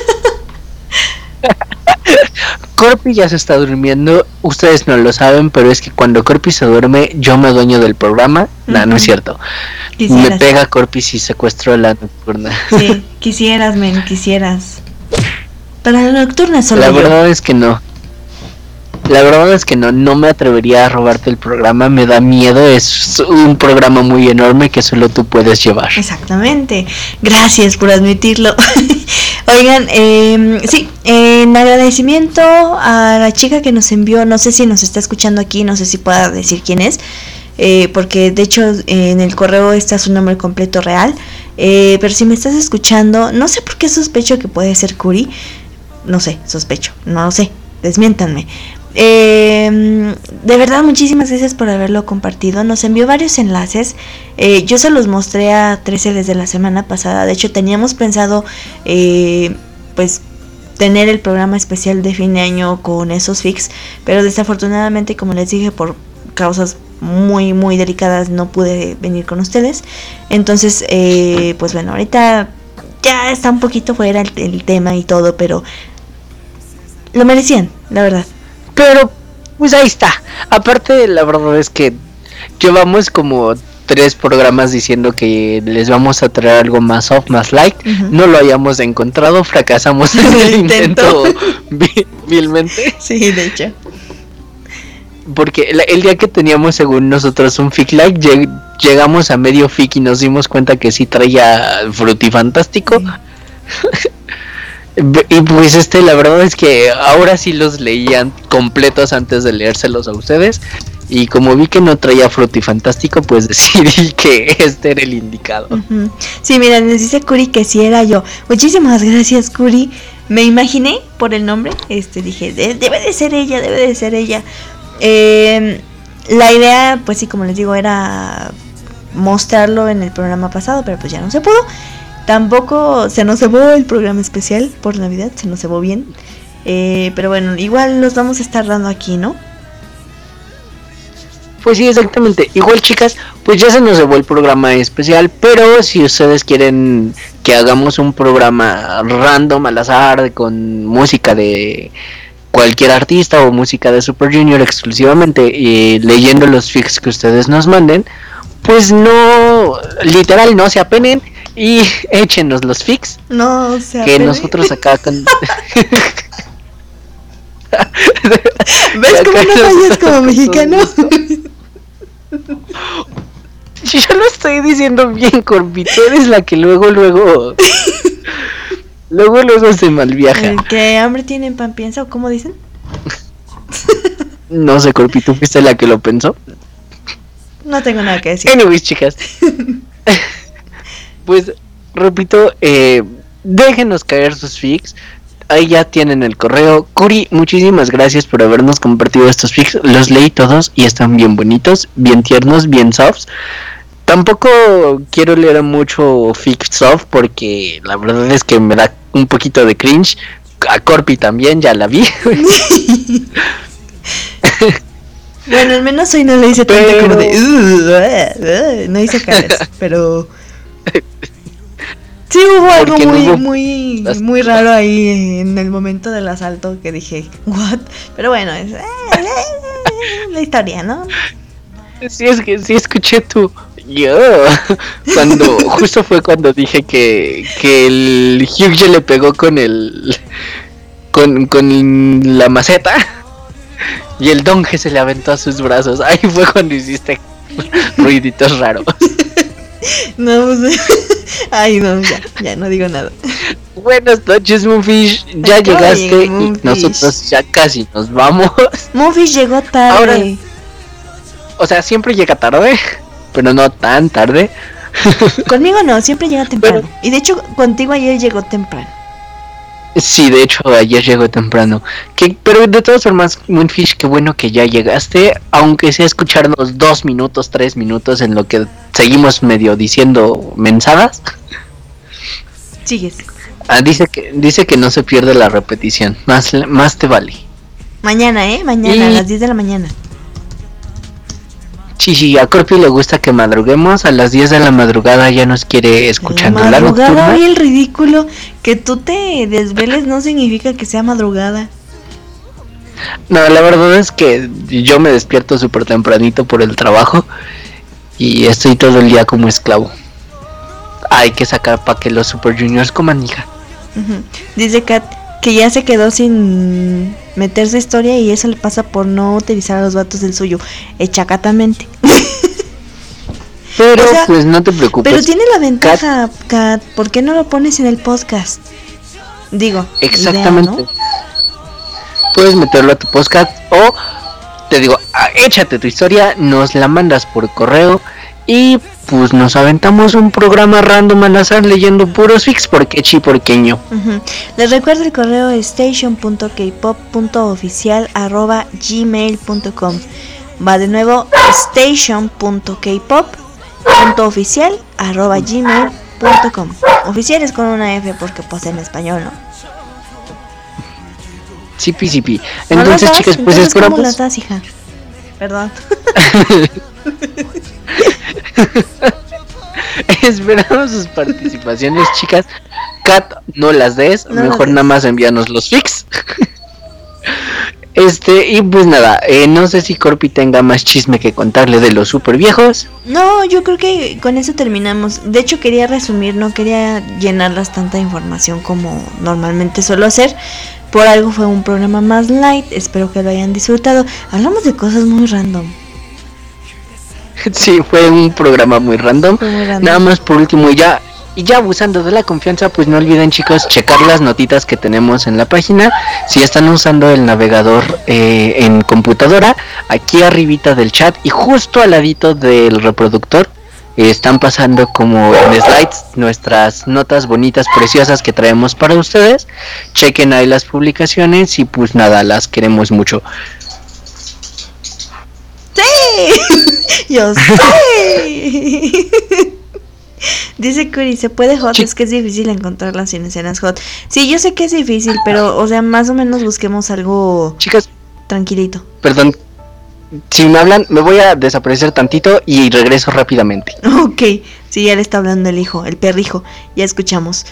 Corpi ya se está durmiendo. Ustedes no lo saben, pero es que cuando Corpi se duerme, yo me dueño del programa. Uh-huh. Nah, no es cierto. Quisieras. Me pega Corpi si secuestro la nocturna. Sí, quisieras, men, quisieras. Para la nocturna solo La yo. verdad es que no. La verdad es que no, no me atrevería a robarte el programa, me da miedo, es un programa muy enorme que solo tú puedes llevar. Exactamente, gracias por admitirlo. Oigan, eh, sí, en agradecimiento a la chica que nos envió, no sé si nos está escuchando aquí, no sé si pueda decir quién es, eh, porque de hecho eh, en el correo está su nombre completo real, eh, pero si me estás escuchando, no sé por qué sospecho que puede ser Curi, no sé, sospecho, no lo sé, desmiéntanme. Eh, de verdad muchísimas gracias por haberlo compartido. Nos envió varios enlaces, eh, yo se los mostré a trece desde la semana pasada. De hecho teníamos pensado eh, pues tener el programa especial de fin de año con esos fics, pero desafortunadamente, como les dije, por causas muy muy delicadas no pude venir con ustedes. Entonces eh, pues bueno, ahorita ya está un poquito fuera el, el tema y todo, pero lo merecían, la verdad. Pero, pues ahí está. Aparte, la verdad es que llevamos como tres programas diciendo que les vamos a traer algo más soft, más light. Uh-huh. No lo hayamos encontrado, fracasamos en el intento vilmente. Sí, de hecho. Porque el, el día que teníamos, según nosotros, un fic light, lleg- llegamos a medio fic y nos dimos cuenta que sí traía Frutifantástico. Sí. Y pues este, la verdad es que ahora sí los leían completos antes de leérselos a ustedes. Y como vi que no traía Frutifantástico, pues decidí que este era el indicado. Uh-huh. Sí, mira, les dice Curi que sí era yo. Muchísimas gracias, Curi. Me imaginé por el nombre, este dije, de- debe de ser ella, debe de ser ella. Eh, la idea, pues sí, como les digo, era mostrarlo en el programa pasado, pero pues ya no se pudo. Tampoco se nos cebó el programa especial por Navidad, se nos cebó bien. Eh, pero bueno, igual los vamos a estar dando aquí, ¿no? Pues sí, exactamente. Igual, chicas, pues ya se nos cebó el programa especial, pero si ustedes quieren que hagamos un programa random al azar con música de cualquier artista o música de Super Junior exclusivamente, y leyendo los fics que ustedes nos manden, pues no, literal, no se apenen. Y échenos los fics. No, o sea, que pero... nosotros acá con... ¿Ves cómo no fallas como mexicano? Yo lo estoy diciendo bien, Corpi. Tú eres la que luego, luego... luego, luego se malviaja. ¿Qué hambre tienen pan piensa o cómo dicen? No sé, Corpi, ¿tú fuiste la que lo pensó? No tengo nada que decir. Anyways, chicas. Pues, repito, eh, déjenos caer sus fics. Ahí ya tienen el correo. Curi, muchísimas gracias por habernos compartido estos fics. Los leí todos y están bien bonitos, bien tiernos, bien softs. Tampoco quiero leer mucho fic soft porque la verdad es que me da un poquito de cringe. A Corpi también, ya la vi. Bueno, al menos hoy no le hice tanto pero... como de... Uh, uh, uh, no hice caras, pero... Sí hubo algo muy, no hubo... muy, muy raro ahí en el momento del asalto que dije, what? Pero bueno, es eh, eh, la historia, ¿no? Sí, es que sí escuché tu yo cuando justo fue cuando dije que que el Hugh le pegó con el con con la maceta y el donge se le aventó a sus brazos. Ahí fue cuando hiciste ruiditos raros. No, pues, ay no, ya, ya no digo nada. Buenas noches, Moonfish. Ya Acá llegaste y nosotros ya casi nos vamos. Moonfish llegó tarde. Ahora, o sea, siempre llega tarde. pero no tan tarde. Conmigo no, siempre llega temprano. Pero, y de hecho, contigo ayer llegó temprano. Sí, de hecho, ayer llegó temprano. Que, pero de todas formas, Moonfish, qué bueno que ya llegaste. Aunque sea escucharnos dos minutos, tres minutos en lo que seguimos medio diciendo mensadas. Sigues. Ah, dice que dice que no se pierde la repetición. Más, más te vale. Mañana, ¿eh? Mañana, y... a las diez de la mañana. Sí, sí, a Corpi le gusta que madruguemos. A las diez de la madrugada ya nos quiere escuchando la nocturna. Y el ridículo, que tú te desveles no significa que sea madrugada. No, la verdad es que yo me despierto súper tempranito por el trabajo y estoy todo el día como esclavo. Hay que sacar para que los Super Juniors coman, hija. Uh-huh. Dice Kat que ya se quedó sin meterse historia y eso le pasa por no utilizar a los vatos del suyo, echacatamente. Pero o sea, pues no te preocupes. Pero tiene la ventaja, Kat, Kat, ¿por qué no lo pones en el podcast? Digo, exactamente. Idea, ¿no? Puedes meterlo a tu podcast o te digo, échate tu historia, nos la mandas por correo y pues nos aventamos un programa random al azar leyendo puros fics porque chi porqueño. Uh-huh. Les recuerdo el correo station punto k pop punto oficial arroba gmail punto com. Va de nuevo, station punto k pop punto oficial arroba gmail punto com. Oficial es con una F porque pues en español, ¿no? Sí, pi, sí, pi. Entonces, ¿No chicas, pues esperamos. ¿Cómo las das, hija? Perdón. Esperamos sus participaciones, chicas. Kat, no las des, no mejor las nada des. Más envíanos los fics. Este, y pues nada, eh, no sé si Corpi tenga más chisme que contarle de los super viejos. No, yo creo que con eso terminamos. De hecho quería resumir, no quería llenarlas tanta información como normalmente suelo hacer. Por algo fue un programa más light, espero que lo hayan disfrutado. Hablamos de cosas muy random. Sí, fue un programa muy random. muy random. Nada más por último, y ya y ya abusando de la confianza, pues no olviden, chicos, checar las notitas que tenemos en la página. Si están usando el navegador eh, en computadora, aquí arribita del chat y justo al ladito del reproductor eh, están pasando como en slides nuestras notas bonitas, preciosas que traemos para ustedes. Chequen ahí las publicaciones y pues nada, las queremos mucho. ¡Sí! ¡Yo sé! Dice Curi, ¿se puede hot? Sí. Es que es difícil encontrarlas sin escenas hot. Sí, yo sé que es difícil, pero, o sea, más o menos busquemos algo Chicas, tranquilito. Perdón, si me hablan, me voy a desaparecer tantito y regreso rápidamente. Ok, sí, ya le está hablando el hijo, el perrijo, ya escuchamos.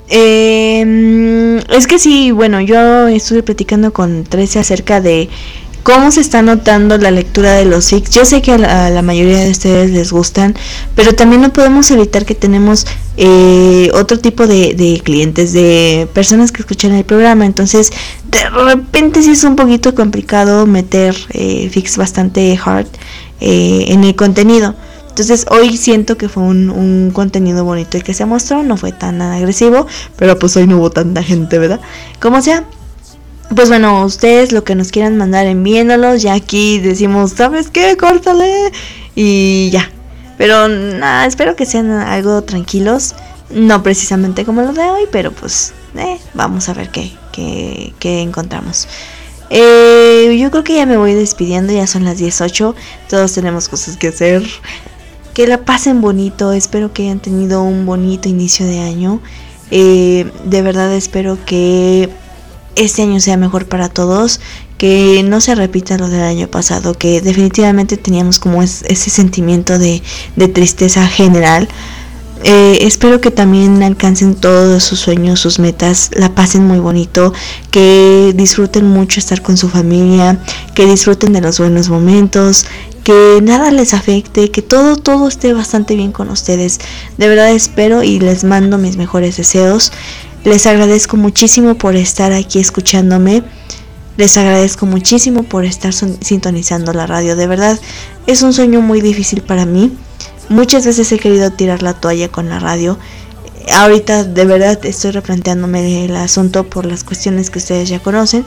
Eh, es que sí, bueno, yo estuve platicando con Trece acerca de cómo se está notando la lectura de los fics. Yo sé que a la, a la mayoría de ustedes les gustan, pero también no podemos evitar que tenemos eh, otro tipo de, de clientes, de personas que escuchan el programa. Entonces, de repente sí es un poquito complicado meter eh, fics bastante hard eh, en el contenido. Entonces, hoy siento que fue un, un contenido bonito el que se mostró, no fue tan agresivo, pero pues hoy no hubo tanta gente, ¿verdad? Como sea. Pues bueno, ustedes lo que nos quieran mandar enviándolos, ya aquí decimos, ¿sabes qué? Córtale y ya. Pero nada, espero que sean algo tranquilos, no precisamente como los de hoy, pero pues eh, vamos a ver qué, qué, qué encontramos. Eh, yo creo que ya me voy despidiendo, ya son las dieciocho, todos tenemos cosas que hacer. Que la pasen bonito, espero que hayan tenido un bonito inicio de año. Eh, de verdad espero que este año sea mejor para todos, que no se repita lo del año pasado, que definitivamente teníamos como es, ese sentimiento de, de tristeza general. Eh, espero que también alcancen todos sus sueños, sus metas, la pasen muy bonito, que disfruten mucho estar con su familia, que disfruten de los buenos momentos, que nada les afecte, que todo, todo esté bastante bien con ustedes. De verdad espero y les mando mis mejores deseos. Les agradezco muchísimo por estar aquí escuchándome. Les agradezco muchísimo por estar son- sintonizando la radio. De verdad, es un sueño muy difícil para mí. Muchas veces he querido tirar la toalla con la radio. Ahorita de verdad estoy replanteándome el asunto por las cuestiones que ustedes ya conocen.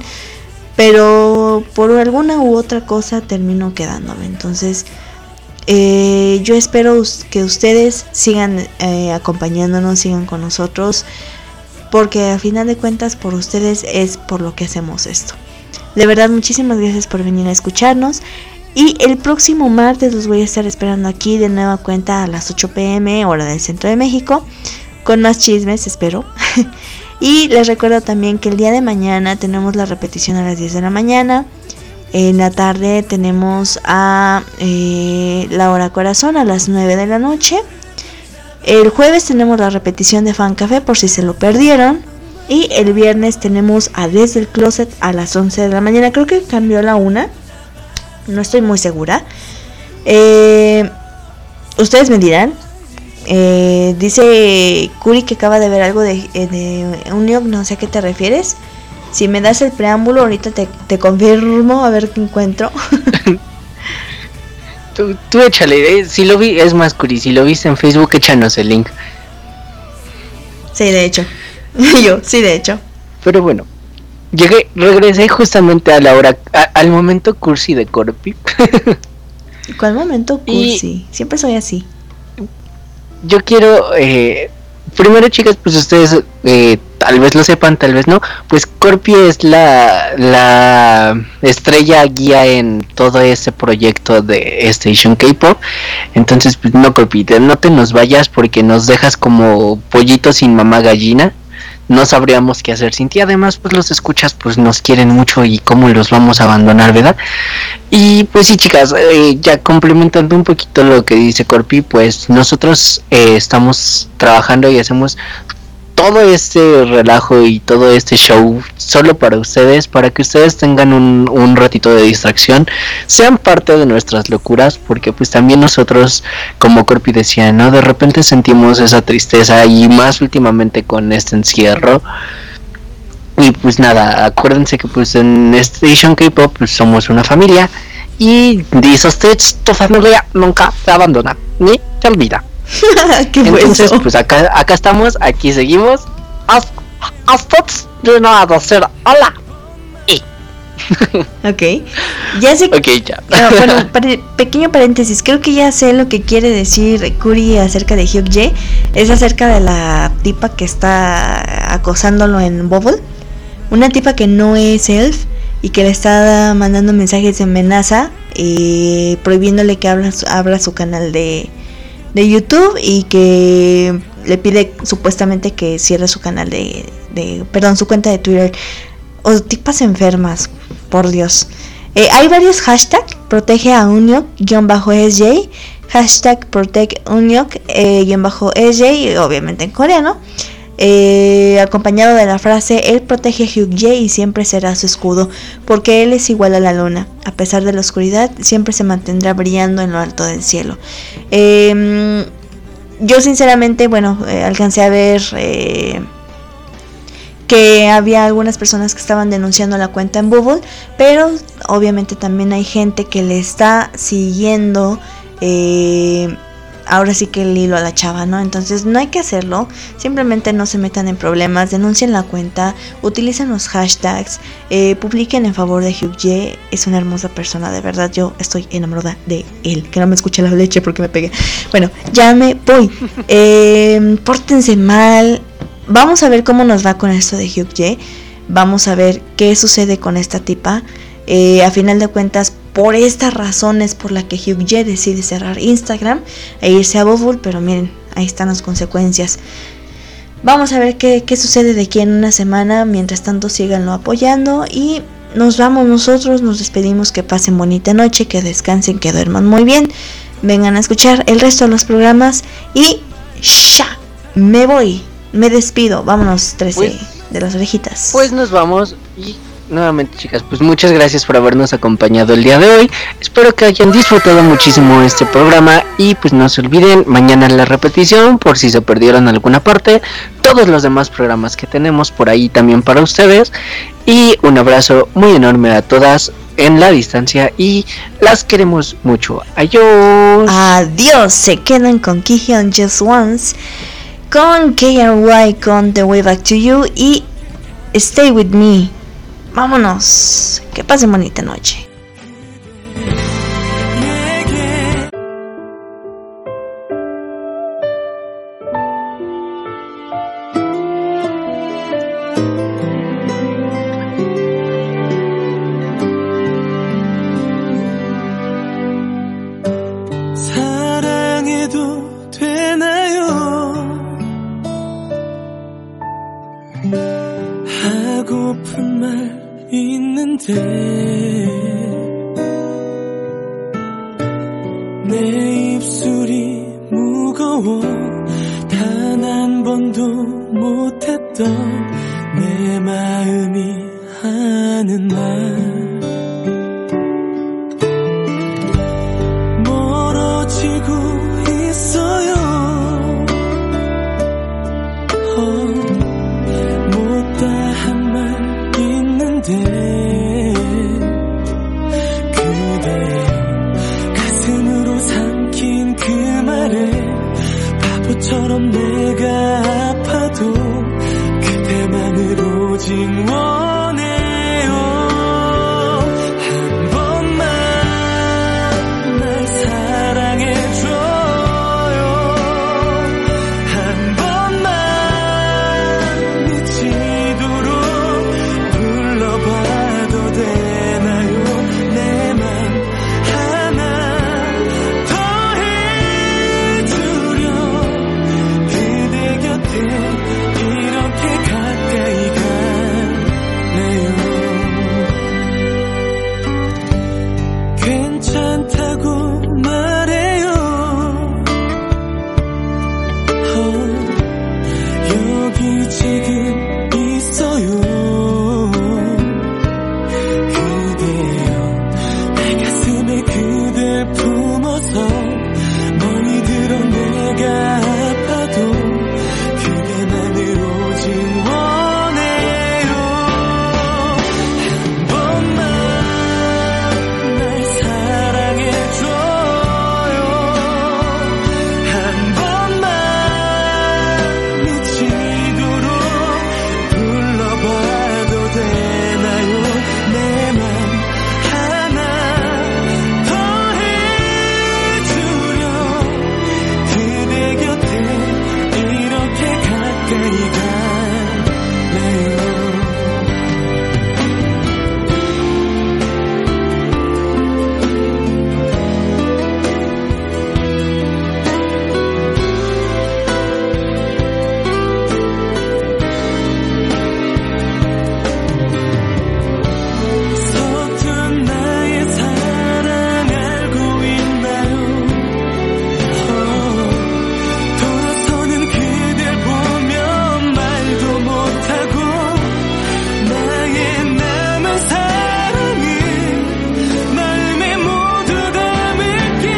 Pero por alguna u otra cosa termino quedándome. Entonces, eh, eh, yo espero que ustedes sigan eh, acompañándonos, sigan con nosotros, porque a final de cuentas por ustedes es por lo que hacemos esto. De verdad, muchísimas gracias por venir a escucharnos. Y el próximo martes los voy a estar esperando aquí de nueva cuenta a las ocho pm, hora del centro de México, con más chismes, espero. Y les recuerdo también que el día de mañana tenemos la repetición a las diez de la mañana. En la tarde tenemos a eh, La Hora Corazón a las nueve de la noche. El jueves tenemos la repetición de Fan Café por si se lo perdieron. Y el viernes tenemos a Desde el Closet a las once de la mañana. Creo que cambió a la una. No estoy muy segura. Eh, ustedes me dirán. Eh, dice Curi que acaba de ver algo de, de Uniok, no sé a qué te refieres. Si me das el preámbulo, ahorita te, te confirmo a ver qué encuentro. tú, tú échale, eh, si lo vi, es más Curi, si lo viste en Facebook, échanos el link. Sí, de hecho. Yo, sí, de hecho. Pero bueno, llegué, regresé justamente a la hora, a, al momento cursi de Corpi. ¿Cuál momento cursi? Y siempre soy así. Yo quiero, eh, primero chicas, pues ustedes eh, tal vez lo sepan, tal vez no, pues Corpi es la, la estrella guía en todo este proyecto de Station K-Pop. Entonces pues no, Corpi, no te nos vayas porque nos dejas como pollito sin mamá gallina. No sabríamos qué hacer sin ti. Además pues los escuchas pues nos quieren mucho y cómo los vamos a abandonar, ¿verdad? Y pues sí chicas, eh, ya complementando un poquito lo que dice Corpi, pues nosotros eh, estamos trabajando y hacemos todo este relajo y todo este show solo para ustedes, para que ustedes tengan un, un ratito de distracción, sean parte de nuestras locuras, porque pues también nosotros, como Corpi decía, ¿no? De repente sentimos esa tristeza y más últimamente con este encierro. Y pues nada, acuérdense que pues en Station K-Pop pues somos una familia y dice usted, tu familia nunca te abandona ni te olvida. Qué Entonces bueno. pues acá acá estamos, aquí seguimos. Hasta de nada hacer hola. Y. Ok, ya sé. Ok, ya. No, bueno, pare- pequeño paréntesis, creo que ya sé lo que quiere decir Curi acerca de Hyukjae. Es acerca de la tipa que está acosándolo en Bubble. Una tipa que no es elf y que le está mandando mensajes de amenaza, eh, prohibiéndole que abra, abra su canal de, de YouTube y que le pide supuestamente que cierre su canal de, de perdón, su cuenta de Twitter. O tipas enfermas, por Dios. Eh, hay varios hashtags, protege a Uniok, guión bajo S J, hashtag protect Uniok, eh, guión bajo S J, obviamente en coreano, eh, acompañado de la frase, él protege a Hyukjae y siempre será su escudo, porque él es igual a la luna, a pesar de la oscuridad, siempre se mantendrá brillando en lo alto del cielo. Eh, yo sinceramente, bueno, eh, alcancé a ver... Eh, que había algunas personas que estaban denunciando la cuenta en Bubble, pero obviamente también hay gente que le está siguiendo eh, ahora sí que el hilo a la chava, ¿no? Entonces no hay que hacerlo, simplemente no se metan en problemas, denuncien la cuenta, utilicen los hashtags, eh, publiquen en favor de Hyukjae, es una hermosa persona, de verdad, yo estoy enamorada de él, que no me escuche la leche porque me pegué. Bueno, ya me voy, eh, pórtense mal. Vamos a ver cómo nos va con esto de Hyukjae. Vamos a ver qué sucede con esta tipa. Eh, a final de cuentas, por estas razones por la que Hyukjae decide cerrar Instagram e irse a Bubble, pero miren, ahí están las consecuencias. Vamos a ver qué, qué sucede de aquí en una semana. Mientras tanto, síganlo apoyando y nos vamos nosotros. Nos despedimos, que pasen bonita noche, que descansen, que duerman muy bien. Vengan a escuchar el resto de los programas y ¡ya! Me voy. Me despido, vámonos, trece pues, de las orejitas. Pues nos vamos y nuevamente chicas, pues muchas gracias por habernos acompañado el día de hoy. Espero que hayan disfrutado muchísimo este programa y pues no se olviden, mañana la repetición por si se perdieron alguna parte. Todos los demás programas que tenemos por ahí también para ustedes. Y un abrazo muy enorme a todas en la distancia y las queremos mucho. Adiós. Adiós, se quedan con Kihyun Just Once, con K R Y con The Way Back to You y Stay With Me. Vámonos, que pasen bonita noche. 있는데 내 입술이 무거워 단 한 번도 못했던 내 마음이 하는 말 멀어지고 있어요. 어, 못다 한 말 있는데 그대 가슴으로 삼킨 그 말에 바보처럼 내가 아파도 그대만을 오직 원해요. 한 번만 날 사랑해줘요. 한 번만 미치도록 불러봐도 되나요. 내 맘 하나 더 해주려 그대 곁에 이렇게 가까이 가네요. 괜찮다고 말해요. 어, 여기 지금 있어요. 그대여 내 가슴에 그댈 품어서 멀리 들어 내가 아파도 그대만을 오직 원해요. 한 번만 날 사랑해줘요. 한 번만 미치도록 불러봐도 되나요. 내 맘 하나 더 해주려 그대 곁에 이렇게 가까이 가네요. 서툰 나의 사랑 알고 있나요. 어, 돌아서는 그댈 보면 말도 못하고 나의 남은 사랑을 마음에 모두 담을게.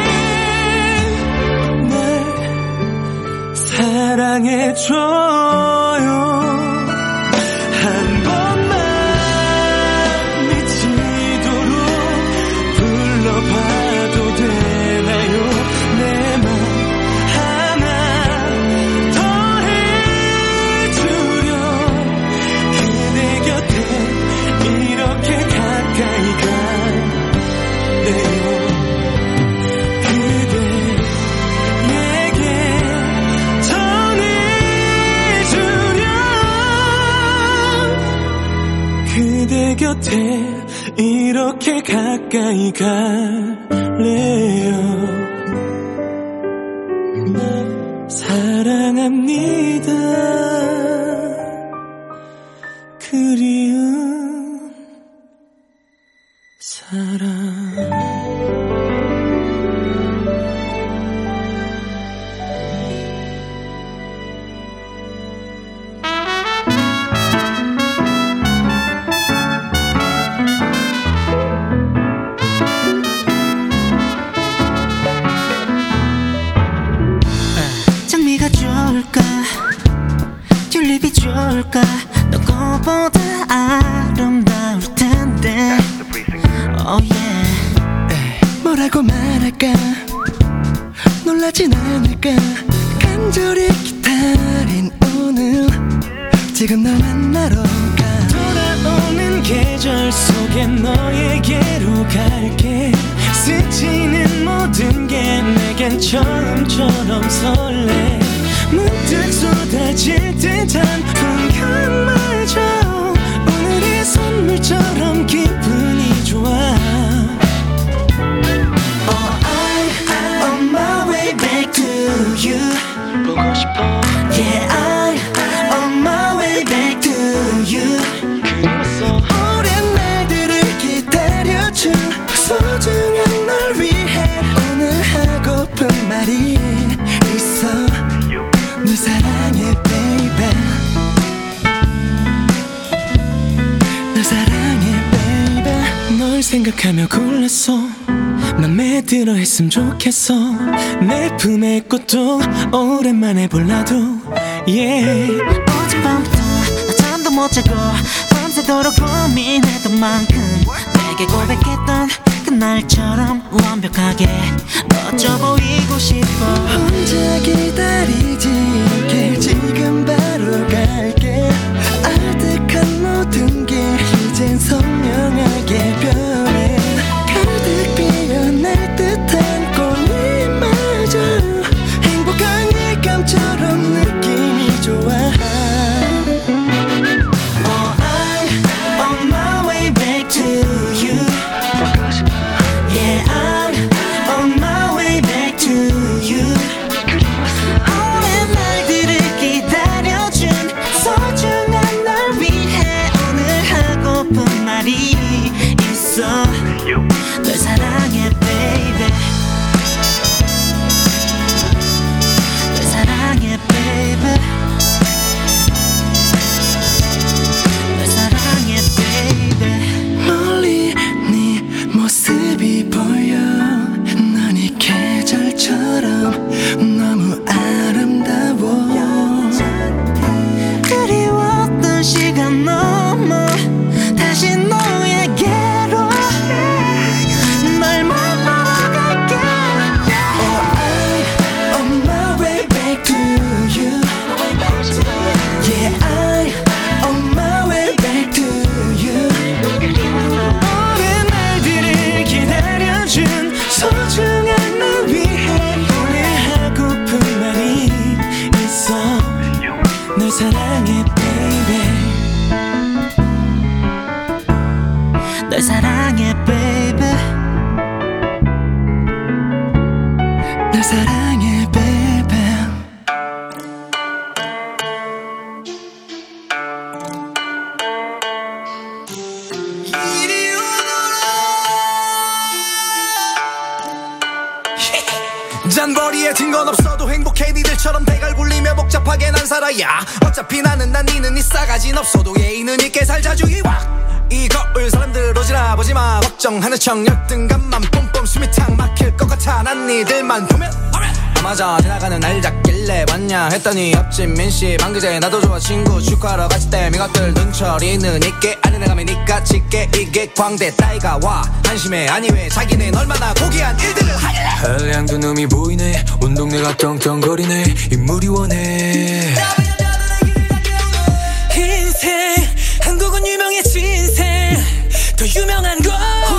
날 사랑해줘요. 한 번만 미치도록 불러봐도 되나요. 내 맘 하나 더 해주려 그대 곁에 이렇게 가까이 가네요. 그대에게 전해주려 그대 곁에 이렇게 가까이 갈래요. 사랑합니다. 그리운 사랑. 장미가 좋을까 튤립이 좋을까 너거보다 아름다울 텐데 oh yeah. 뭐라고 말할까 놀라진 않을까 간절히 기다린 오늘 지금 널 만나러 가 돌아오는 계절 속에 너에게로 갈게 스치는 모든 게 내겐 처음처럼 설레 문득 쏟아질 듯한 풍경마저 오늘의 선물처럼 기분이 좋아. Oh, I'm on my way back to you. 보고 싶어. Yeah, I'm on my way back to you. 그리웠어. 오랜 날들을 생각하며 골랐어. 맘에 들어 했으면 좋겠어. 내 품에 꽃도 오랜만에 볼라도 yeah. 어젯밤부터 나 잠도 못 자고 밤새도록 고민했던 만큼 내게 고백했던 그날처럼 완벽하게 멋져 보이고 싶어. 혼자 기다리지 않게 지금 바로 갈게. 아득한 모든 게 이젠 선명하게 변해. 가득 피어날 듯한 꽃잎마저 행복한 예감처럼 느낌이 좋아. Oh, I'm on my way back to you. Yeah, I'm on my way back to you. 오랜 날들을 기다려준 소중한 널 위해 오늘 하고픈 말이 있어. 널 사랑해 baby. 널 사랑해 baby. 널 사랑해 baby. 멀리 네 모습이 보여. 넌 이 계절처럼 너무 아름다워. 그리웠던 시간 넘어 다시 너에게로 널 만나러 갈게. Oh, I'm on my way back to you. Yeah, I'm on my way back to you. 오랜 날들을 기다려준 소중한 널 위해 오늘 하고픈 말이 있어. 널 사랑해 baby. 널 사랑해 baby. 널 사랑해 baby. 잔머리에 증거는 없어도 행복해. 니들처럼 대갈 굴리며 복잡하게 난 살아야. 어차피 나는 난 니는 이 싸가진 없어도 예의는 있게 살자. 주의와 이 거울 사람들 오지라 보지마. 걱정하는 척 열등감만 뿜뿜 숨이 탁 막힐 것 같아. 난 니들만 보면 아 맞아 지나가는 날 잡길래 왔냐 했더니 옆집 민씨 방귀제 나도 좋아 친구 축하하러 갔을 때 미것들 눈초리는 있게 아니네 가면 니까 짙게 이게 광대 따위가 와 한심해. 아니 왜 자기는 얼마나 고귀한 일들을 하길래. 한량도 놈이 보이네. 온 동네가 떵떵거리네. 인물이 원해. 인생 한국은 유명해진 인생. 더 유명한 건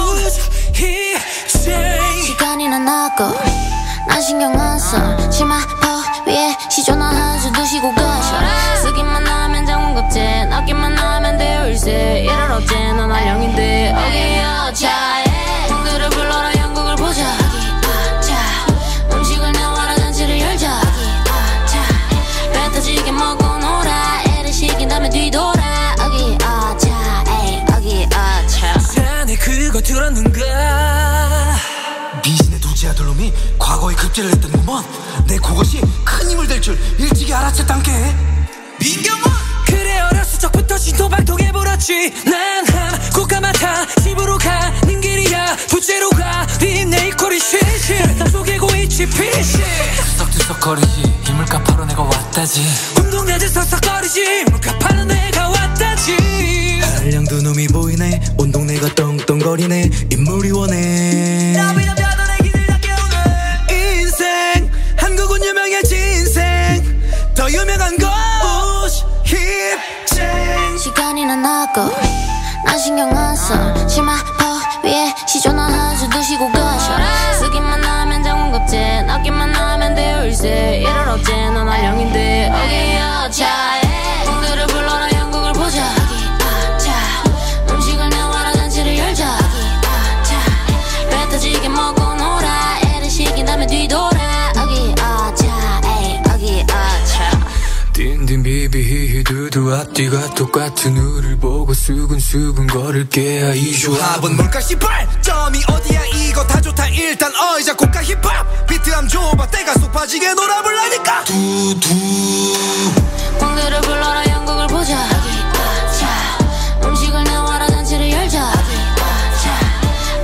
희생. 시간이 나고 난 신경 안 써. 치마퍼 위에 시조나 한 수 드시고 가셔. 쓰기만 하면 장문갑제 낚기만 하면 대울세. 이럴 어째 난 알령인데 어기여 차에 형들을 불러라 영국을 보자. 음식을 내와라 잔치를 열자. 배 터지게 먹고 놀아. 애를 시킨 다음에 뒤돌아. 어기 아차 에이 어기 아차. 자네 그거 들었는가. 미신의 두지 아들놈이 과거에 급제를 했던 놈은 내 그것이 큰 힘을 될 줄 일찍이 알았었단게. 민경원 그래 어렸을 적부터 신토박통해버렸지. 난 국가마다 집으로 가는 길이야. 부채로 가린 내 이코리 실실 속이고 있지 피시. 수석수석거리지 이물값하러 내가 왔다지. 운동야지 썩썩거리지 물값하러 내가 왔다지. 한량도 놈이 보이네. 온 동네가 떵떵거리네. 인물이 원해. 인생 한국은 유명해진 인생. 더 유명한 건 힙쟁. 시간이 나고 난 신경 안 써. 치마퍼 위에 시조나 한 수 드시고 가셔. 쓰기만 하면 장문갑제 낚기만 하면 대울세. 이럴 어째 난 알령인데 어기여 차에 형들을 불러라 영국을 보자. 음식을 내와라 잔치를 열자. 배 터지게 먹고 놀아. 애를 시킨 다음에 뒤돌아. 어기 아차 에이 어기 아차. 딘딘 비비히히 두두 앞뒤가 똑같은 우릴 보고 수근수근 걸을게. 이 조합은 뭘까 씨발. 점이 어디야 이거 다 좋다. 일단 어이자 고가 힙합 비트함 줘봐. 때가 쏙 빠지게 놀아볼라니까. 두두 형들을 불러라 영국을 보자. 음식을 내와라 잔치를 열자.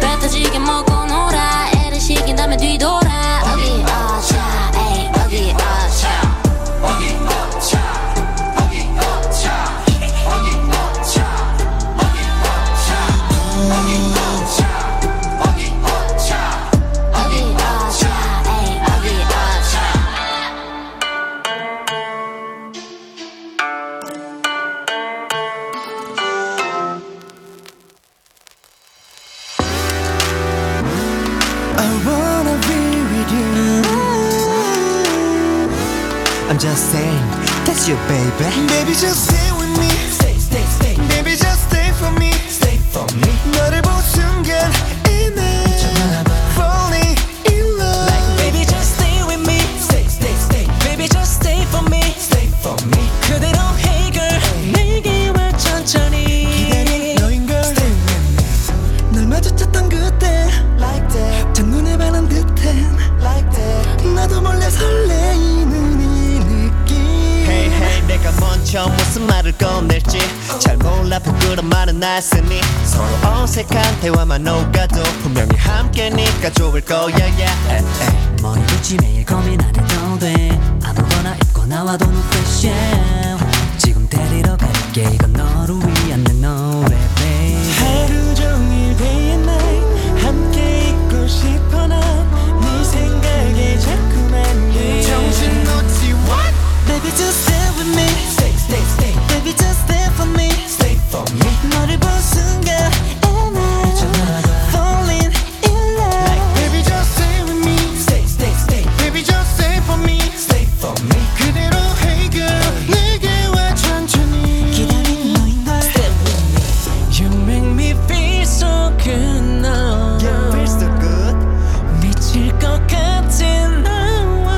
I'm just saying that's you baby. Baby just stay with me. Stay stay stay. Baby just stay for me. Stay for me. 너를 본 순간 이내 falling in love. Like baby just stay with me. Stay stay stay. Baby just stay for me. Stay for me. 그대로 hey girl 내게 와 천천히. 기다린 너인 걸. Stay with me. 널 마주쳤던 그때 Like that. 첫눈에 반한 듯한 Like that. 나도 몰래 설레이는 이 느낌. Hey hey 내가 먼저 무슨 말을 꺼낼지 잘 몰라 부끄러운 말은 낯으니 서로 어색한 대화만 오가도 분명히 함께니까 좋을 거야 yeah. 머리 굳이 매일 고민 안 해도 돼 아무거나 입고 나와도 no question 지금 데리러 갈게 이건 너를 위한 내 노래 baby 하루 종일 day and night 함께 있고 싶어 난 네 생각에 자꾸만 게 정신 놓지 what? Baby just stay with me Stay stay stay. Baby just stay for me Stay for me. 너를 본 순간 And I'm falling in love Like Baby just stay with me. stay stay stay. Baby just stay for me. Stay for me. 그대로 hey girl 내게 와 천천히. 기다린 너인걸 Stay with me. You make me feel so good now You feel so good. 미칠 것 같은 나와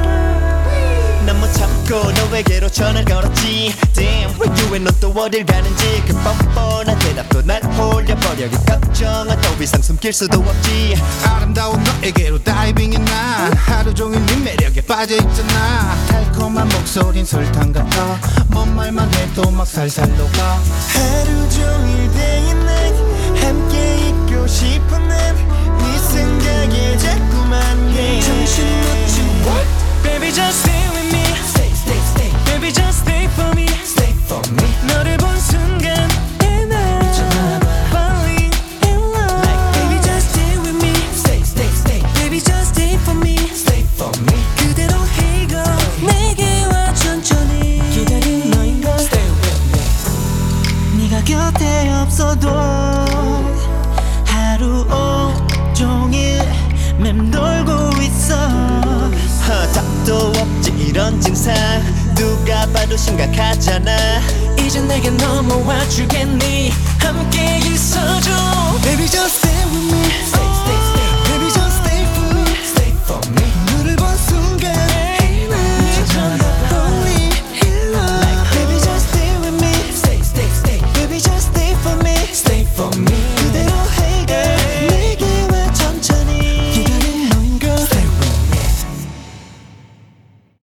난 못 참고 너에게로 전화를 걸었지 Damn where you and 넌 또 어딜 가는지 그 뻔뻔한 대답도 날 홀려버려 그 걱정은 더 이상 숨길 수도 없지 아름다운 너에게로 다이빙해 난 하루 종일 네 매력에 빠져있잖아. 달콤한 목소린 설탕 같아. 뭔 말만 해도 막 살살 녹아. 하루 종일 day and night 함께 있고 싶어 난 네 생각에 자꾸만 해. 정신 놓지 what? Baby just stay with me Stay stay stay. Baby just stay for me Stay for me. 너를 본 순간 And I'm falling in love Like Baby just stay with me Stay stay stay. Baby just stay for me Stay for me. 그대로 hey girl 내게 와 천천히 기다린 너인걸 Stay with me. 네가 곁에 없어도 하루 온종일 맴돌고 있어 하, 답도 없지 이런 증상 누가 봐도 심각하잖아 이제 내게 넘어와 주겠니 함께